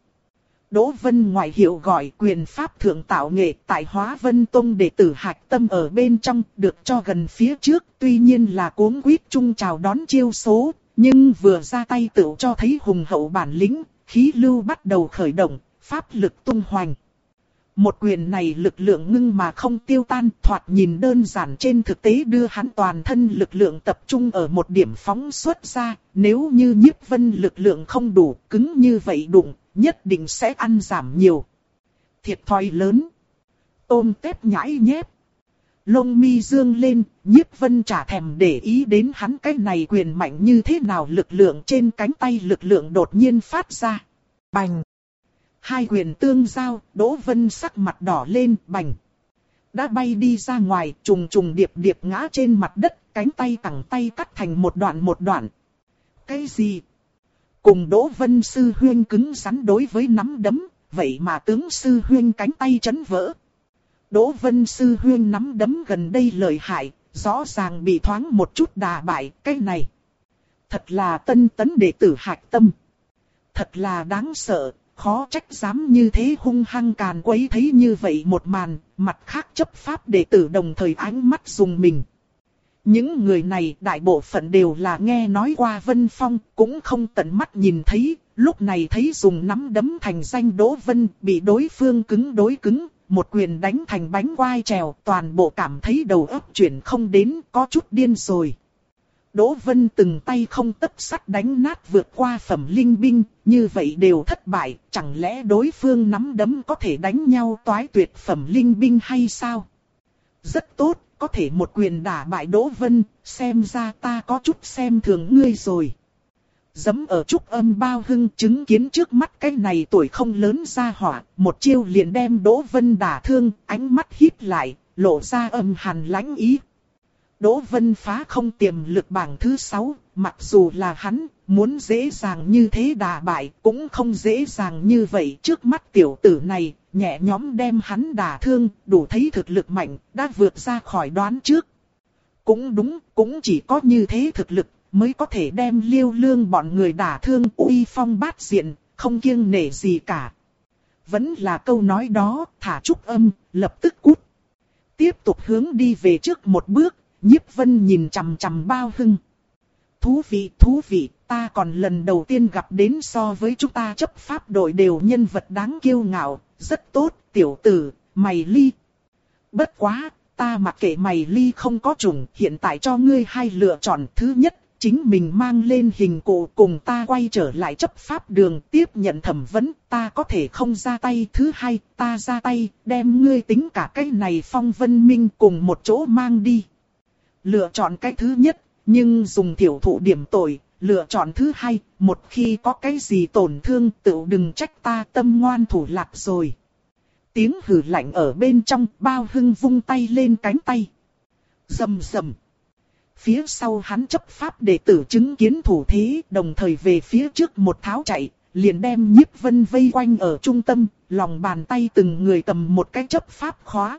Đỗ Vân ngoại hiệu gọi quyền pháp thượng tạo nghệ, tại Hóa Vân Tông đệ tử hạch tâm ở bên trong, được cho gần phía trước, tuy nhiên là cuống quýt chung chào đón chiêu số, nhưng vừa ra tay tự cho thấy hùng hậu bản lĩnh, khí lưu bắt đầu khởi động, pháp lực tung hoành. Một quyền này lực lượng ngưng mà không tiêu tan, thoạt nhìn đơn giản, trên thực tế đưa hắn toàn thân lực lượng tập trung ở một điểm phóng xuất ra, nếu như Nhiếp Vân lực lượng không đủ, cứng như vậy đụng, nhất định sẽ ăn giảm nhiều. Thiệt thòi lớn. Tôm tép nhãi nhép. Lông mi dương lên, Nhiếp Vân chả thèm để ý đến hắn cái này quyền mạnh như thế nào, lực lượng trên cánh tay lực lượng đột nhiên phát ra. Bành! Hai quyền tương giao, Đỗ Vân sắc mặt đỏ lên, bành. Đã bay đi ra ngoài, trùng trùng điệp điệp ngã trên mặt đất, cánh tay cẳng tay cắt thành một đoạn một đoạn. Cái gì? Cùng Đỗ Vân sư huyên cứng rắn đối với nắm đấm, vậy mà tướng sư huyên cánh tay chấn vỡ. Đỗ Vân sư huyên nắm đấm gần đây lợi hại, rõ ràng bị thoáng một chút đà bại, cái này. Thật là tân tấn đệ tử hạch tâm. Thật là đáng sợ, khó trách dám như thế hung hăng càn quấy. Thấy như vậy một màn, mặt khác chấp pháp đệ tử đồng thời ánh mắt rùng mình. Những người này đại bộ phận đều là nghe nói qua Vân Phong, cũng không tận mắt nhìn thấy, lúc này thấy dùng nắm đấm thành danh Đỗ Vân, bị đối phương cứng đối cứng, một quyền đánh thành bánh quai trèo, toàn bộ cảm thấy đầu óc chuyển không đến, có chút điên rồi. Đỗ Vân từng tay không tấc sắt đánh nát vượt qua phẩm linh binh, như vậy đều thất bại, chẳng lẽ đối phương nắm đấm có thể đánh nhau toái tuyệt phẩm linh binh hay sao? Rất tốt, có thể một quyền đả bại Đỗ Vân, xem ra ta có chút xem thường ngươi rồi. Dẫm ở trúc âm Bao Hưng chứng kiến trước mắt cái này tuổi không lớn ra hỏa, một chiêu liền đem Đỗ Vân đả thương, ánh mắt híp lại, lộ ra âm hàn lãnh ý. Đỗ Vân phá không tiềm lực bảng thứ sáu, mặc dù là hắn, muốn dễ dàng như thế đả bại, cũng không dễ dàng như vậy. Trước mắt tiểu tử này, nhẹ nhõm đem hắn đả thương, đủ thấy thực lực mạnh, đã vượt ra khỏi đoán trước. Cũng đúng, cũng chỉ có như thế thực lực, mới có thể đem Liêu Lương bọn người đả thương uy phong bát diện, không kiêng nể gì cả. Vẫn là câu nói đó, thả trúc âm, lập tức cút. Tiếp tục hướng đi về trước một bước. Nhiếp Vân nhìn chằm chằm Bao Hưng. Thú vị, thú vị, ta còn lần đầu tiên gặp đến so với chúng ta chấp pháp đội đều nhân vật đáng kiêu ngạo, rất tốt, tiểu tử, mày ly. Bất quá, ta mặc kệ mày ly không có chủng, hiện tại cho ngươi hai lựa chọn. Thứ nhất, chính mình mang lên hình cụ cùng ta quay trở lại chấp pháp đường tiếp nhận thẩm vấn, ta có thể không ra tay. Thứ hai, ta ra tay, đem ngươi tính cả cái này Phong Vân Minh cùng một chỗ mang đi. Lựa chọn cái thứ nhất, nhưng dùng thiểu thụ điểm tội. Lựa chọn thứ hai, một khi có cái gì tổn thương tự đừng trách ta tâm ngoan thủ lạc rồi. Tiếng hừ lạnh ở bên trong, Bao Hưng vung tay lên cánh tay. Rầm rầm. Phía sau hắn chấp pháp đệ tử chứng kiến thủ thế, đồng thời về phía trước một tháo chạy, liền đem Nhiếp Vân vây quanh ở trung tâm, lòng bàn tay từng người cầm một cái chấp pháp khóa.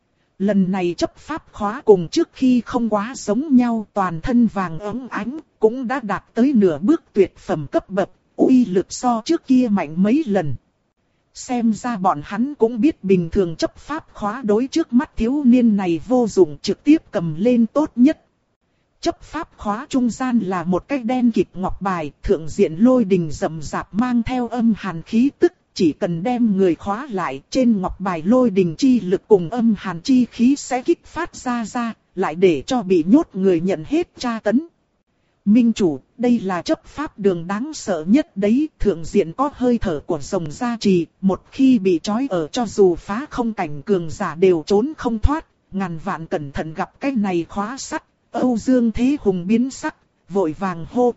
Lần này chấp pháp khóa cùng trước khi không quá giống nhau, toàn thân vàng óng ánh, cũng đã đạt tới nửa bước tuyệt phẩm cấp bậc, uy lực so trước kia mạnh mấy lần. Xem ra bọn hắn cũng biết bình thường chấp pháp khóa đối trước mắt thiếu niên này vô dụng, trực tiếp cầm lên tốt nhất. Chấp pháp khóa trung gian là một cái đen kịt ngọc bài, thượng diện lôi đình rậm rạp mang theo âm hàn khí tức. Chỉ cần đem người khóa lại, trên ngọc bài lôi đình chi lực cùng âm hàn chi khí sẽ kích phát ra ra, lại để cho bị nhốt người nhận hết tra tấn. Minh chủ, đây là chấp pháp đường đáng sợ nhất đấy, thượng diện có hơi thở của rồng gia trì, một khi bị trói ở cho dù phá không cảnh cường giả đều trốn không thoát, ngàn vạn cẩn thận gặp cái này khóa sắt. Âu Dương Thế Hùng biến sắc, vội vàng hô.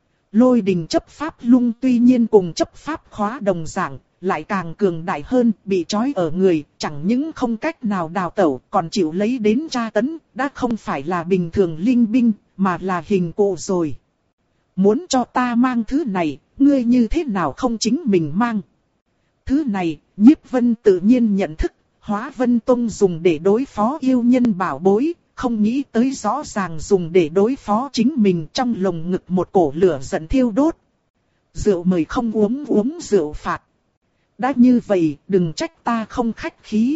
Lôi đình chấp pháp lung tuy nhiên cùng chấp pháp khóa đồng dạng, lại càng cường đại hơn, bị trói ở người, chẳng những không cách nào đào tẩu, còn chịu lấy đến tra tấn, đã không phải là bình thường linh binh, mà là hình cụ rồi. Muốn cho ta mang thứ này, ngươi như thế nào không chính mình mang? Thứ này, Nhiếp Vân tự nhiên nhận thức, Hóa Vân Tông dùng để đối phó yêu nhân bảo bối. Không nghĩ tới rõ ràng dùng để đối phó chính mình, trong lồng ngực một cổ lửa giận thiêu đốt. Rượu mời không uống, uống rượu phạt. Đã như vậy, đừng trách ta không khách khí.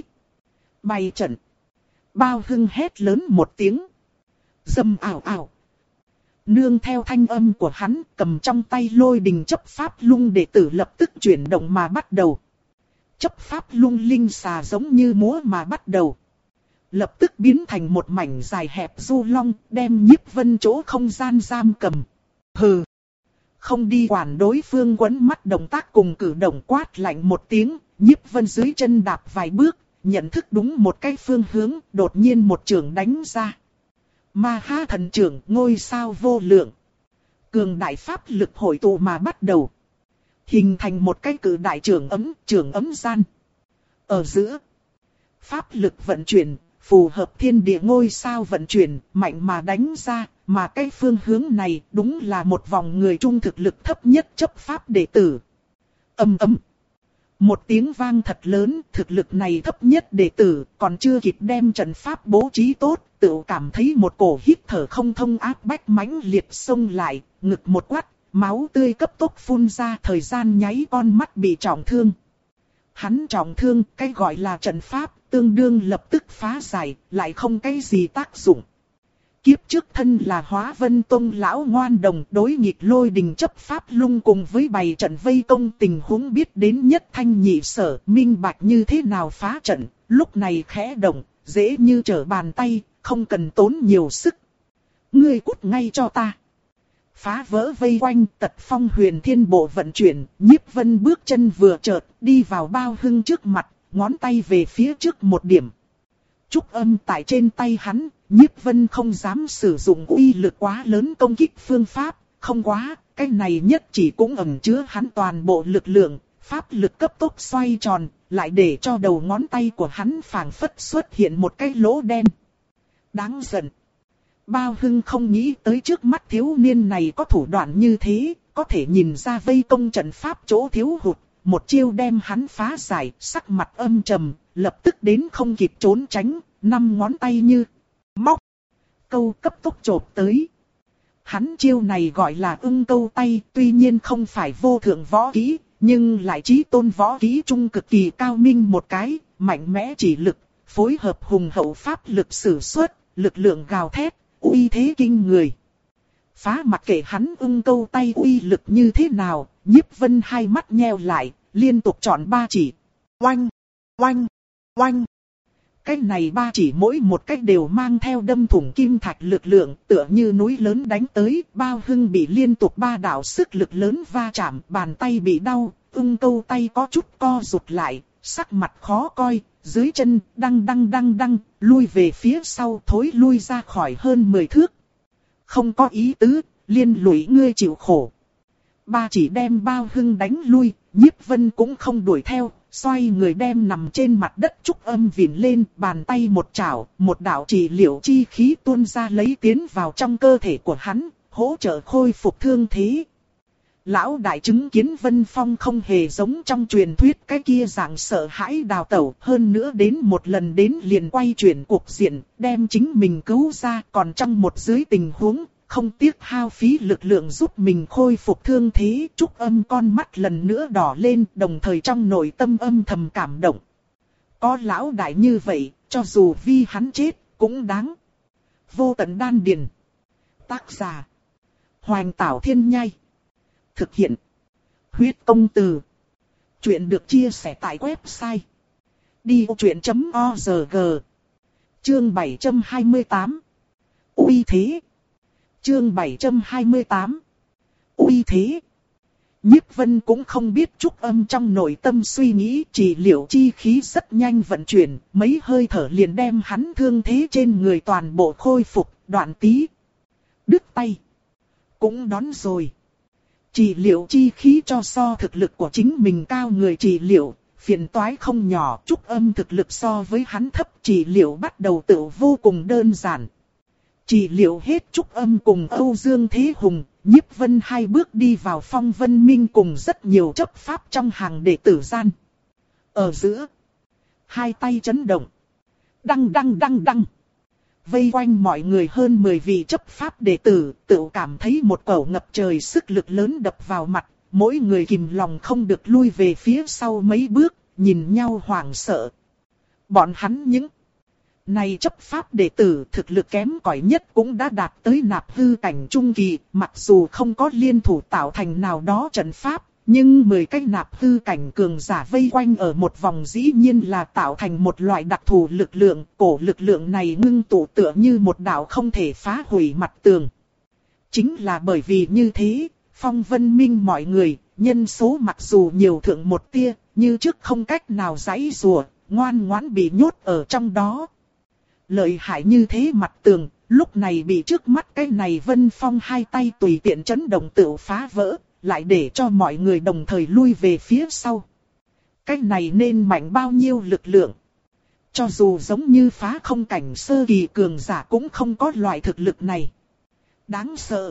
Bày trận. Bao Hưng hét lớn một tiếng. Dầm ảo ảo. Nương theo thanh âm của hắn, cầm trong tay lôi đình chấp pháp lung đệ tử lập tức chuyển động mà bắt đầu. Chấp pháp lung linh xà giống như múa mà bắt đầu. Lập tức biến thành một mảnh dài hẹp du long, đem Nhiếp Vân chỗ không gian giam cầm. Hừ! Không đi quản đối phương quấn mắt động tác cùng cử động, quát lạnh một tiếng, Nhiếp Vân dưới chân đạp vài bước, nhận thức đúng một cái phương hướng, đột nhiên một chưởng đánh ra. Ma Ha thần chưởng, ngôi sao vô lượng. Cường đại pháp lực hội tụ mà bắt đầu. hình thành một cái cự đại trường ấm, trường ấm gian. Ở giữa, pháp lực vận chuyển, phù hợp thiên địa ngôi sao vận chuyển, mạnh mà đánh ra, mà cái phương hướng này đúng là một vòng người trung thực lực thấp nhất chấp pháp đệ tử. Ầm ầm. Một tiếng vang thật lớn, thực lực này thấp nhất đệ tử, còn chưa kịp đem trận pháp bố trí tốt, tự cảm thấy một cổ hít thở không thông áp bách mãnh liệt xông lại, ngực một quát, máu tươi cấp tốc phun ra, thời gian nháy con mắt bị trọng thương. Hắn trọng thương, cái gọi là trận pháp, tương đương lập tức phá giải, lại không cái gì tác dụng. Kiếp trước thân là Hóa Vân Tông lão ngoan đồng, đối nghịch Lôi Đình chấp pháp lung cùng với bày trận vây công tình huống biết đến nhất thanh nhị sở, minh bạch như thế nào phá trận, lúc này khẽ động, dễ như trở bàn tay, không cần tốn nhiều sức. Ngươi cút ngay cho ta. Phá vỡ vây quanh, Tật Phong Huyền Thiên Bộ vận chuyển, Nhiếp Vân bước chân vừa chợt, đi vào Bao Hưng trước mặt, ngón tay về phía trước một điểm. Trúc âm tại trên tay hắn, Nhiếp Vân không dám sử dụng uy lực quá lớn công kích phương pháp, không quá, cái này nhất chỉ cũng ẩn chứa hắn toàn bộ lực lượng, pháp lực cấp tốc xoay tròn, lại để cho đầu ngón tay của hắn phảng phất xuất hiện một cái lỗ đen. Đáng giận. Bao Hưng không nghĩ tới trước mắt thiếu niên này có thủ đoạn như thế, có thể nhìn ra vây công trận pháp chỗ thiếu hụt, một chiêu đem hắn phá giải, sắc mặt âm trầm, lập tức đến không kịp trốn tránh, năm ngón tay như móc câu cấp tốc chộp tới. Hắn chiêu này gọi là ưng câu tay, tuy nhiên không phải vô thượng võ kỹ, nhưng lại chí tôn võ kỹ trung cực kỳ cao minh một cái, mạnh mẽ chỉ lực, phối hợp hùng hậu pháp lực sử xuất, lực lượng gào thét, uy thế kinh người. Phá mặc kệ hắn ưng câu tay uy lực như thế nào, Nhiếp Vân hai mắt nheo lại, liên tục chọn ba chỉ. Oanh, oanh, oanh. Cái này ba chỉ mỗi một cách đều mang theo đâm thủng kim thạch lực lượng, tựa như núi lớn đánh tới, Bao Hưng bị liên tục ba đạo sức lực lớn va chạm, bàn tay bị đau, ưng câu tay có chút co rụt lại, sắc mặt khó coi, dưới chân đăng đăng đăng đăng, lui về phía sau thối lui ra khỏi hơn mười thước. Không có ý tứ, liên lụy ngươi chịu khổ. Ba chỉ đem Bao Hưng đánh lui, Nhiếp Vân cũng không đuổi theo, xoay người đem nằm trên mặt đất Trúc Âm vịn lên, bàn tay một chảo, một đạo trị liệu chi khí tuôn ra lấy tiến vào trong cơ thể của hắn, hỗ trợ khôi phục thương thế. Lão đại chứng kiến Vân Phong không hề giống trong truyền thuyết cái kia dạng sợ hãi đào tẩu, hơn nữa đến một lần đến liền quay chuyển cuộc diện, đem chính mình cứu ra, còn trong một dưới tình huống, không tiếc hao phí lực lượng giúp mình khôi phục thương thế. Trúc Âm con mắt lần nữa đỏ lên, đồng thời trong nội tâm âm thầm cảm động. Có lão đại như vậy, cho dù vì hắn chết, cũng đáng. Vô tận đan điền. Tác giả: Hoành Tảo Thiên Nhai. Thực hiện: Huyết Công Từ. Chuyện được chia sẻ tại website đi ô chuyện chấm org. Chương bảy trăm hai mươi tám. Uy thế. Chương bảy trăm hai mươi tám. Uy thế. Nhiếp Vân cũng không biết Trúc Âm trong nội tâm suy nghĩ, chỉ liệu chi khí rất nhanh vận chuyển, mấy hơi thở liền đem hắn thương thế trên người toàn bộ khôi phục, đoạn tí. Đứt tay. Cũng đón rồi. Chỉ liệu chi khí cho so thực lực của chính mình cao người chỉ liệu, phiền toái không nhỏ. Trúc Âm thực lực so với hắn thấp, chỉ liệu bắt đầu tự vô cùng đơn giản. Chỉ liệu hết Trúc Âm cùng Âu Dương Thế Hùng, Nhiếp Vân hai bước đi vào Phong Vân Minh cùng rất nhiều chấp pháp trong hàng đệ tử gian. Ở giữa, hai tay chấn động. Đăng đăng đăng đăng. Vây quanh mọi người hơn mười vị chấp pháp đệ tử, tự cảm thấy một cổ ngập trời sức lực lớn đập vào mặt, mỗi người kìm lòng không được lui về phía sau mấy bước, nhìn nhau hoảng sợ. Bọn hắn những này chấp pháp đệ tử thực lực kém cỏi nhất cũng đã đạt tới nạp hư cảnh trung kỳ, mặc dù không có liên thủ tạo thành nào đó trận pháp, nhưng mười cái nạp hư cảnh cường giả vây quanh ở một vòng dĩ nhiên là tạo thành một loại đặc thù lực lượng, cổ lực lượng này ngưng tụ tựa như một đạo không thể phá hủy mặt tường. Chính là bởi vì như thế, Phong Vân Minh mọi người, nhân số mặc dù nhiều thượng một tia, như trước không cách nào giãy giụa, ngoan ngoãn bị nhốt ở trong đó. Lợi hại như thế mặt tường, lúc này bị trước mắt cái này Vân Phong hai tay tùy tiện chấn động tự phá vỡ, lại để cho mọi người đồng thời lui về phía sau. Cái này nên mạnh bao nhiêu lực lượng. Cho dù giống như phá không cảnh sơ kỳ cường giả cũng không có loại thực lực này. Đáng sợ.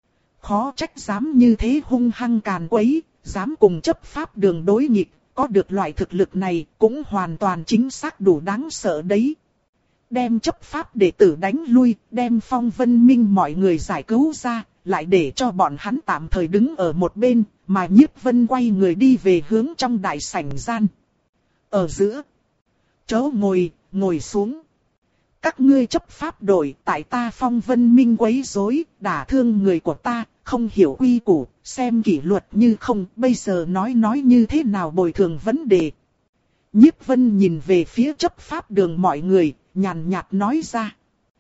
Khó trách dám như thế hung hăng càn quấy, dám cùng chấp pháp đường đối nghịch, có được loại thực lực này cũng hoàn toàn chính xác đủ đáng sợ đấy. Đem chấp pháp đệ tử đánh lui, đem Phong Vân Minh mọi người giải cứu ra, lại để cho bọn hắn tạm thời đứng ở một bên, mà Nhiếp Vân quay người đi về hướng trong đại sảnh gian. Ở giữa, chỗ ngồi, ngồi xuống. Các ngươi chấp pháp đội tại ta Phong Vân Minh quấy rối, đả thương người của ta, không hiểu quy củ, xem kỷ luật như không, bây giờ nói nói như thế nào bồi thường vấn đề. Nhiếp Vân nhìn về phía chấp pháp đường mọi người, nhàn nhạt nói ra.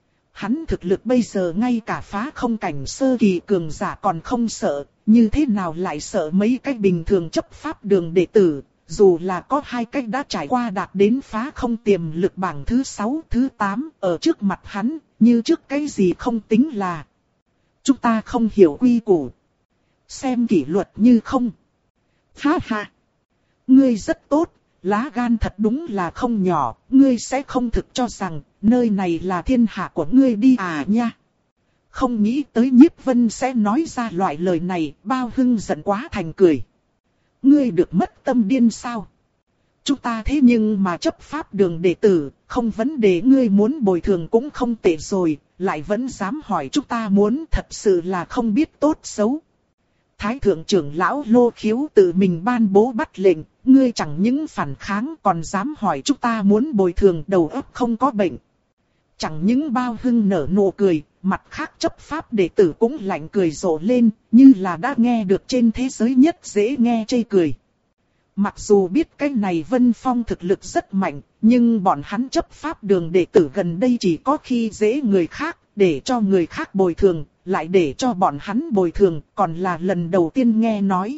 Hắn thực lực bây giờ ngay cả phá không cảnh sơ kỳ cường giả còn không sợ, như thế nào lại sợ mấy cái bình thường chấp pháp đường đệ tử, dù là có hai cách đã trải qua đạt đến phá không tiềm lực bảng thứ sáu, thứ tám, ở trước mặt hắn, như trước cái gì không tính là. Chúng ta không hiểu quy củ. Xem kỷ luật như không. Ha ha. Ngươi rất tốt, lá gan thật đúng là không nhỏ, ngươi sẽ không thực cho rằng nơi này là thiên hạ của ngươi đi à nha. Không nghĩ tới Nhiếp Vân sẽ nói ra loại lời này, Bao Hưng giận quá thành cười. Ngươi được mất tâm điên sao? Chúng ta thế nhưng mà chấp pháp đường đệ tử, không vấn đề ngươi muốn bồi thường cũng không tệ rồi, lại vẫn dám hỏi chúng ta muốn, thật sự là không biết tốt xấu. Thái thượng trưởng lão Lô Khiếu tự mình ban bố bắt lệnh, ngươi chẳng những phản kháng còn dám hỏi chúng ta muốn bồi thường, đầu óc không có bệnh. Chẳng những Bao Hưng nở nụ cười, mặt khác chấp pháp đệ tử cũng lạnh cười rộ lên, như là đã nghe được trên thế giới nhất dễ nghe chê cười. Mặc dù biết cái này Vân Phong thực lực rất mạnh, nhưng bọn hắn chấp pháp đường đệ tử gần đây chỉ có khi dễ người khác, để cho người khác bồi thường, lại để cho bọn hắn bồi thường, còn là lần đầu tiên nghe nói.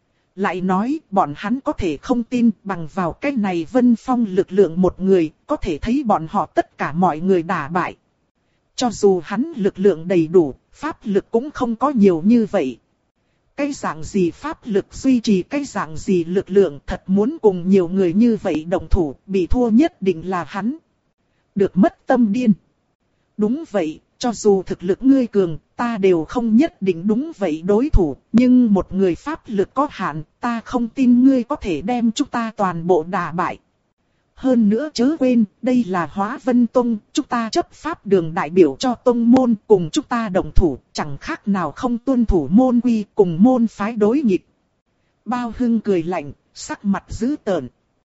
Lại nói, bọn hắn có thể không tin, bằng vào cái này Vân Phong lực lượng một người, có thể thấy bọn họ tất cả mọi người đả bại. Cho dù hắn lực lượng đầy đủ, pháp lực cũng không có nhiều như vậy. Cái dạng gì pháp lực duy trì cái dạng gì lực lượng, thật muốn cùng nhiều người như vậy đồng thủ, bị thua nhất định là hắn. Được mất tâm điên. Đúng vậy, cho dù thực lực ngươi cường, ta đều không nhất định đúng vậy đối thủ, nhưng một người pháp lực có hạn, ta không tin ngươi có thể đem chúng ta toàn bộ đả bại. Hơn nữa chớ quên, đây là Hóa Vân Tông, chúng ta chấp pháp đường đại biểu cho tông môn, cùng chúng ta đồng thủ, chẳng khác nào không tuân thủ môn quy, cùng môn phái đối nghịch. Bao Hưng cười lạnh, sắc mặt dữ tợn.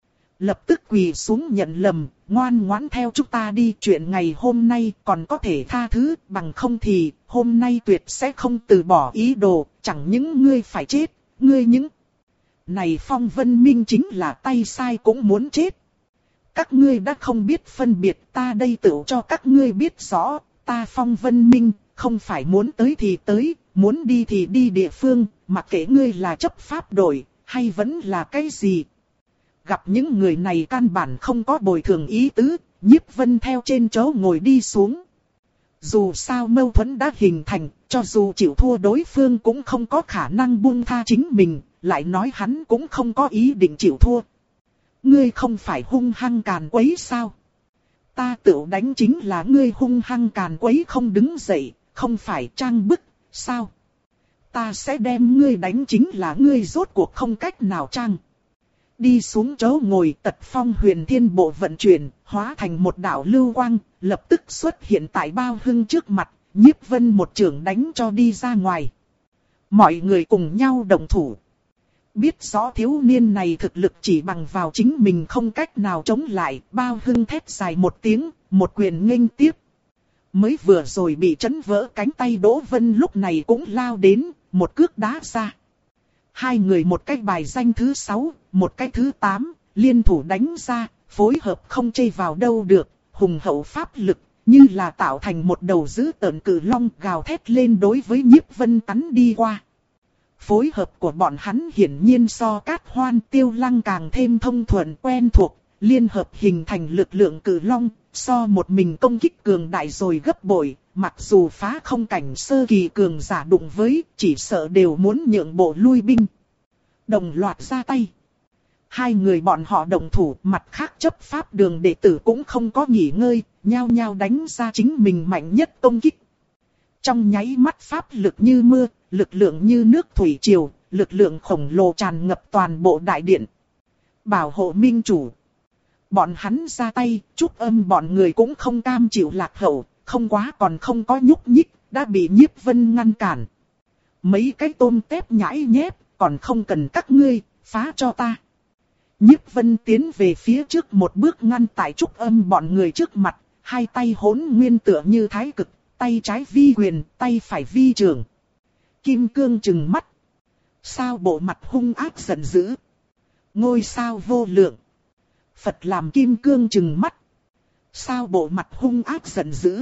Lập tức quỳ xuống nhận lầm, ngoan ngoãn theo chúng ta đi, chuyện ngày hôm nay còn có thể tha thứ, bằng không thì hôm nay tuyệt sẽ không từ bỏ ý đồ, chẳng những ngươi phải chết, ngươi những... Này Phong Vân Minh chính là tay sai cũng muốn chết. Các ngươi đã không biết phân biệt, ta đây tự cho các ngươi biết rõ, ta Phong Vân Minh, không phải muốn tới thì tới, muốn đi thì đi địa phương, mặc kệ ngươi là chấp pháp đội, hay vẫn là cái gì. Gặp những người này căn bản không có bồi thường ý tứ, Nhiếp Vân theo trên chỗ ngồi đi xuống. Dù sao mâu thuẫn đã hình thành, cho dù chịu thua đối phương cũng không có khả năng buông tha chính mình, lại nói hắn cũng không có ý định chịu thua. Ngươi không phải hung hăng càn quấy sao? Ta tự đánh chính là ngươi hung hăng càn quấy không đứng dậy, không phải trang bức, sao? Ta sẽ đem ngươi đánh chính là ngươi rốt cuộc không cách nào trang. Đi xuống chỗ ngồi, Tật Phong Huyền Thiên Bộ vận chuyển, hóa thành một đạo lưu quang, lập tức xuất hiện tại Bao Hưng trước mặt, Nhiếp Vân một chưởng đánh cho đi ra ngoài. Mọi người cùng nhau đồng thủ. Biết rõ thiếu niên này thực lực chỉ bằng vào chính mình không cách nào chống lại, Bao Hưng thét dài một tiếng, một quyền nghênh tiếp. Mới vừa rồi bị chấn vỡ cánh tay Đỗ Vân lúc này cũng lao đến, một cước đá ra. Hai người một cái bài danh thứ sáu, một cái thứ tám, liên thủ đánh ra, phối hợp không chê vào đâu được, hùng hậu pháp lực, như là tạo thành một đầu dữ tợn cự long gào thét lên đối với Nhiếp Vân cắn đi qua. Phối hợp của bọn hắn hiển nhiên so Cát Hoan Tiêu Lăng càng thêm thông thuận quen thuộc, liên hợp hình thành lực lượng cự long, so một mình công kích cường đại rồi gấp bội, mặc dù phá không cảnh sơ kỳ cường giả đụng với, chỉ sợ đều muốn nhượng bộ lui binh. Đồng loạt ra tay. Hai người bọn họ đồng thủ, mặt khác chấp pháp đường đệ tử cũng không có nghỉ ngơi, nhao nhao đánh ra chính mình mạnh nhất công kích. Trong nháy mắt pháp lực như mưa, lực lượng như nước thủy triều, lực lượng khổng lồ tràn ngập toàn bộ đại điện. Bảo hộ minh chủ. Bọn hắn ra tay, Trúc Âm bọn người cũng không cam chịu lạc hậu, không quá còn không có nhúc nhích, đã bị Nhiếp Vân ngăn cản. Mấy cái tôm tép nhãi nhép, còn không cần các ngươi, phá cho ta. Nhiếp Vân tiến về phía trước một bước ngăn tại Trúc Âm bọn người trước mặt, hai tay hỗn nguyên tựa như thái cực, tay trái vi quyền, tay phải vi trường. Kim cương trừng mắt. Sao bộ mặt hung ác giận dữ. Ngôi sao vô lượng. Phật làm kim cương trừng mắt. Sao bộ mặt hung ác giận dữ.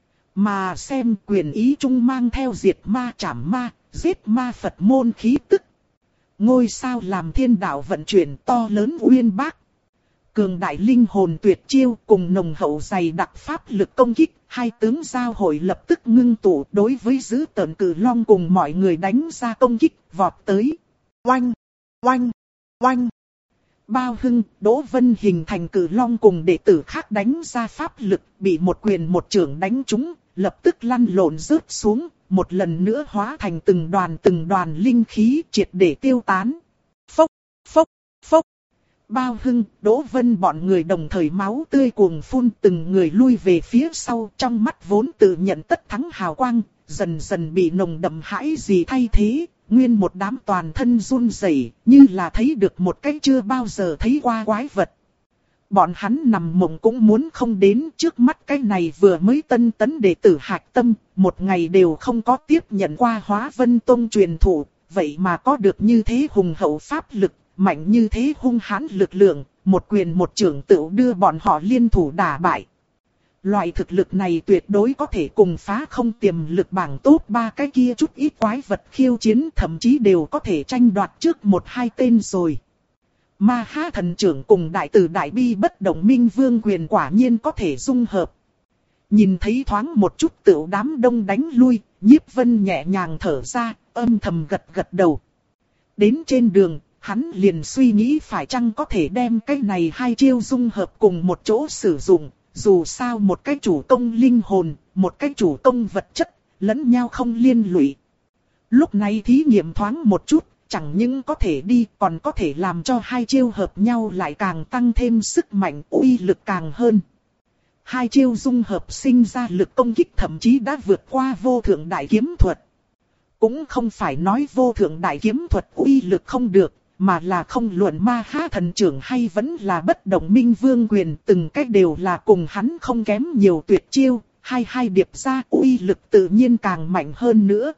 Mà xem quyền ý trung mang theo diệt ma trảm ma, giết ma Phật môn khí tức. Ngôi sao làm thiên đạo vận chuyển to lớn uyên bác. Cường đại linh hồn tuyệt chiêu cùng nồng hậu dày đặc pháp lực công kích, hai tướng giao hội lập tức ngưng tụ đối với dữ tợn cử long cùng mọi người đánh ra công kích, vọt tới. Oanh, oanh, oanh. Bao Hưng, Đỗ Vân hình thành cử long cùng đệ tử khác đánh ra pháp lực, bị một quyền một chưởng đánh trúng, lập tức lăn lộn rớt xuống, một lần nữa hóa thành từng đoàn từng đoàn linh khí triệt để tiêu tán. Phốc, phốc, phốc. Bao Hưng, Đỗ Vân bọn người đồng thời máu tươi cuồng phun, từng người lui về phía sau, trong mắt vốn tự nhận tất thắng hào quang, dần dần bị nồng đậm hãi gì thay thế, nguyên một đám toàn thân run rẩy, như là thấy được một cái chưa bao giờ thấy qua quái vật. Bọn hắn nằm mộng cũng muốn không đến, trước mắt cái này vừa mới tân tấn đệ tử Hạc Tâm, một ngày đều không có tiếp nhận qua Hóa Vân Tông truyền thụ, vậy mà có được như thế hùng hậu pháp lực, mạnh như thế hung hãn lực lượng, một quyền một chưởng tựu đưa bọn họ liên thủ đả bại. Loại thực lực này tuyệt đối có thể cùng phá không tiềm lực bảng top ba cái kia chút ít quái vật khiêu chiến, thậm chí đều có thể tranh đoạt trước một hai tên rồi. Ma Ha thần trưởng cùng đại tử đại bi bất động minh vương quyền quả nhiên có thể dung hợp. Nhìn thấy thoáng một chút tựu đám đông đánh lui, Nhiếp Vân nhẹ nhàng thở ra, âm thầm gật gật đầu. Đến trên đường, hắn liền suy nghĩ phải chăng có thể đem cái này hai chiêu dung hợp cùng một chỗ sử dụng. Dù sao một cái chủ công linh hồn, một cái chủ công vật chất, lẫn nhau không liên lụy. Lúc này thí nghiệm thoáng một chút, chẳng những có thể đi, còn có thể làm cho hai chiêu hợp nhau lại càng tăng thêm sức mạnh, uy lực càng hơn. Hai chiêu dung hợp sinh ra lực công kích thậm chí đã vượt qua vô thượng đại kiếm thuật. Cũng không phải nói vô thượng đại kiếm thuật uy lực không được, mà là không luận Ma Ha thần trưởng hay vẫn là bất động minh vương quyền, từng cách đều là cùng hắn không kém nhiều tuyệt chiêu, hai hai điệp ra uy lực tự nhiên càng mạnh hơn nữa.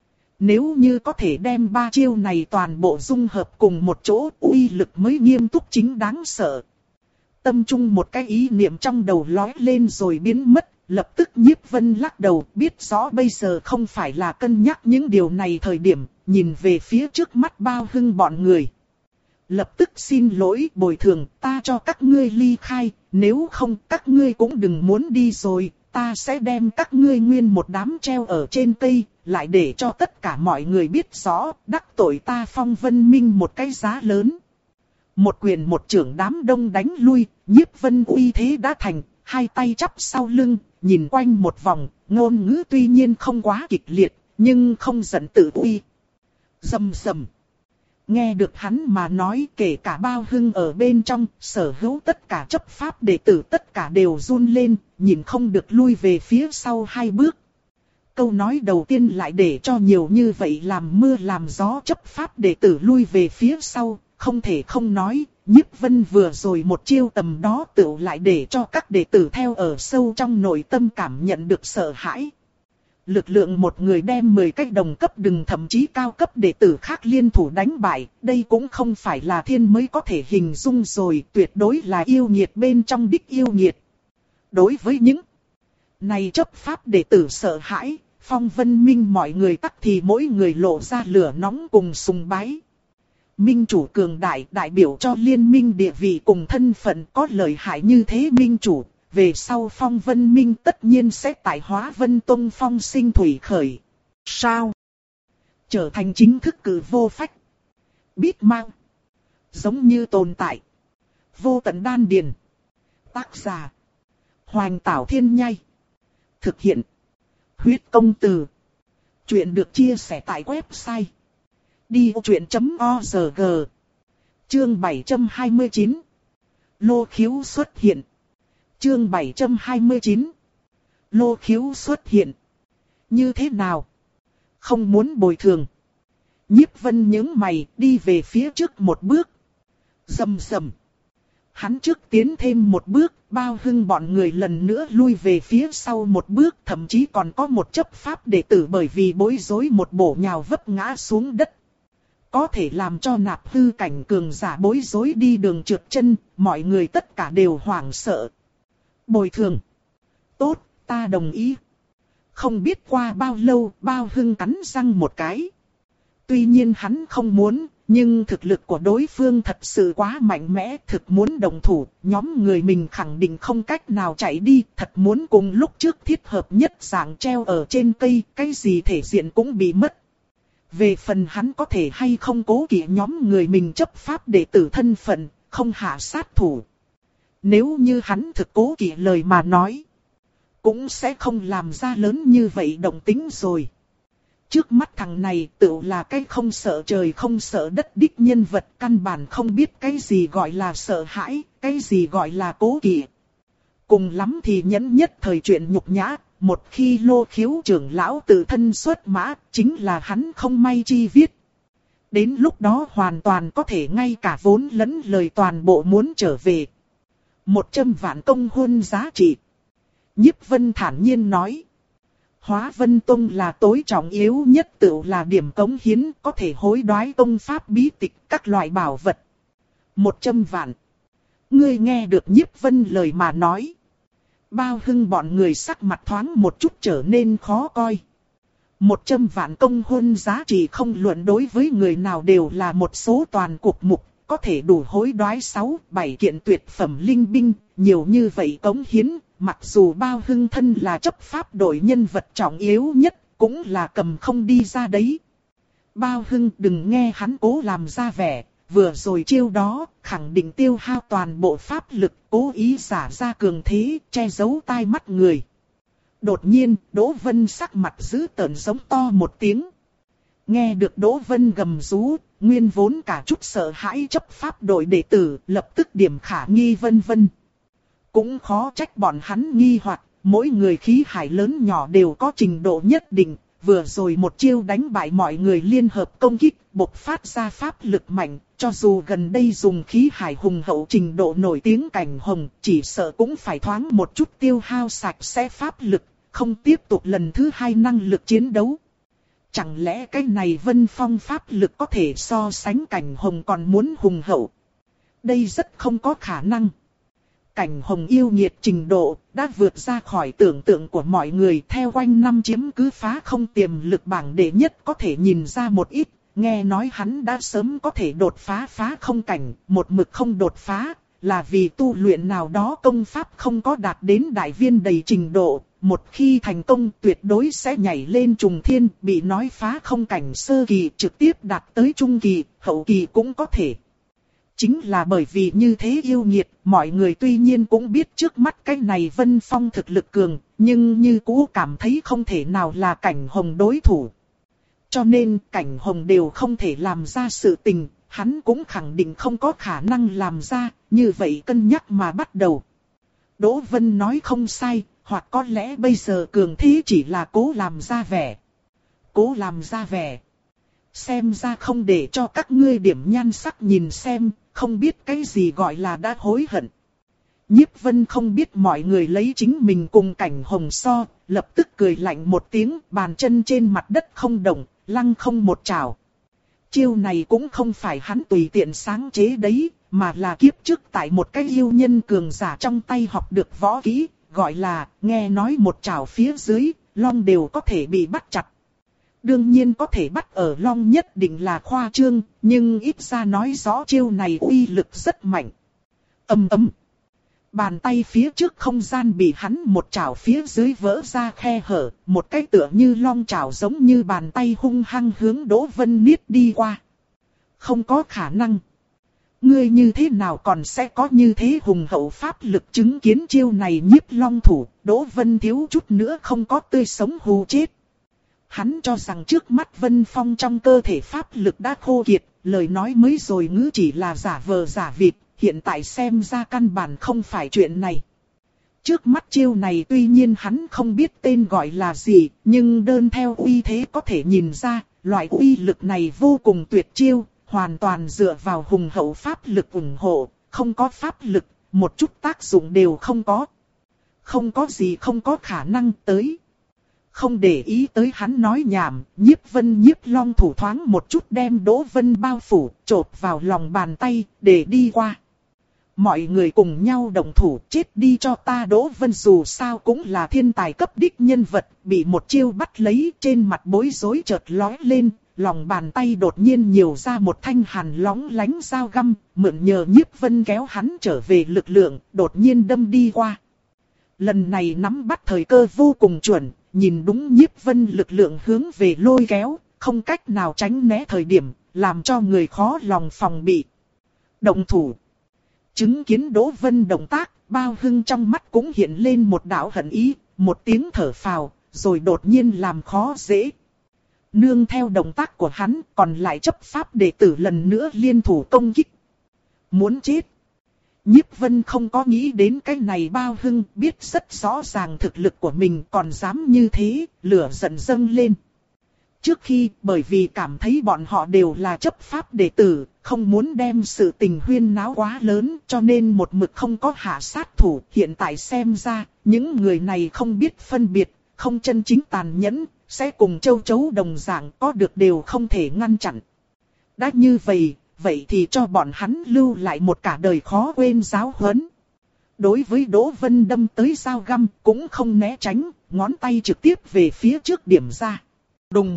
Nếu như có thể đem ba chiêu này toàn bộ dung hợp cùng một chỗ, uy lực mới nghiêm túc chính đáng sợ. Tâm trung một cái ý niệm trong đầu lói lên rồi biến mất, lập tức Nhiếp Vân lắc đầu, biết rõ bây giờ không phải là cân nhắc những điều này thời điểm, nhìn về phía trước mắt Bao Hưng bọn người. Lập tức xin lỗi bồi thường, ta cho các ngươi ly khai, nếu không các ngươi cũng đừng muốn đi rồi, ta sẽ đem các ngươi nguyên một đám treo ở trên cây, lại để cho tất cả mọi người biết rõ, đắc tội ta Phong Vân Minh một cái giá lớn. Một quyền một chưởng đám đông đánh lui, Nhiếp Vân uy thế đã thành, hai tay chắp sau lưng, nhìn quanh một vòng, ngôn ngữ tuy nhiên không quá kịch liệt, nhưng không giận tự uy. Rầm rầm. Nghe được hắn mà nói, kể cả Bao Hưng ở bên trong, sở hữu tất cả chấp pháp đệ tử tất cả đều run lên, nhìn không được lui về phía sau hai bước. Câu nói đầu tiên lại để cho nhiều như vậy làm mưa làm gió chấp pháp đệ tử lui về phía sau, không thể không nói, Nhiếp Vân vừa rồi một chiêu tầm đó tựu lại để cho các đệ tử theo ở sâu trong nội tâm cảm nhận được sợ hãi. Lực lượng một người đem mười cái đồng cấp đừng thậm chí cao cấp đệ tử khác liên thủ đánh bại, đây cũng không phải là thiên mới có thể hình dung rồi, tuyệt đối là yêu nghiệt bên trong đích yêu nghiệt. Đối với những này chấp pháp đệ tử sợ hãi, Phong Vân Minh mọi người tắc thì mỗi người lộ ra lửa nóng cùng sùng bái. Minh chủ cường đại đại biểu cho liên minh địa vị cùng thân phận có lợi hại như thế minh chủ, về sau Phong Vân Minh tất nhiên sẽ tại Hóa Vân Tông phong sinh thủy khởi. Sao? Trở thành chính thức cử vô phách. Biết mang. Giống như tồn tại. Vô tận đan điền. Tác giả. Hoành Tảo Thiên Nhai. Thực hiện. Huyết công từ. Chuyện được chia sẻ tại website. đi vô chuyện chấm org. Chương bảy trăm hai mươi chín. Lô khiếu xuất hiện. Chương bảy trăm hai mươi chín. Lô khiếu xuất hiện. Như thế nào? Không muốn bồi thường. Nhiếp Vân nhướng mày đi về phía trước một bước. Rầm rầm. Hắn trước tiến thêm một bước, Bao Hưng bọn người lần nữa lui về phía sau một bước, thậm chí còn có một chấp pháp đệ tử bởi vì bối rối một bổ nhào vấp ngã xuống đất. Có thể làm cho nạp hư cảnh cường giả bối rối đi đường trượt chân, mọi người tất cả đều hoảng sợ. Bồi thường. Tốt, ta đồng ý. Không biết qua bao lâu, Bao Hưng cắn răng một cái. Tuy nhiên hắn không muốn, nhưng thực lực của đối phương thật sự quá mạnh mẽ, thực muốn đồng thủ, nhóm người mình khẳng định không cách nào chạy đi, thật muốn cùng lúc trước thiết hợp nhất dạng treo ở trên cây, cái gì thể diện cũng bị mất. Về phần hắn có thể hay không cố kỵ nhóm người mình chấp pháp đệ tử thân phận, không hạ sát thủ. Nếu như hắn thực cố kỵ lời mà nói, cũng sẽ không làm ra lớn như vậy động tính rồi. Trước mắt thằng này tự là cái không sợ trời không sợ đất đích nhân vật, căn bản không biết cái gì gọi là sợ hãi, cái gì gọi là cố kỵ. Cùng lắm thì nhẫn nhất thời chuyện nhục nhã, một khi Lô khiếu trưởng lão tự thân xuất mã, chính là hắn không may chi viết. Đến lúc đó hoàn toàn có thể ngay cả vốn lẫn lời toàn bộ muốn trở về. Một trăm vạn công huân giá trị. Nhiếp Vân thản nhiên nói. Hóa Vân Tông là tối trọng yếu nhất, tự là điểm cống hiến, có thể hối đoái tông pháp bí tịch các loại bảo vật. Một trăm vạn. Ngươi nghe được Nhiếp Vân lời mà nói. Bao Hưng bọn người sắc mặt thoáng một chút trở nên khó coi. Một trăm vạn công huân giá trị không luận đối với người nào đều là một số toàn cục mục, có thể đủ hối đoái sáu, bảy kiện tuyệt phẩm linh binh, nhiều như vậy cống hiến. Mặc dù Bao Hưng thân là chấp pháp đội nhân vật trọng yếu nhất, cũng là cầm không đi ra đấy. Bao Hưng đừng nghe hắn cố làm ra vẻ, vừa rồi chiêu đó, khẳng định tiêu hao toàn bộ pháp lực, cố ý giả ra cường thế, che giấu tai mắt người. Đột nhiên, Đỗ Vân sắc mặt dữ tợn giống to một tiếng. Nghe được Đỗ Vân gầm rú, nguyên vốn cả chút sợ hãi chấp pháp đội đệ tử, lập tức điểm khả nghi vân vân. Cũng khó trách bọn hắn nghi hoặc, mỗi người khí hải lớn nhỏ đều có trình độ nhất định, vừa rồi một chiêu đánh bại mọi người liên hợp công kích, bộc phát ra pháp lực mạnh, cho dù gần đây dùng khí hải hùng hậu trình độ nổi tiếng Cảnh Hồng, chỉ sợ cũng phải thoáng một chút tiêu hao sạch sẽ pháp lực, không tiếp tục lần thứ hai năng lực chiến đấu. Chẳng lẽ cái này Vân Phong pháp lực có thể so sánh Cảnh Hồng còn muốn hùng hậu? Đây rất không có khả năng. Cảnh Hồng yêu nghiệt trình độ đã vượt ra khỏi tưởng tượng của mọi người, theo quanh năm chiếm cứ phá không tiềm lực bảng đệ nhất có thể nhìn ra một ít, nghe nói hắn đã sớm có thể đột phá phá không cảnh, một mực không đột phá, là vì tu luyện nào đó công pháp không có đạt đến đại viên đầy trình độ, một khi thành công tuyệt đối sẽ nhảy lên trùng thiên, bị nói phá không cảnh sơ kỳ trực tiếp đạt tới trung kỳ, hậu kỳ cũng có thể. Chính là bởi vì như thế yêu nghiệt, mọi người tuy nhiên cũng biết trước mắt cái này Vân Phong thực lực cường, nhưng như cũ cảm thấy không thể nào là Cảnh Hồng đối thủ. Cho nên Cảnh Hồng đều không thể làm ra sự tình, hắn cũng khẳng định không có khả năng làm ra, như vậy cân nhắc mà bắt đầu. Đỗ Vân nói không sai, hoặc có lẽ bây giờ cường thế chỉ là cố làm ra vẻ. Cố làm ra vẻ. Xem ra không để cho các ngươi điểm nhan sắc nhìn xem, không biết cái gì gọi là đã hối hận. Nhiếp Vân không biết mọi người lấy chính mình cùng Cảnh Hồng so, lập tức cười lạnh một tiếng, bàn chân trên mặt đất không động, lăng không một trảo. Chiêu này cũng không phải hắn tùy tiện sáng chế đấy, mà là kiếp trước tại một cái yêu nhân cường giả trong tay học được võ kỹ, gọi là nghe nói một trảo phía dưới, long đều có thể bị bắt chặt. Đương nhiên có thể bắt ở long nhất định là khoa trương, nhưng ít ra nói rõ chiêu này uy lực rất mạnh. Ầm ầm. Bàn tay phía trước không gian bị hắn một chảo phía dưới vỡ ra khe hở, một cái tựa như long chảo giống như bàn tay hung hăng hướng Đỗ Vân niết đi qua. Không có khả năng. Ngươi như thế nào còn sẽ có như thế hùng hậu pháp lực chứng kiến chiêu này nhiếp long thủ, Đỗ Vân thiếu chút nữa không có tươi sống hù chết. Hắn cho rằng trước mắt Vân Phong trong cơ thể pháp lực đã khô kiệt, lời nói mới rồi ngữ chỉ là giả vờ giả vịt, hiện tại xem ra căn bản không phải chuyện này. Trước mắt chiêu này tuy nhiên hắn không biết tên gọi là gì, nhưng đơn theo uy thế có thể nhìn ra, loại uy lực này vô cùng tuyệt chiêu, hoàn toàn dựa vào hùng hậu pháp lực ủng hộ, không có pháp lực, một chút tác dụng đều không có. Không có gì không có khả năng tới. Không để ý tới hắn nói nhảm, Nhiếp Vân nhiếp long thủ thoáng một chút đem Đỗ Vân bao phủ, chộp vào lòng bàn tay, để đi qua. Mọi người cùng nhau đồng thủ, chết đi cho ta. Đỗ Vân dù sao cũng là thiên tài cấp đích nhân vật, bị một chiêu bắt lấy, trên mặt bối rối chợt lóe lên, lòng bàn tay đột nhiên nhiều ra một thanh hàn lóng lánh dao găm, mượn nhờ Nhiếp Vân kéo hắn trở về lực lượng, đột nhiên đâm đi qua. Lần này nắm bắt thời cơ vô cùng chuẩn, nhìn đúng Nhiếp Vân lực lượng hướng về lôi kéo, không cách nào tránh né thời điểm, làm cho người khó lòng phòng bị. Động thủ. Chứng kiến Đỗ Vân động tác, Bao Hưng trong mắt cũng hiện lên một đạo hận ý, một tiếng thở phào, rồi đột nhiên làm khó dễ. Nương theo động tác của hắn, còn lại chấp pháp đệ tử lần nữa liên thủ công kích. Muốn chết. Nhiếp Vân không có nghĩ đến cái này. Bao Hưng biết rất rõ ràng thực lực của mình, còn dám như thế, lửa giận dâng lên. Trước khi, bởi vì cảm thấy bọn họ đều là chấp pháp đệ tử, không muốn đem sự tình huyên náo quá lớn, cho nên một mực không có hạ sát thủ. Hiện tại xem ra, những người này không biết phân biệt, không chân chính tàn nhẫn, sẽ cùng châu chấu đồng dạng, có được đều không thể ngăn chặn. Đã như vậy, vậy thì cho bọn hắn lưu lại một cả đời khó quên giáo huấn. Đối với Đỗ Vân đâm tới dao găm, cũng không né tránh, ngón tay trực tiếp về phía trước điểm ra. Đùng!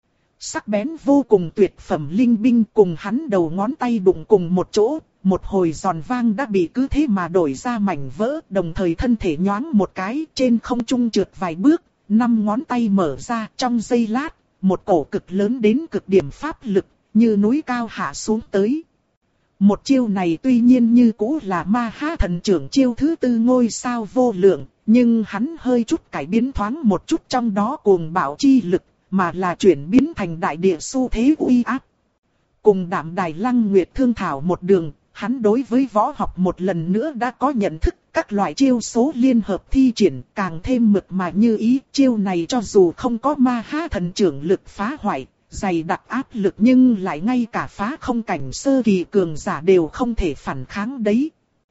Sắc bén vô cùng tuyệt phẩm linh binh cùng hắn đầu ngón tay đụng cùng một chỗ, một hồi giòn vang đã bị cứ thế mà đổi ra mảnh vỡ, đồng thời thân thể nhoáng một cái, trên không trung trượt vài bước, năm ngón tay mở ra. Trong giây lát, một cổ cực lớn đến cực điểm pháp lực, như núi cao hạ xuống tới. Một chiêu này tuy nhiên như cũ là Ma Ha Thần Trưởng chiêu thứ tư ngôi sao vô lượng, nhưng hắn hơi chút cải biến thoáng một chút trong đó cuồng bạo chi lực, mà là chuyển biến thành đại địa xu thế uy áp. Cùng Đạm Đài Lăng Nguyệt thương thảo một đường, hắn đối với võ học một lần nữa đã có nhận thức, các loại chiêu số liên hợp thi triển càng thêm mượt mà như ý. Chiêu này cho dù không có Ma Ha Thần Trưởng lực phá hoại, dày đặc áp lực, nhưng lại ngay cả phá không cảnh sơ kỳ cường giả đều không thể phản kháng đấy.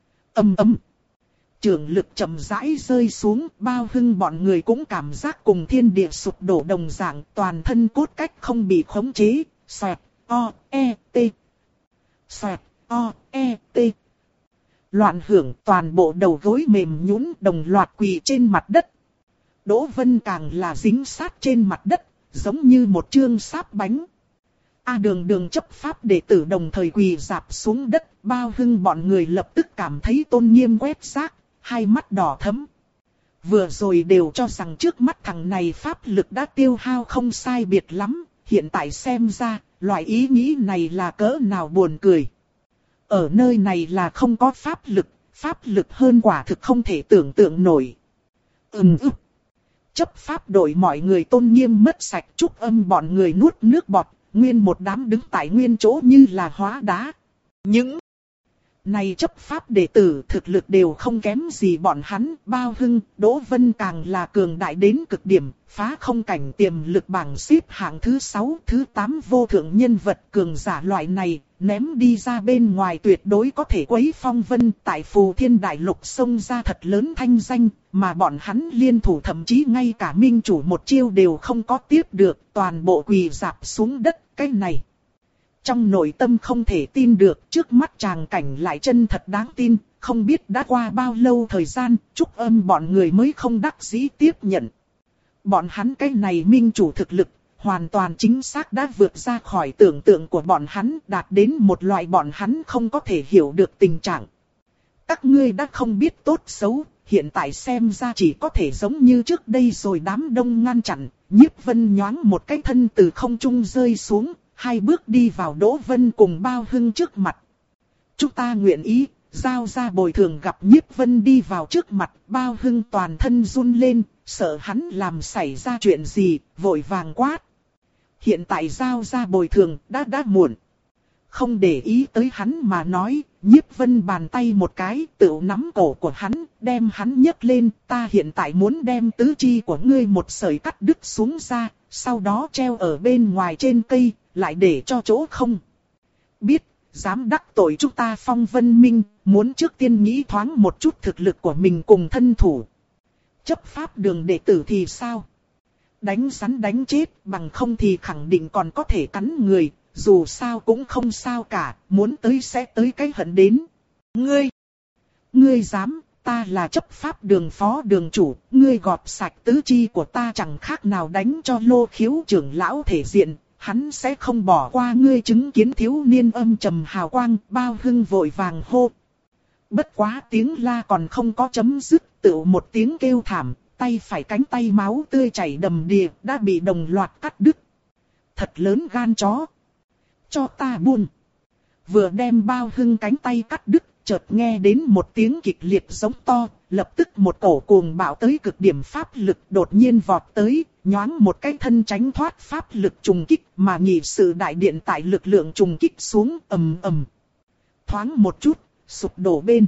Ầm ầm. Trường lực chậm rãi rơi xuống, Bao Hưng bọn người cũng cảm giác cùng thiên địa sụp đổ đồng dạng, toàn thân cốt cách không bị khống chế. Xoẹt, o, e, t. Xoẹt, o, e, t. Loạn hưởng, toàn bộ đầu gối mềm nhũn, đồng loạt quỳ trên mặt đất. Đỗ Vân càng là dính sát trên mặt đất, giống như một chương sáp bánh. A Đường Đường chấp pháp đệ tử đồng thời quỳ rạp xuống đất, Bao Hưng bọn người lập tức cảm thấy tôn nghiêm quét rác, hai mắt đỏ thẫm. Vừa rồi đều cho rằng trước mắt thằng này pháp lực đã tiêu hao không sai biệt lắm, hiện tại xem ra, loại ý nghĩ này là cỡ nào buồn cười. Ở nơi này là không có pháp lực, pháp lực hơn quả thực không thể tưởng tượng nổi. Ừm ức. Chấp pháp đội mọi người tôn nghiêm mất sạch, Trúc Âm bọn người nuốt nước bọt, nguyên một đám đứng tại nguyên chỗ như là hóa đá. Những này chấp pháp đệ tử thực lực đều không kém gì bọn hắn. Bao Hưng, Đỗ Vân càng là cường đại đến cực điểm, phá không cảnh tiềm lực bảng xếp hạng thứ sáu, thứ tám vô thượng nhân vật cường giả loại này, ném đi ra bên ngoài tuyệt đối có thể quấy phong vân, tại Phù Thiên Đại Lục xông ra thật lớn thanh danh, mà bọn hắn liên thủ thậm chí ngay cả minh chủ một chiêu đều không có tiếp được, toàn bộ quỳ rạp xuống đất. Cái này, trong nội tâm không thể tin được, trước mắt tràng cảnh lại chân thật đáng tin, không biết đã qua bao lâu thời gian, Trúc Âm bọn người mới không đắc dĩ tiếp nhận. Bọn hắn cái này minh chủ thực lực, hoàn toàn chính xác đã vượt ra khỏi tưởng tượng của bọn hắn, đạt đến một loại bọn hắn không có thể hiểu được tình trạng. Các ngươi đã không biết tốt xấu, hiện tại xem ra chỉ có thể giống như trước đây rồi. Đám đông ngăn chặn, Nhiếp Vân nhoáng một cái thân từ không trung rơi xuống, hai bước đi vào Đỗ Vân cùng Bao Hưng trước mặt. Chúng ta nguyện ý, giao ra bồi thường. Gặp Nhiếp Vân đi vào trước mặt, Bao Hưng toàn thân run lên, sợ hắn làm xảy ra chuyện gì, vội vàng quát. Hiện tại giao ra bồi thường đã đã muộn. Không để ý tới hắn mà nói, Nhiếp Vân bàn tay một cái, tự nắm cổ của hắn, đem hắn nhấc lên. Ta hiện tại muốn đem tứ chi của ngươi một sợi cắt đứt xuống ra, sau đó treo ở bên ngoài trên cây, lại để cho chỗ không biết, dám đắc tội chúng ta Phong Vân Minh, muốn trước tiên nghĩ thoáng một chút thực lực của mình cùng thân thủ. Chấp pháp đường đệ tử thì sao? Đánh rắn đánh chết, bằng không thì khẳng định còn có thể cắn người, dù sao cũng không sao cả, muốn tới sẽ tới cái hận đến. Ngươi, ngươi dám, ta là chấp pháp đường phó đường chủ, ngươi gọt sạch tứ chi của ta chẳng khác nào đánh cho Lô Khiếu trưởng lão thể diện, hắn sẽ không bỏ qua ngươi. Chứng kiến thiếu niên âm trầm hào quang, Bao Hưng vội vàng hô. Bất quá tiếng la còn không có chấm dứt, tự một tiếng kêu thảm, tay phải cánh tay máu tươi chảy đầm đìa, đã bị đồng loạt cắt đứt. Thật lớn gan chó. Cho ta buông. Vừa đem Bao Hưng cánh tay cắt đứt, chợt nghe đến một tiếng kịch liệt giống to, lập tức một cổ cuồng bạo tới cực điểm pháp lực đột nhiên vọt tới, nhoáng một cái thân tránh thoát pháp lực trùng kích, mà nhị sự đại điện tại lực lượng trùng kích xuống ầm ầm. Thoáng một chút, sụp đổ bên.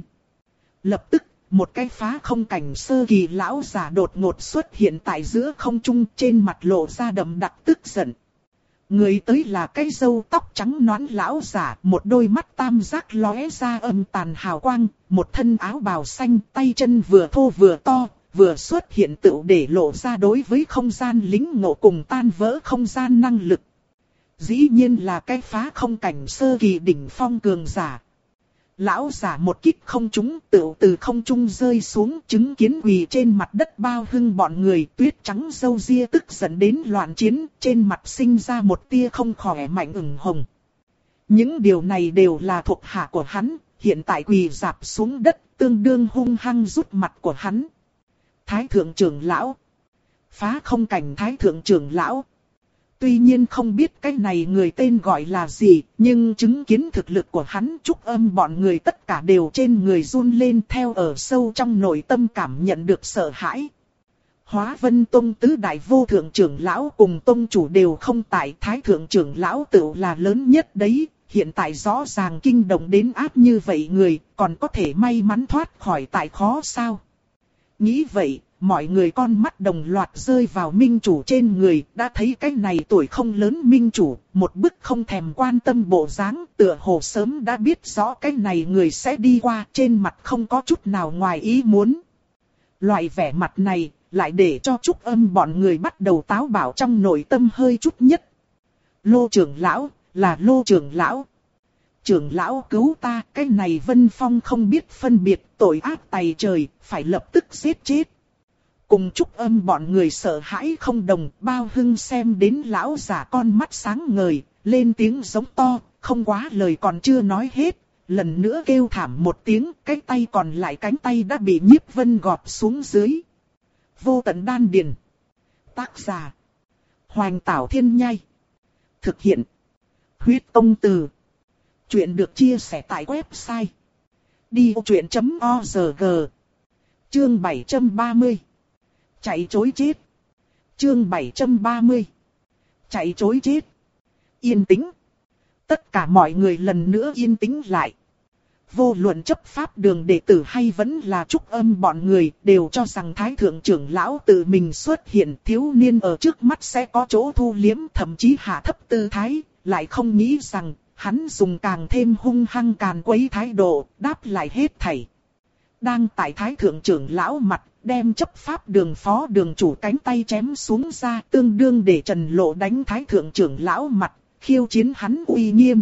Lập tức, một cái phá không cảnh sơ kỳ lão giả đột ngột xuất hiện tại giữa không trung, trên mặt lộ ra đậm đặc tức giận. Người tới là cái râu tóc trắng nõn lão giả, một đôi mắt tam giác lóe ra âm tàn hào quang, một thân áo bào xanh, tay chân vừa thô vừa to, vừa xuất hiện tựu để lộ ra đối với không gian lính ngộ cùng tan vỡ không gian năng lực. Dĩ nhiên là cái phá không cảnh sơ kỳ đỉnh phong cường giả. Lão giả một kích không trúng, tựu từ không trung rơi xuống, chứng kiến quỳ trên mặt đất Bao Hưng bọn người, tuyết trắng râu ria tức giận đến loạn chiến, trên mặt sinh ra một tia không khỏe mạnh ửng hồng. Những điều này đều là thuộc hạ của hắn, hiện tại quỳ rạp xuống đất, tương đương hung hăng rút mặt của hắn. Thái thượng trưởng lão. Phá không cảnh thái thượng trưởng lão. Tuy nhiên không biết cái này người tên gọi là gì, nhưng chứng kiến thực lực của hắn, Trúc Âm bọn người tất cả đều trên người run lên, theo ở sâu trong nội tâm cảm nhận được sợ hãi. Hóa Vân Tông tứ đại vô thượng trưởng lão cùng tông chủ đều không tại, thái thượng trưởng lão tự là lớn nhất đấy, hiện tại rõ ràng kinh động đến áp như vậy người, còn có thể may mắn thoát khỏi tại khó sao. Nghĩ vậy, mọi người con mắt đồng loạt rơi vào minh chủ trên người, đã thấy cái này tuổi không lớn minh chủ, một bức không thèm quan tâm bộ dáng, tựa hồ sớm đã biết rõ cái này người sẽ đi qua, trên mặt không có chút nào ngoài ý muốn. Loại vẻ mặt này, lại để cho Trúc Âm bọn người bắt đầu táo bạo trong nội tâm hơi chút nhất. Lô trưởng lão, là Lô trưởng lão. Trưởng lão cứu ta, cái này Vân Phong không biết phân biệt, tội ác tày trời, phải lập tức giết chết. Cùng Trúc Âm bọn người sợ hãi không đồng, Bao Hưng xem đến lão giả con mắt sáng ngời, lên tiếng giống to, không quá lời còn chưa nói hết, lần nữa kêu thảm một tiếng, cái tay còn lại cánh tay đã bị Nhiếp Vân gọt xuống dưới. Vô tận đan điền. Tác giả: Hoành Tảo Thiên Nhai. Thực hiện: Huyết Tông Từ. Chuyện được chia sẻ tại website đi vô chuyện chấm org. Chương bảy trăm ba mươi. Chạy trối chết. Chương bảy trăm ba mươi. Chạy trối chết. Yên tĩnh. Tất cả mọi người lần nữa yên tĩnh lại. Vô luận chấp pháp đường đệ tử hay vẫn là Trúc Âm bọn người đều cho rằng Thái thượng trưởng lão tự mình xuất hiện, thiếu niên ở trước mắt sẽ có chỗ thu liếm, thậm chí hạ thấp tư thái, lại không nghĩ rằng hắn dùng càng thêm hung hăng càn quấy thái độ, đáp lại hết thảy. Đang tại Thái thượng trưởng lão mặt, đem chấp pháp đường phó đường chủ cánh tay chém xuống ra, tương đương để Trần Lộ đánh Thái thượng trưởng lão mặt, khiêu chiến hắn uy nghiêm.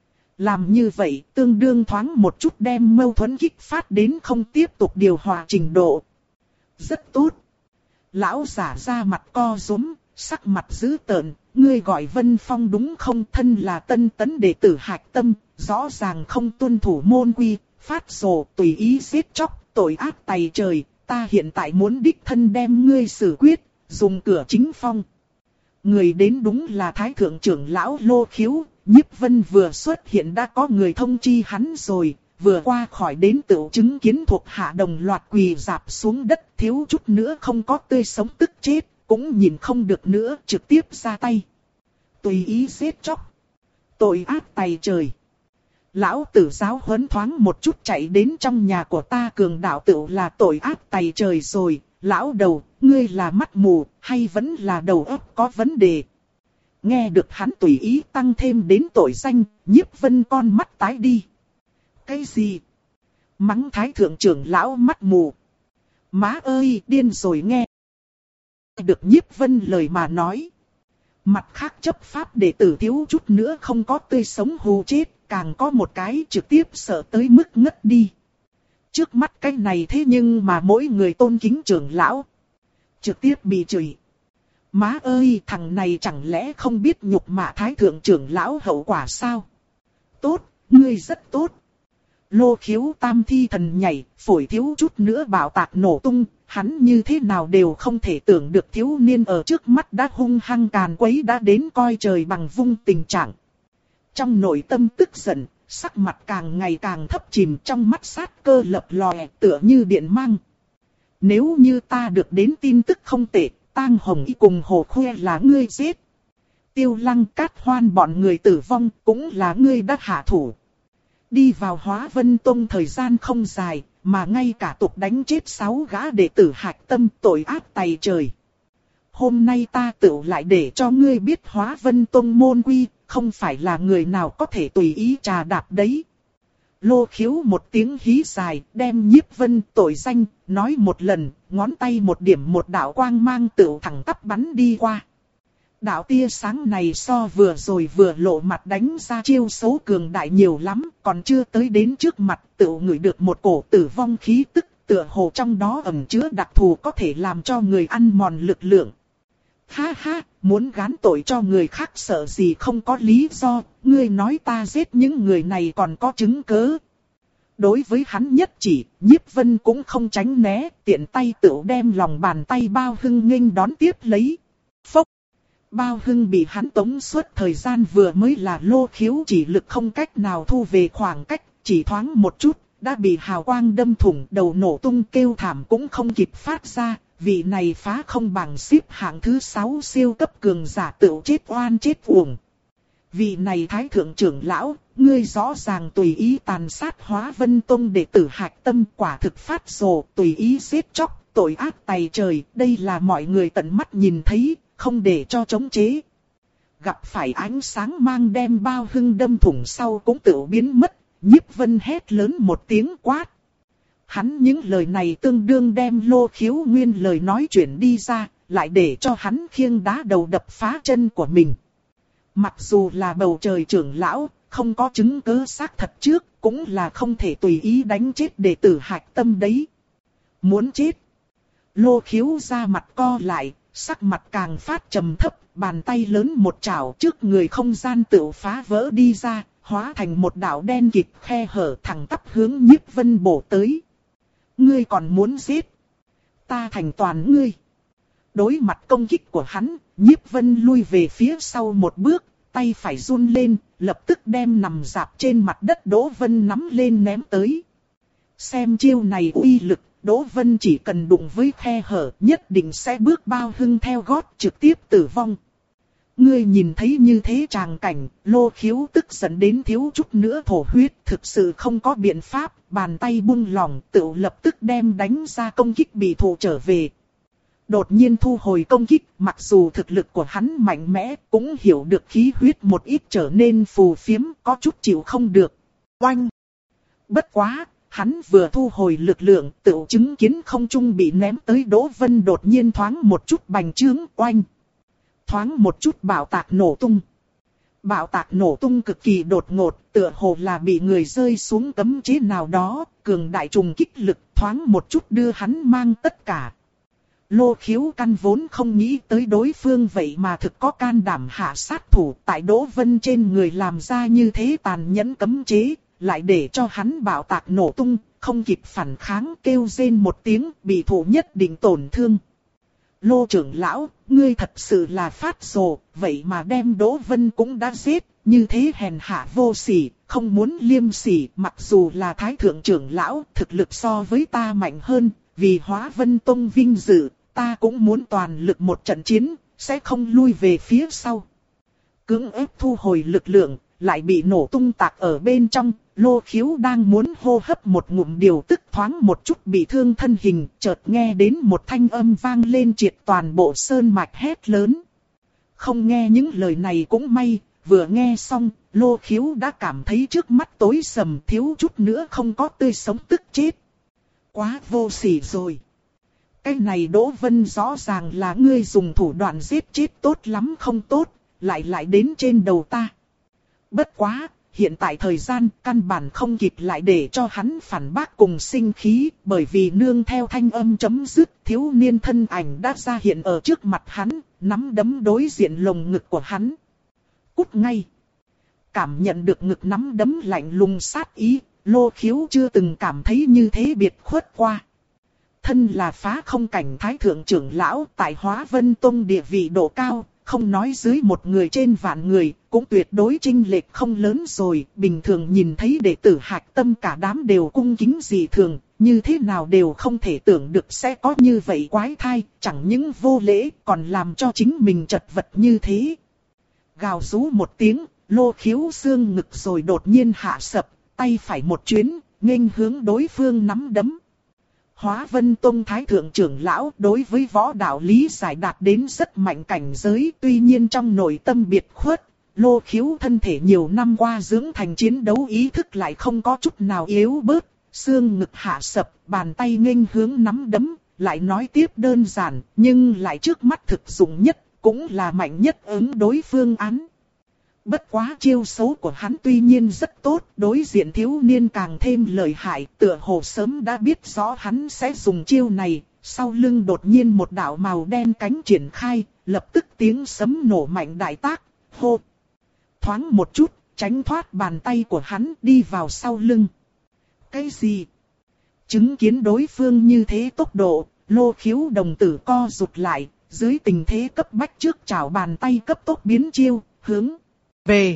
Làm như vậy, tương đương thoáng một chút đem mâu thuẫn kích phát đến không tiếp tục điều hòa trình độ. Rất tốt. Lão giả ra mặt co rúm, sắc mặt dữ tợn, ngươi gọi Vân Phong đúng không? Thân là tân tấn đệ tử hạch tâm, rõ ràng không tuân thủ môn quy, phát rồ tùy ý giết chóc, tội ác tày trời, ta hiện tại muốn đích thân đem ngươi xử quyết, dùng cửa chính phong. Người đến đúng là Thái Thượng trưởng lão Lô Khiếu, Nhiếp Vân vừa xuất hiện đã có người thông chi hắn rồi, vừa qua khỏi đến tựu chứng kiến thuộc hạ đồng loạt quỳ rạp xuống đất, thiếu chút nữa không có tươi sống tức chết, cũng nhìn không được nữa, trực tiếp ra tay. Tùy ý giết chóc, tội ác tày trời. Lão tử giáo huấn thoáng một chút chạy đến trong nhà của ta cường đạo tựu là tội ác tày trời rồi. Lão đầu, ngươi là mắt mù, hay vẫn là đầu óc có vấn đề? Nghe được hắn tùy ý tăng thêm đến tội danh, Nhiếp Vân con mắt tái đi. Cái gì? Mắng Thái Thượng trưởng lão mắt mù. Má ơi, điên rồi nghe. Được Nhiếp Vân lời mà nói. Mặt khác chấp pháp đệ tử thiếu chút nữa không có tươi sống hù chết, càng có một cái trực tiếp sợ tới mức ngất đi. Trước mắt cái này thế nhưng mà mỗi người tôn kính trưởng lão. Trực tiếp bị chửi. Má ơi, thằng này chẳng lẽ không biết nhục mạ Thái Thượng trưởng lão hậu quả sao? Tốt, ngươi rất tốt. Lô Khiếu tam thi thần nhảy, phổi thiếu chút nữa bạo tạc nổ tung. Hắn như thế nào đều không thể tưởng được thiếu niên ở trước mắt đã hung hăng càn quấy đã đến coi trời bằng vung tình trạng. Trong nội tâm tức giận, sắc mặt càng ngày càng thấp chìm, trong mắt sát cơ lập lòe tựa như điện mang. Nếu như ta được đến tin tức không tệ, Tang Hồng Y cùng Hồ Khuê là ngươi giết. Tiêu Lăng Cát Hoan bọn người tử vong cũng là ngươi đã hạ thủ. Đi vào Hóa Vân Tông thời gian không dài, mà ngay cả tục đánh chết sáu gã đệ tử hạch tâm, tội ác tày trời. Hôm nay ta tự lại để cho ngươi biết Hóa Vân Tông môn quy, không phải là người nào có thể tùy ý trà đạp đấy. Lô Khiếu một tiếng hí dài, đem Nhiếp Vân tội danh, nói một lần, ngón tay một điểm một đạo quang mang tựu thẳng tắp bắn đi qua. Đạo tia sáng này so vừa rồi vừa lộ mặt đánh ra chiêu số cường đại nhiều lắm, còn chưa tới đến trước mặt tựu ngửi được một cổ tử vong khí tức, tựa hồ trong đó ẩn chứa đặc thù có thể làm cho người ăn mòn lực lượng. Ha ha, muốn gán tội cho người khác sợ gì không có lý do, ngươi nói ta giết những người này còn có chứng cớ. Đối với hắn nhất chỉ, Nhiếp Vân cũng không tránh né, tiện tay tựu đem lòng bàn tay Bao Hưng nghênh đón tiếp lấy. Phốc! Bao Hưng bị hắn tống suốt thời gian vừa mới là Lô Khiếu chỉ lực không cách nào thu về khoảng cách, chỉ thoáng một chút, đã bị hào quang đâm thủng, đầu nổ tung kêu thảm cũng không kịp phát ra. Vị này phá không bằng xếp hạng thứ sáu siêu cấp cường giả tựu chết oan chết uổng. Vị này Thái Thượng trưởng lão, ngươi rõ ràng tùy ý tàn sát Hóa Vân Tông đệ tử hạch tâm, quả thực phát rồ, tùy ý giết chóc, tội ác tày trời, đây là mọi người tận mắt nhìn thấy, không để cho chống chế. Gặp phải ánh sáng mang đem Bao Hưng đâm thủng sau cũng tự biến mất, Nhiếp Vân hét lớn một tiếng quát. Hắn những lời này tương đương đem Lô Khiếu nguyên lời nói chuyển đi ra, lại để cho hắn khiêng đá đầu đập phá chân của mình. Mặc dù là bầu trời trưởng lão, không có chứng cứ xác thật trước, cũng là không thể tùy ý đánh chết đệ tử hạch tâm đấy. Muốn chết. Lô Khiếu ra mặt co lại, sắc mặt càng phát trầm thấp, bàn tay lớn một chảo trước người không gian tự phá vỡ đi ra, hóa thành một đạo đen kịt khe hở thẳng tắp hướng Nhiếp Vân bổ tới. Ngươi còn muốn giết? Ta thành toàn ngươi. Đối mặt công kích của hắn, Nhiếp Vân lui về phía sau một bước, tay phải run lên, lập tức đem nằm dạp trên mặt đất Đỗ Vân nắm lên ném tới. Xem chiêu này uy lực, Đỗ Vân chỉ cần đụng với khe hở, nhất định sẽ bước Bao Hưng theo gót trực tiếp tử vong. Ngươi nhìn thấy như thế tràng cảnh, Lô Khiếu tức giận đến thiếu chút nữa thổ huyết, thực sự không có biện pháp, bàn tay buông lỏng, tự lập tức đem đánh ra công kích bị thụ trở về. Đột nhiên thu hồi công kích, mặc dù thực lực của hắn mạnh mẽ, cũng hiểu được khí huyết một ít trở nên phù phiếm, có chút chịu không được. Oanh! Bất quá, hắn vừa thu hồi lực lượng, tự chứng kiến không trung bị ném tới Đỗ Vân đột nhiên thoáng một chút bành trướng, oanh! Thoáng một chút bạo tạc nổ tung. Bạo tạc nổ tung cực kỳ đột ngột, tựa hồ là bị người rơi xuống cấm chế nào đó, cường đại trùng kích lực thoáng một chút đưa hắn mang tất cả. Lô Khiếu căn vốn không nghĩ tới đối phương vậy mà thực có can đảm hạ sát thủ tại Đỗ Vân trên người làm ra như thế tàn nhẫn cấm chế, lại để cho hắn bạo tạc nổ tung, không kịp phản kháng kêu rên một tiếng, bị thủ nhất định tổn thương. Lô trưởng lão, ngươi thật sự là phát rồ, vậy mà đem Đỗ Vân cũng đã giết, như thế hèn hạ vô sỉ, không muốn liêm sỉ, mặc dù là thái thượng trưởng lão, thực lực so với ta mạnh hơn, vì Hóa Vân Tông vinh dự, ta cũng muốn toàn lực một trận chiến, sẽ không lui về phía sau. Cưỡng ép thu hồi lực lượng, lại bị nổ tung tạc ở bên trong, Lô Khiếu đang muốn hô hấp một ngụm điều tức thoáng một chút bị thương thân hình, chợt nghe đến một thanh âm vang lên triệt toàn bộ sơn mạch hét lớn. Không nghe những lời này cũng may, vừa nghe xong, Lô Khiếu đã cảm thấy trước mắt tối sầm, thiếu chút nữa không có tươi sống tức chết. Quá vô sỉ rồi. Cái này Đỗ Vân rõ ràng là ngươi dùng thủ đoạn giết chết tốt lắm không tốt, lại lại đến trên đầu ta. Bất quá, hiện tại thời gian căn bản không kịp lại để cho hắn phản bác cùng sinh khí, bởi vì nương theo thanh âm chấm dứt, thiếu niên thân ảnh đã ra hiện ở trước mặt hắn, nắm đấm đối diện lồng ngực của hắn. Cút ngay. Cảm nhận được ngực nắm đấm lạnh lùng sát ý, Lô Khiếu chưa từng cảm thấy như thế biệt khuất qua. Thân là phá không cảnh thái thượng trưởng lão tại Hóa Vân Tông địa vị độ cao, không nói dưới một người trên vạn người, cũng tuyệt đối chênh lệch không lớn rồi. Bình thường nhìn thấy đệ tử Hạch Tâm cả đám đều cung kính dị thường, như thế nào đều không thể tưởng được sẽ có như vậy quái thai, chẳng những vô lễ còn làm cho chính mình chật vật như thế. Gào rú một tiếng, Lô Khiếu xương ngực rồi đột nhiên hạ sập, tay phải một chuyến, nghênh hướng đối phương nắm đấm. Hóa Vân Tông Thái Thượng trưởng lão đối với võ đạo lý giải đạt đến rất mạnh cảnh giới, tuy nhiên trong nội tâm biệt khuất, Lô Khiếu thân thể nhiều năm qua dưỡng thành chiến đấu ý thức lại không có chút nào yếu bớt, xương ngực hạ sập, bàn tay nghênh hướng nắm đấm, lại nói tiếp đơn giản, nhưng lại trước mắt thực dụng nhất, cũng là mạnh nhất ứng đối phương án. Bất quá chiêu xấu của hắn tuy nhiên rất tốt, đối diện thiếu niên càng thêm lợi hại, tựa hồ sớm đã biết rõ hắn sẽ dùng chiêu này, sau lưng đột nhiên một đạo màu đen cánh triển khai, lập tức tiếng sấm nổ mạnh đại tác, hô. Thoáng một chút, tránh thoát bàn tay của hắn đi vào sau lưng. Cái gì? Chứng kiến đối phương như thế tốc độ, Lô Khiếu đồng tử co rụt lại, dưới tình thế cấp bách trước chảo bàn tay cấp tốc biến chiêu, hướng về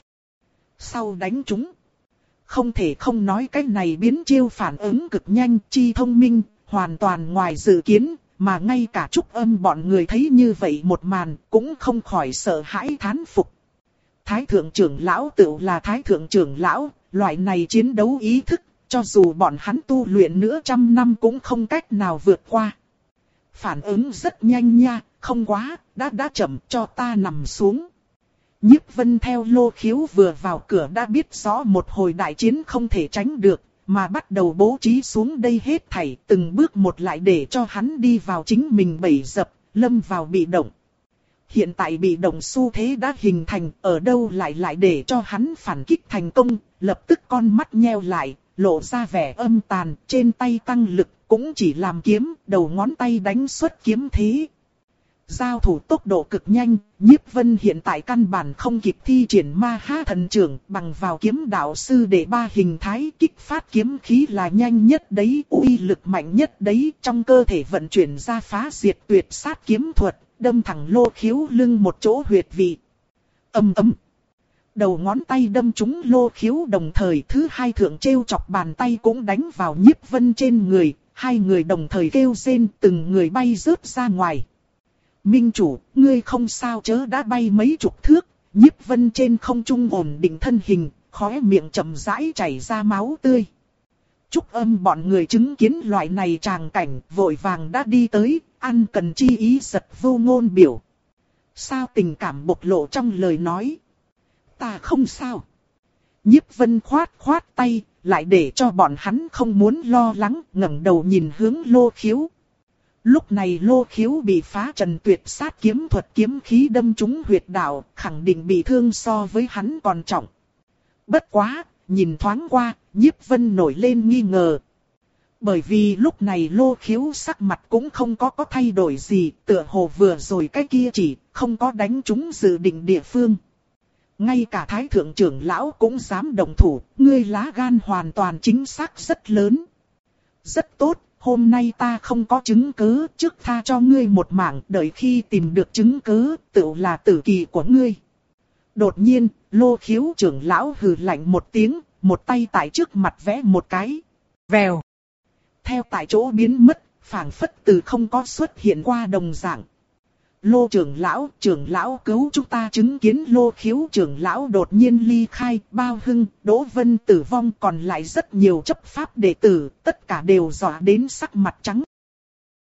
sau đánh chúng. Không thể không nói cái này biến chiêu phản ứng cực nhanh, chi thông minh, hoàn toàn ngoài dự kiến, mà ngay cả Trúc Âm bọn người thấy như vậy một màn, cũng không khỏi sợ hãi thán phục. Thái thượng trưởng lão tự là thái thượng trưởng lão, loại này chiến đấu ý thức, cho dù bọn hắn tu luyện nữa trăm năm cũng không cách nào vượt qua. Phản ứng rất nhanh nha, không quá, đã đã chậm, cho ta nằm xuống. Nhiếp Vân theo Lô Khiếu vừa vào cửa đã biết rõ một hồi đại chiến không thể tránh được, mà bắt đầu bố trí xuống đây hết thảy, từng bước một lại để cho hắn đi vào chính mình bẫy dập, lâm vào bị động. Hiện tại bị động xu thế đã hình thành, ở đâu lại lại để cho hắn phản kích thành công, lập tức con mắt nheo lại, lộ ra vẻ âm tàn, trên tay tăng lực, cũng chỉ làm kiếm, đầu ngón tay đánh xuất kiếm thế. Giao thủ tốc độ cực nhanh, Nhiếp Vân hiện tại căn bản không kịp thi triển Ma Ha Thần Trưởng, bằng vào kiếm đạo sư để ba hình thái kích phát kiếm khí là nhanh nhất đấy, uy lực mạnh nhất đấy, trong cơ thể vận chuyển ra phá diệt tuyệt sát kiếm thuật, đâm thẳng Lô Khiếu lưng một chỗ huyệt vị. Ầm ầm. Đầu ngón tay đâm trúng Lô Khiếu, đồng thời thứ hai thượng treo chọc bàn tay cũng đánh vào Nhiếp Vân trên người, hai người đồng thời kêu rên, từng người bay rớt ra ngoài. Minh chủ, ngươi không sao chớ, đã bay mấy chục thước, Nhiếp Vân trên không trung ổn định thân hình, khóe miệng chậm rãi chảy ra máu tươi. Trúc Âm bọn người chứng kiến loại này tràng cảnh, vội vàng đã đi tới, ăn cần chi ý giật vô ngôn biểu. Sao tình cảm bộc lộ trong lời nói. Ta không sao. Nhiếp Vân khoát khoát tay, lại để cho bọn hắn không muốn lo lắng, ngẩng đầu nhìn hướng Lô Khiếu. Lúc này Lô Khiếu bị phá trần tuyệt sát kiếm thuật kiếm khí đâm trúng huyệt đạo, khẳng định bị thương so với hắn còn trọng. Bất quá, nhìn thoáng qua, Nhiếp Vân nổi lên nghi ngờ. Bởi vì lúc này Lô Khiếu sắc mặt cũng không có có thay đổi gì, tựa hồ vừa rồi cái kia chỉ không có đánh trúng dự định địa phương. Ngay cả Thái Thượng trưởng lão cũng dám đồng thủ, ngươi lá gan hoàn toàn chính xác rất lớn. Rất tốt, hôm nay ta không có chứng cứ, trước tha cho ngươi một mạng, đợi khi tìm được chứng cứ, tự là tử kỳ của ngươi. Đột nhiên, Lô Khiếu trưởng lão hừ lạnh một tiếng, một tay tại trước mặt vẽ một cái. Vèo. Theo tại chỗ biến mất, phảng phất từ không có xuất hiện qua đồng dạng. Lô trưởng lão, trưởng lão cứu chúng ta. Chứng kiến Lô Khiếu trưởng lão đột nhiên ly khai, Bao Hưng, Đỗ Vân tử vong, còn lại rất nhiều chấp pháp đệ tử, tất cả đều dọa đến sắc mặt trắng